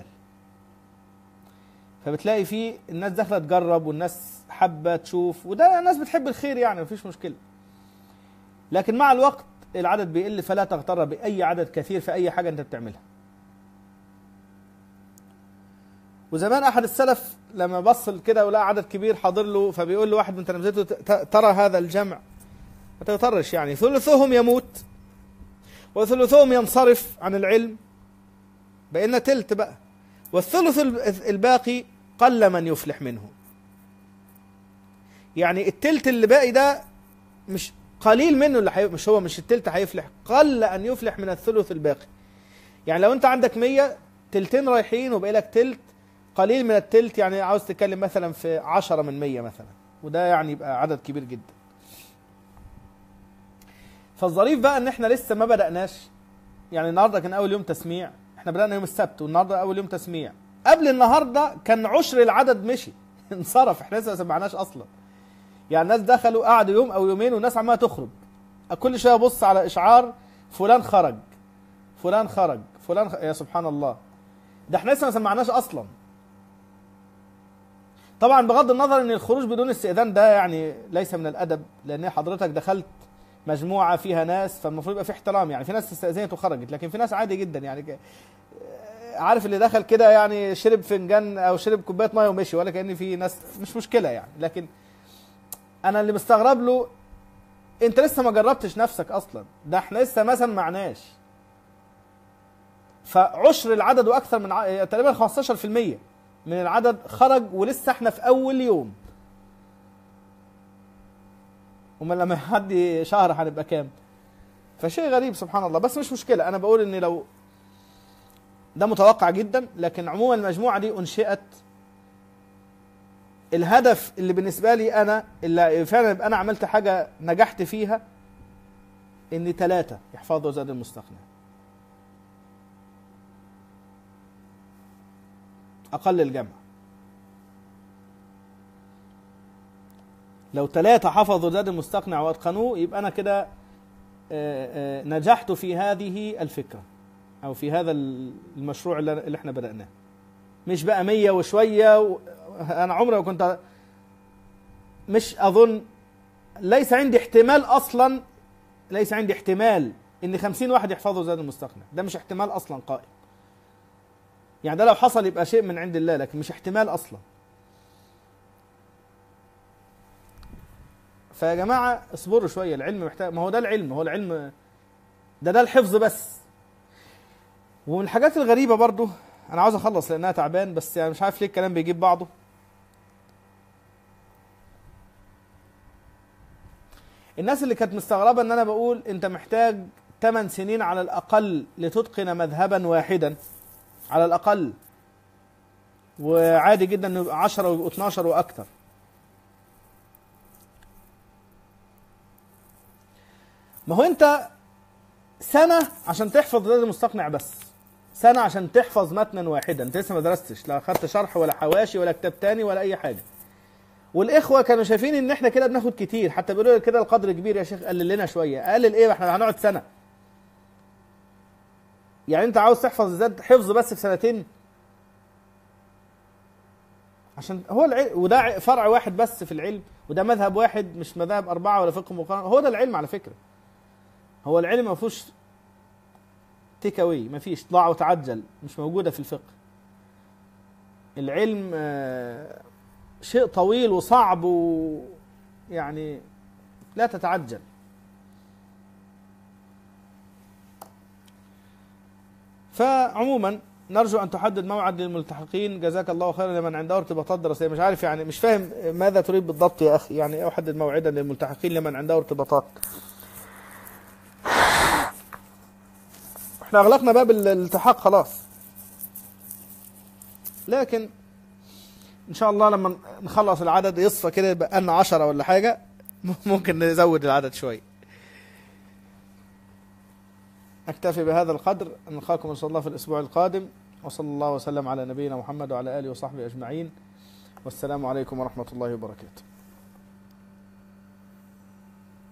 فبتلاقي فيه الناس داخله تجرب، والناس حابه تشوف، وده ناس بتحب الخير يعني مفيش مشكله. لكن مع الوقت العدد بيقل، فلا تغتر باي عدد كثير في اي حاجه انت بتعملها. وزمان احد السلف لما بص كده ولقى عدد كبير حاضر له، فبيقول له واحد من تلامذته: ترى هذا الجمع؟ ما تغترش، يعني ثلثهم يموت وثلثهم ينصرف عن العلم، بقينا تلت بقى، والثلث الباقي قل من يفلح منه. يعني التلت اللي باقي ده مش قليل منه اللي حي... مش هو مش التلت هيفلح، قل ان يفلح من الثلث الباقي. يعني لو انت عندك مية، تلتين رايحين وبقي لك تلت، قليل من التلت يعني عاوز تتكلم مثلا في عشرة من مية مثلا، وده يعني يبقى عدد كبير جدا. فالظريف بقى ان احنا لسه ما بدأناش، يعني النهارده كان اول يوم تسميع، احنا بدأنا يوم السبت والنهارده اول يوم تسميع، قبل النهارده كان عشر العدد مشي انصرف، احنا لسه ما سمعناش اصلا. يعني الناس دخلوا قعدوا يوم او يومين والناس عماله تخرج، كل شويه ابص على اشعار فلان خرج فلان خرج فلان خ... يا سبحان الله، ده احنا لسه ما سمعناش اصلا. طبعا بغض النظر ان الخروج بدون استئذان ده يعني ليس من الادب، لان حضرتك دخلت مجموعه فيها ناس، فالمفروض يبقى في احترام. يعني في ناس استأذنت وخرجت، لكن في ناس عادي جدا، يعني عارف اللي دخل كده يعني شرب فنجان او شرب كوبايه ميه ومشي، ولا كأن في ناس، مش مشكله يعني. لكن انا اللي مستغرب له، انت لسه ما جربتش نفسك اصلا، ده احنا لسه ما سمعناش. فعشر العدد واكثر من ع... تقريبا خمستاشر في المية من العدد خرج، ولسه احنا في اول يوم. وما لما حد شهر هنبقى كام؟ فشيء غريب سبحان الله. بس مش مشكله، انا بقول ان لو ده متوقع جدا، لكن عموما المجموعه دي انشئت، الهدف اللي بالنسبه لي انا اللي فعلا يبقى انا عملت حاجه نجحت فيها، ان ثلاثه يحفظوا زاد المستقنع، اقل الجمع. لو ثلاثه حفظوا زاد المستقنع واتقنوه، يبقى انا كده نجحت في هذه الفكره او في هذا المشروع اللي احنا بدأناه. مش بقى مية وشويه و... انا عمري ما كنت، مش اظن، ليس عندي احتمال اصلا، ليس عندي احتمال ان خمسين واحد يحفظوا زاد المستقنع، ده مش احتمال اصلا قائم. يعني ده لو حصل يبقى شيء من عند الله، لكن مش احتمال اصلا. فيا جماعه اصبروا شويه، العلم محتاج، ما هو ده العلم، هو العلم ده ده الحفظ بس. ومن الحاجات الغريبه برضو، انا عاوز اخلص لانها تعبان، بس يعني مش عارف ليه الكلام بيجيب بعضه. الناس اللي كانت مستغربه ان انا بقول انت محتاج ثمان سنين على الاقل لتتقن مذهبا واحدا على الاقل، وعادي جدا انه يبقى عشرة ويبقوا اتناشر واكثر. ما هو انت سنه عشان تحفظ زاد المستقنع، بس سنه عشان تحفظ متنا واحدا، انت لسه ما درستش، لا اخدت شرح ولا حواشي ولا كتاب تاني ولا اي حاجه. والاخوه كانوا شايفين ان احنا كده بناخد كتير، حتى بيقولوا كده القدر كبير يا شيخ، قلل لنا شويه. اقلل ايه؟ احنا هنقعد سنه. يعني انت عاوز تحفظ زاد حفظ بس في سنتين؟ عشان هو العلم، وده فرع واحد بس في العلم، وده مذهب واحد مش مذاهب اربعه ولا فقه مقارنه. هو ده العلم على فكره. هو العلم ما فيهوش تيك اواي، ما فيش ضاع وتعجل، مش موجوده في الفقه. العلم شيء طويل وصعب، ويعني لا تتعجل. فعموما نرجو ان تحدد موعد للملتحقين، جزاك الله خيرا لمن عنده ارتباطات دراسيه. مش عارف يعني، مش فاهم ماذا تريد بالضبط يا اخي، يعني ايه احدد موعدا للملتحقين لمن عنده ارتباطات؟ احنا اغلقنا باب الالتحاق خلاص، لكن ان شاء الله لما نخلص العدد يصفى كده يبقى لنا عشرة ولا حاجة ممكن نزود العدد شوي. اكتفي بهذا القدر، نلقاكم ان شاء الله في الاسبوع القادم، وصلى الله وسلم على نبينا محمد وعلى اله وصحبه اجمعين، والسلام عليكم ورحمة الله وبركاته.